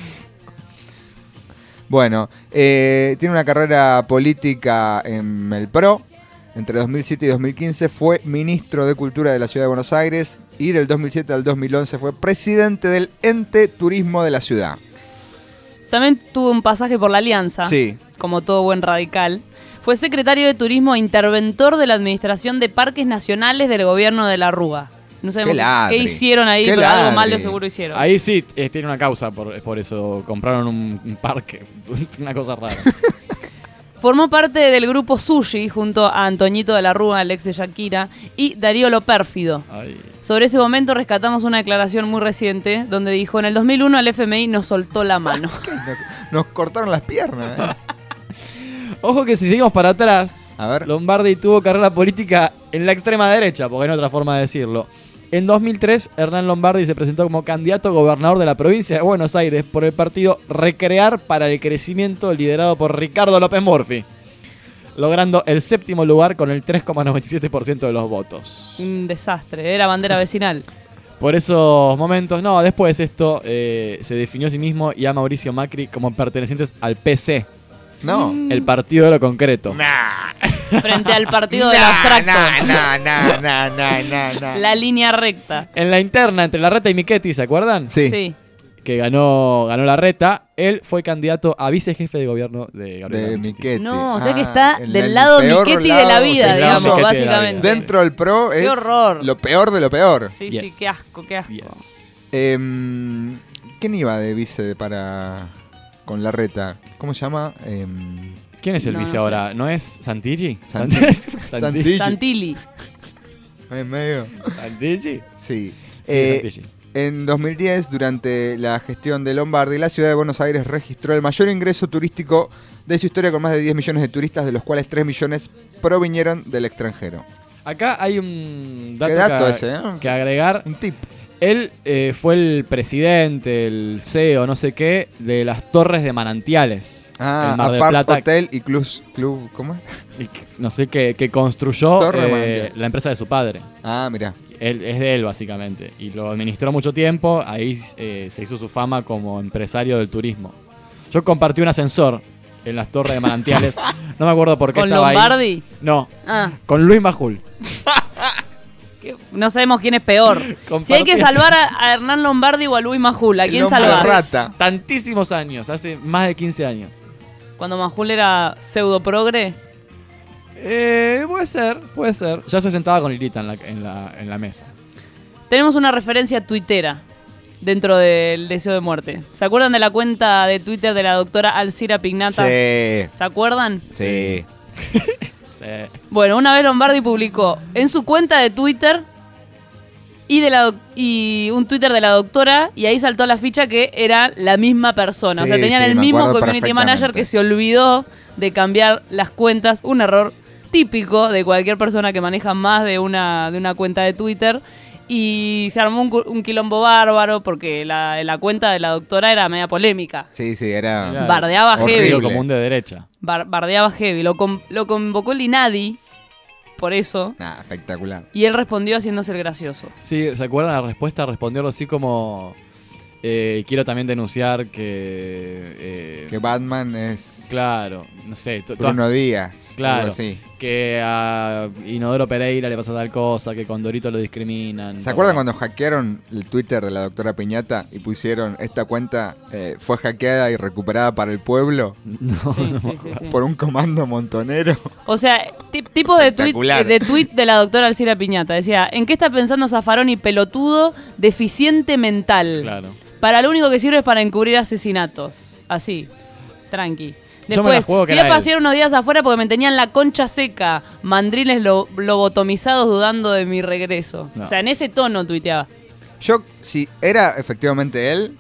Bueno, eh, tiene una carrera política en el P R O. Entre dos mil siete y dos mil quince fue ministro de Cultura de la Ciudad de Buenos Aires y del dos mil siete al dos mil once fue presidente del Ente Turismo de la ciudad. También tuvo un pasaje por la Alianza. Sí. Como todo buen radical. Fue secretario de Turismo e interventor de la Administración de Parques Nacionales del gobierno de la Rúa. No sabemos Qué qué, ladri. hicieron ahí, Qué pero algo ladri. malo seguro hicieron. Ahí sí eh, tiene una causa por, por eso. Compraron un, un parque. Una cosa rara. Formó parte del grupo Sushi junto a Antoñito de la Rúa, el ex de Shakira, y Darío Lo Pérfido. Ay. Sobre ese momento rescatamos una declaración muy reciente donde dijo: en el dos mil uno el F M I nos soltó la mano. Nos cortaron las piernas. ¿eh? Ojo que si seguimos para atrás, A ver. Lombardi tuvo carrera política en la extrema derecha, porque no hay otra forma de decirlo. En dos mil tres, Hernán Lombardi se presentó como candidato a gobernador de la provincia de Buenos Aires por el partido Recrear para el Crecimiento, liderado por Ricardo López Murphy, logrando el séptimo lugar con el tres coma noventa y siete por ciento de los votos. Un desastre, era bandera vecinal. Por esos momentos, no, después esto eh, se definió a sí mismo y a Mauricio Macri como pertenecientes al P C. No. El partido de lo concreto. Frente al partido del abstracto. No, no, no, no, no, no. La línea recta. En la interna entre Larreta y Michetti, ¿se acuerdan? Sí. Sí. Que ganó, ganó Larreta. Él fue candidato a vicejefe de gobierno de Gabriel De Michetti. Michetti. No, o sea que Ah, está el- del el lado peor Michetti de la lado, vida, sí, digamos, Michetti de la básicamente. Dentro del Pro es Qué horror. lo peor de lo peor. Sí, Yes. sí, qué asco, qué asco. Yes. Em, ¿Quién iba de vice para con Larreta? ¿Cómo se llama? Em, ¿Quién es el No, vice no sé. ahora? ¿No es Santilli? Santilli. Santilli. Santilli. Santilli. Es medio. ¿Santilli? Sí. Sí, Eh, Santilli. En dos mil diez, durante la gestión de Lombardi, la ciudad de Buenos Aires registró el mayor ingreso turístico de su historia con más de diez millones de turistas, de los cuales tres millones provinieron del extranjero. Acá hay un dato, ¿Qué dato que, ese, eh? que agregar. Un tip. Él eh, fue el presidente, el C E O, no sé qué, de las Torres de Manantiales. Ah, en Mar del Apart Plata. Hotel y Club, club ¿cómo es? Y que- no sé qué, que construyó Torre de eh, Manantiales. la empresa de su padre. Ah, mirá. Él, es de él, básicamente. Y lo administró mucho tiempo. Ahí eh, se hizo su fama como empresario del turismo. Yo compartí un ascensor en las Torres de Manantiales. No me acuerdo por qué ¿Con estaba Lombardi? ahí. No, Ah, con Luis Majul. que no sabemos quién es peor. Si hay que Compartí salvar a, a Hernán Lombardi o a Luis Majul, ¿a quién El hombre salvar? rata. Tantísimos años, hace más de quince años. Cuando Majul era pseudo progre. Eh, puede ser, puede ser. Ya se sentaba con Lilita en la, en la, en la mesa. Tenemos una referencia tuitera dentro del deseo de muerte. ¿Se acuerdan de la cuenta de Twitter de la doctora Alcira Pignata? Sí. ¿Se acuerdan? Sí. Sí. Bueno, una vez Lombardi publicó en su cuenta de Twitter y, de la doc- y un Twitter de la doctora, y ahí saltó a la ficha que era la misma persona. o sea, Sí, tenían sí, el me mismo acuerdo community manager perfectamente. que se olvidó de cambiar las cuentas. Un error típico de cualquier persona que maneja más de una, de una cuenta de Twitter. Y se armó un, cu- un quilombo bárbaro porque la, la cuenta de la doctora era media polémica. Sí, sí, era. Era Bardeaba heavy. Sentido común de derecha. Bar- bardeaba heavy. Lo, con- lo convocó el INADI por eso. Nah, espectacular. Y él respondió haciéndose el gracioso. Sí, ¿se acuerdan la respuesta? Respondió algo así como... eh, quiero también denunciar que... eh, Que Batman es. Claro, no sé. to- Bruno todas- Díaz. Claro, Algo así. que a Inodoro Pereira le pasa tal cosa, que con Dorito lo discriminan. ¿Se acuerdan cuando hackearon el Twitter de la doctora Piñata y pusieron esta cuenta eh, fue hackeada y recuperada para el pueblo? No, Sí, no sí, me sí, acuerdo. sí. Por un comando montonero. O sea, ti- tipo de tweet, Espectacular. de tweet de la doctora Alcira Piñata. Decía, ¿en qué está pensando Zaffaroni pelotudo, deficiente mental? Claro. Para lo único que sirve es para encubrir asesinatos. Así, tranqui. Yo me la Después, juego que fui era a él. pasear unos días afuera porque me tenían la concha seca. Mandriles lo- lobotomizados dudando de mi regreso. No. O sea, en ese tono tuiteaba. Yo, si era efectivamente él,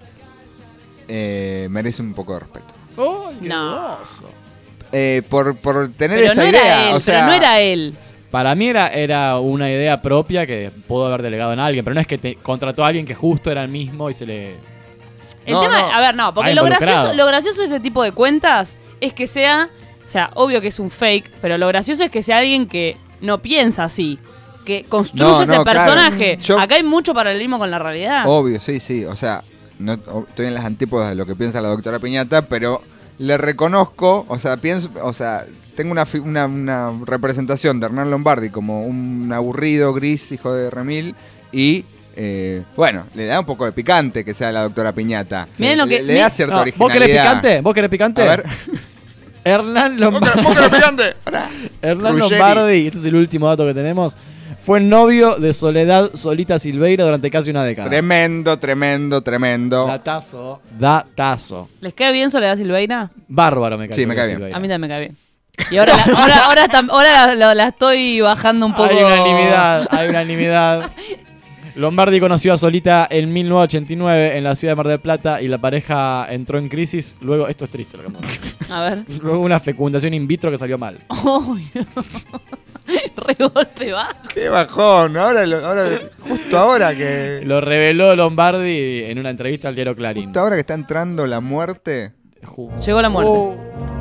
eh, merece un poco de respeto. ¡Ay, qué No. dudoso! Eh, por, por tener Pero esa no idea. era él, o sea, pero no era él. Para mí era, era una idea propia que pudo haber delegado en alguien, pero no es que te contrató a alguien que justo era el mismo y se le... El No, tema, no. a ver, no, porque Ah, lo involucrado. gracioso, lo gracioso de ese tipo de cuentas es que sea, o sea, obvio que es un fake, pero lo gracioso es que sea alguien que no piensa así, que construye No, ese no, claro. personaje. Yo- Acá hay mucho paralelismo con la realidad. Obvio, sí, sí. O sea, no, o- estoy en las antípodas de lo que piensa la doctora Piñata, pero le reconozco, o sea, pienso, o sea, tengo una, fi- una, una representación de Hernán Lombardi como un aburrido, gris, hijo de remil, y eh, bueno, le da un poco de picante que sea la doctora Piñata. Miren lo le, que- le mi- da cierta No, ¿vos originalidad. querés picante? ¿Vos querés picante? A ver. Hernán ¿Vos Lombardi. querés- vos querés picante? Pará. Hernán Ruggeri. Lombardi, este es el último dato que tenemos, fue novio de Soledad Solita Silveira durante casi una década. Tremendo, tremendo, tremendo. Datazo. Datazo. ¿Les cae bien Soledad Silveira? Bárbaro me cae. Sí, me Soledad cae bien. Silveira. A mí también me cae bien. Y ahora, la, ahora, ahora, tam- ahora la, la- la estoy bajando un poco. Hay unanimidad, hay unanimidad. Lombardi conoció a Solita en mil novecientos ochenta y nueve en la ciudad de Mar del Plata y la pareja entró en crisis. Luego, esto es triste lo que me A ver. Luego una fecundación in vitro que salió mal. Uy, no. Regolpe bajo. Qué bajón, ahora, lo- ahora justo ahora que Lo reveló Lombardi en una entrevista al diario Clarín. justo ahora que está entrando la muerte. Ju- Llegó la muerte. Oh.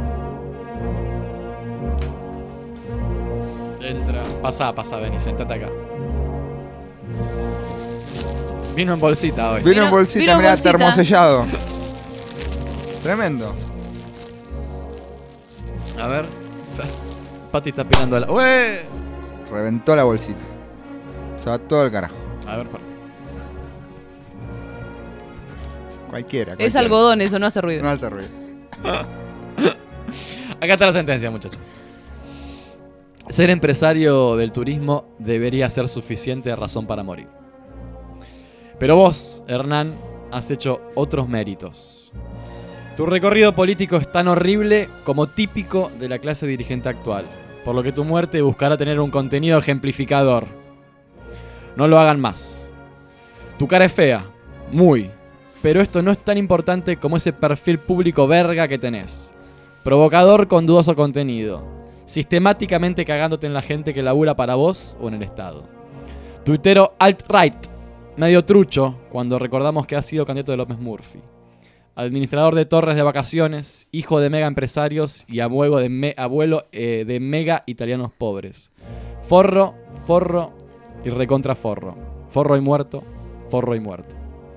Entra. Pasá, pasá, vení, sentate acá. Vino en bolsita hoy. Vino, Vino- en bolsita, vino en mirá, bolsita. termosellado. Tremendo. A ver. Pati está pegando la. ¡Ué! Reventó la bolsita. Se va todo el carajo. A ver, para. Cualquiera. Es cualquiera. algodón, eso no hace ruido. No hace ruido. Acá está la sentencia, muchachos. Ser empresario del turismo debería ser suficiente razón para morir. Pero vos, Hernán, has hecho otros méritos. Tu recorrido político es tan horrible como típico de la clase dirigente actual, por lo que tu muerte buscará tener un contenido ejemplificador. No lo hagan más. Tu cara es fea, muy, pero esto no es tan importante como ese perfil público verga que tenés. Provocador con dudoso contenido, sistemáticamente cagándote en la gente que labura para vos o en el Estado. Tuitero alt-right, medio trucho cuando recordamos que ha sido candidato de López Murphy. Administrador de torres de vacaciones, hijo de mega empresarios y abuelo de, me, abuelo, eh, de mega italianos pobres. Forro, forro y recontra forro. Forro y muerto, forro y muerto.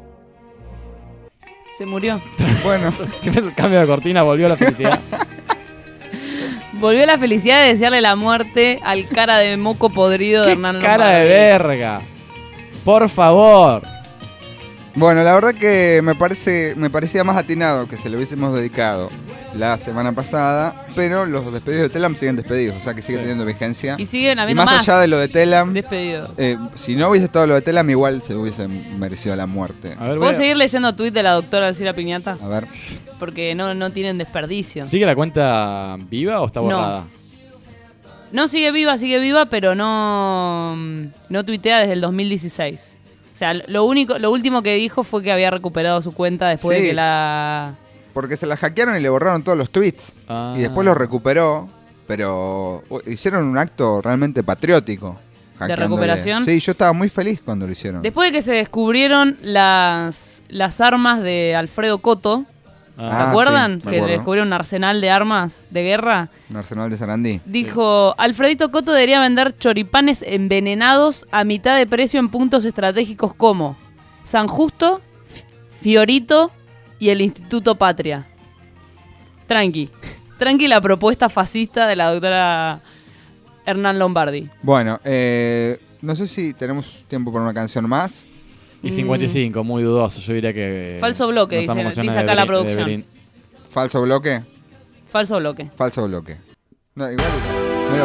Se murió. Bueno. Cambio de cortina, volvió la felicidad. Volvió la felicidad de desearle la muerte al cara de moco podrido de Hernán Lombardi. Cara de verga. Por favor. Bueno, la verdad que me parece me parecía más atinado que se lo hubiésemos dedicado la semana pasada, pero los despedidos de Telam siguen despedidos, o sea que sigue sí. teniendo vigencia. Y siguen habiendo más, más allá de lo de Telam, despedidos. Eh, si no hubiese estado lo de Telam, igual se hubiese merecido la muerte. A ver, ¿Puedo a... seguir leyendo tuit de la doctora Alcira Piñata? A ver. Porque no, no tienen desperdicio. ¿Sigue la cuenta viva o está borrada? No. No, sigue viva, sigue viva, pero no, no tuitea desde el dos mil dieciséis. O sea, lo único, lo último que dijo fue que había recuperado su cuenta después sí, de que la... porque se la hackearon y le borraron todos los tweets. Ah. Y después lo recuperó, pero hicieron un acto realmente patriótico. ¿De recuperación? Sí, yo estaba muy feliz cuando lo hicieron. Después de que se descubrieron las, las armas de Alfredo Coto, ah, ¿se acuerdan? Sí, que descubrieron un arsenal de armas de guerra. Un arsenal de Sarandí. Dijo, sí. Alfredito Coto debería vender choripanes envenenados a mitad de precio en puntos estratégicos como San Justo, Fiorito y el Instituto Patria. Tranqui. Tranqui la propuesta fascista de la doctora Hernán Lombardi. Bueno, eh, no sé si tenemos tiempo para una canción más. Y cincuenta y cinco, muy dudoso. Yo diría que... Falso bloque, dice, dice acá la producción. ¿Falso bloque? Falso bloque. Falso bloque. No, igual. Mira.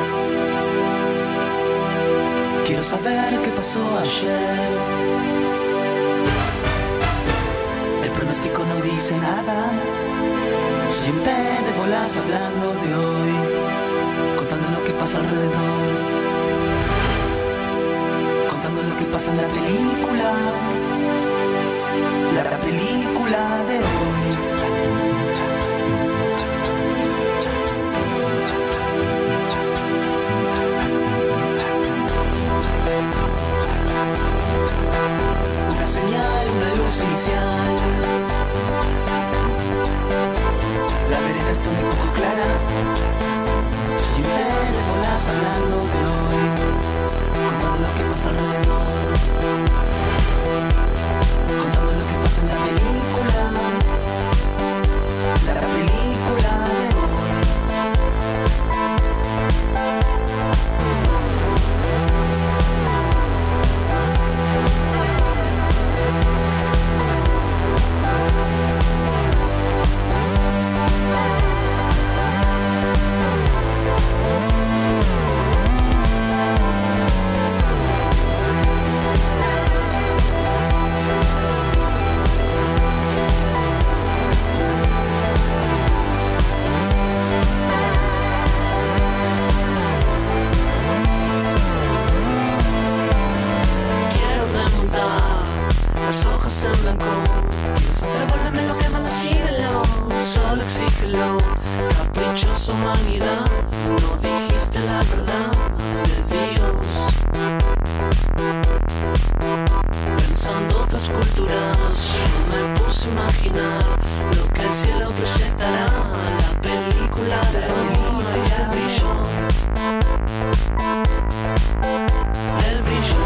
Quiero saber qué pasó ayer. El pronóstico no dice nada. Soy un té de bolas hablando de hoy, contando lo que pasa alrededor, contando lo que pasa en la película, la película de hoy. Una señal, una luz inicial. La vereda está muy poco clara. Soy un té de bolas hablando de hoy, contando lo que pasa alrededor, contando lo que pasa en la película, la película de hoy. Las hojas en blanco, devuélvemelo, quémalo, síguelo, solo exígelo. Caprichosa humanidad, no dijiste la verdad de Dios. Pensando otras culturas, yo me puse a imaginar lo que el cielo proyectará. La película de hoy y el brillo, el brillo.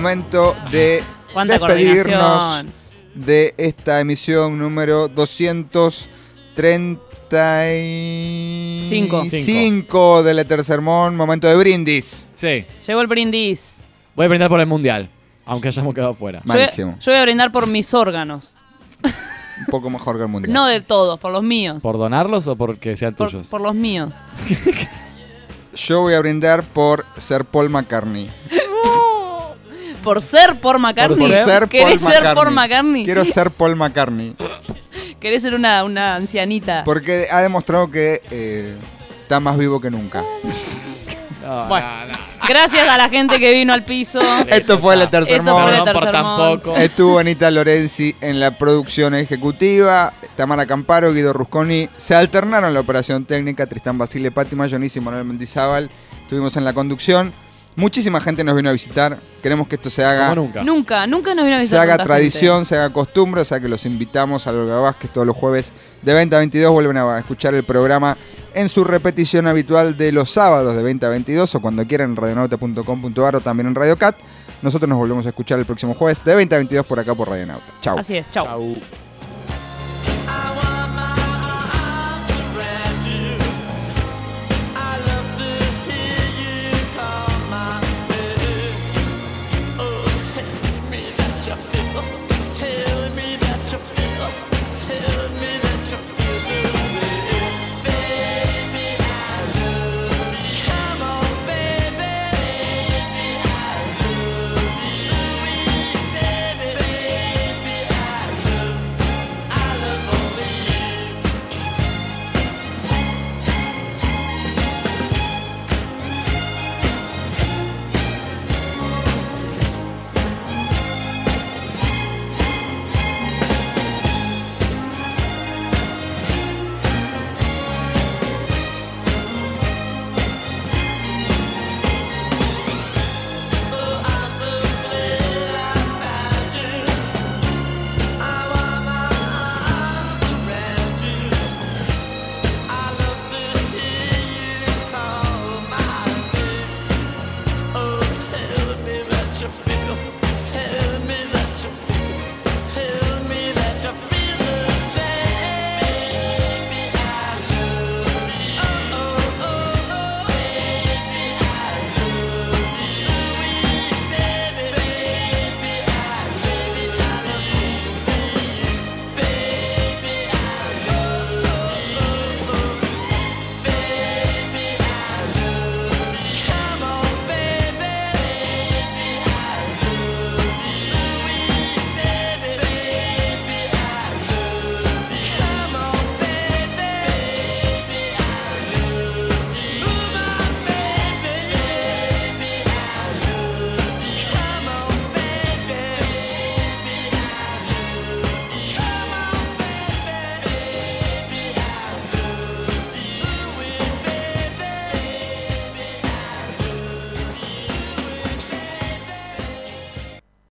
momento de ¿Cuánta despedirnos coordinación? de esta emisión número doscientos treinta y cinco del Éter Sermón. Momento de brindis. Sí. Llegó el brindis. Voy a brindar por el Mundial, aunque hayamos quedado fuera. Yo voy, yo voy a brindar por mis órganos. Un poco mejor que el Mundial. No de todos, por los míos. ¿Por donarlos o porque sean Por, tuyos? por los míos. Yo voy a brindar por ser Paul McCartney. ¿Por ser Paul McCartney? Por ser ¿Querés Paul ser McCartney. Paul McCartney? Quiero ser Paul McCartney. ¿Querés ser una, una ancianita? Porque ha demostrado que eh, está más vivo que nunca. No, Bueno, no, no. gracias a la gente que vino al piso. Esto fue el Éter Esto Sermón. fue el Éter por Sermón. tampoco. Estuvo Anita Lorenzi en la producción ejecutiva, Tamara Camparo, Guido Rusconi. Se alternaron en la operación técnica, Tristán Basile, Pati Mayoniz y Manuel Mendizábal. Estuvimos en la conducción. Muchísima gente nos vino a visitar. Queremos que esto se haga... Como nunca. Nunca, nunca nos vino a Se visitar haga tanta tradición, gente. se haga costumbre, o sea que los invitamos a Olga Vázquez todos los jueves de veinte a veintidós. Vuelven a escuchar el programa en su repetición habitual de los sábados de veinte a veintidós o cuando quieran en radionauta punto com punto ar o también en Radio Cat. Nosotros nos volvemos a escuchar el próximo jueves de veinte a veintidós por acá por Radionauta. Chau. Así es, chau.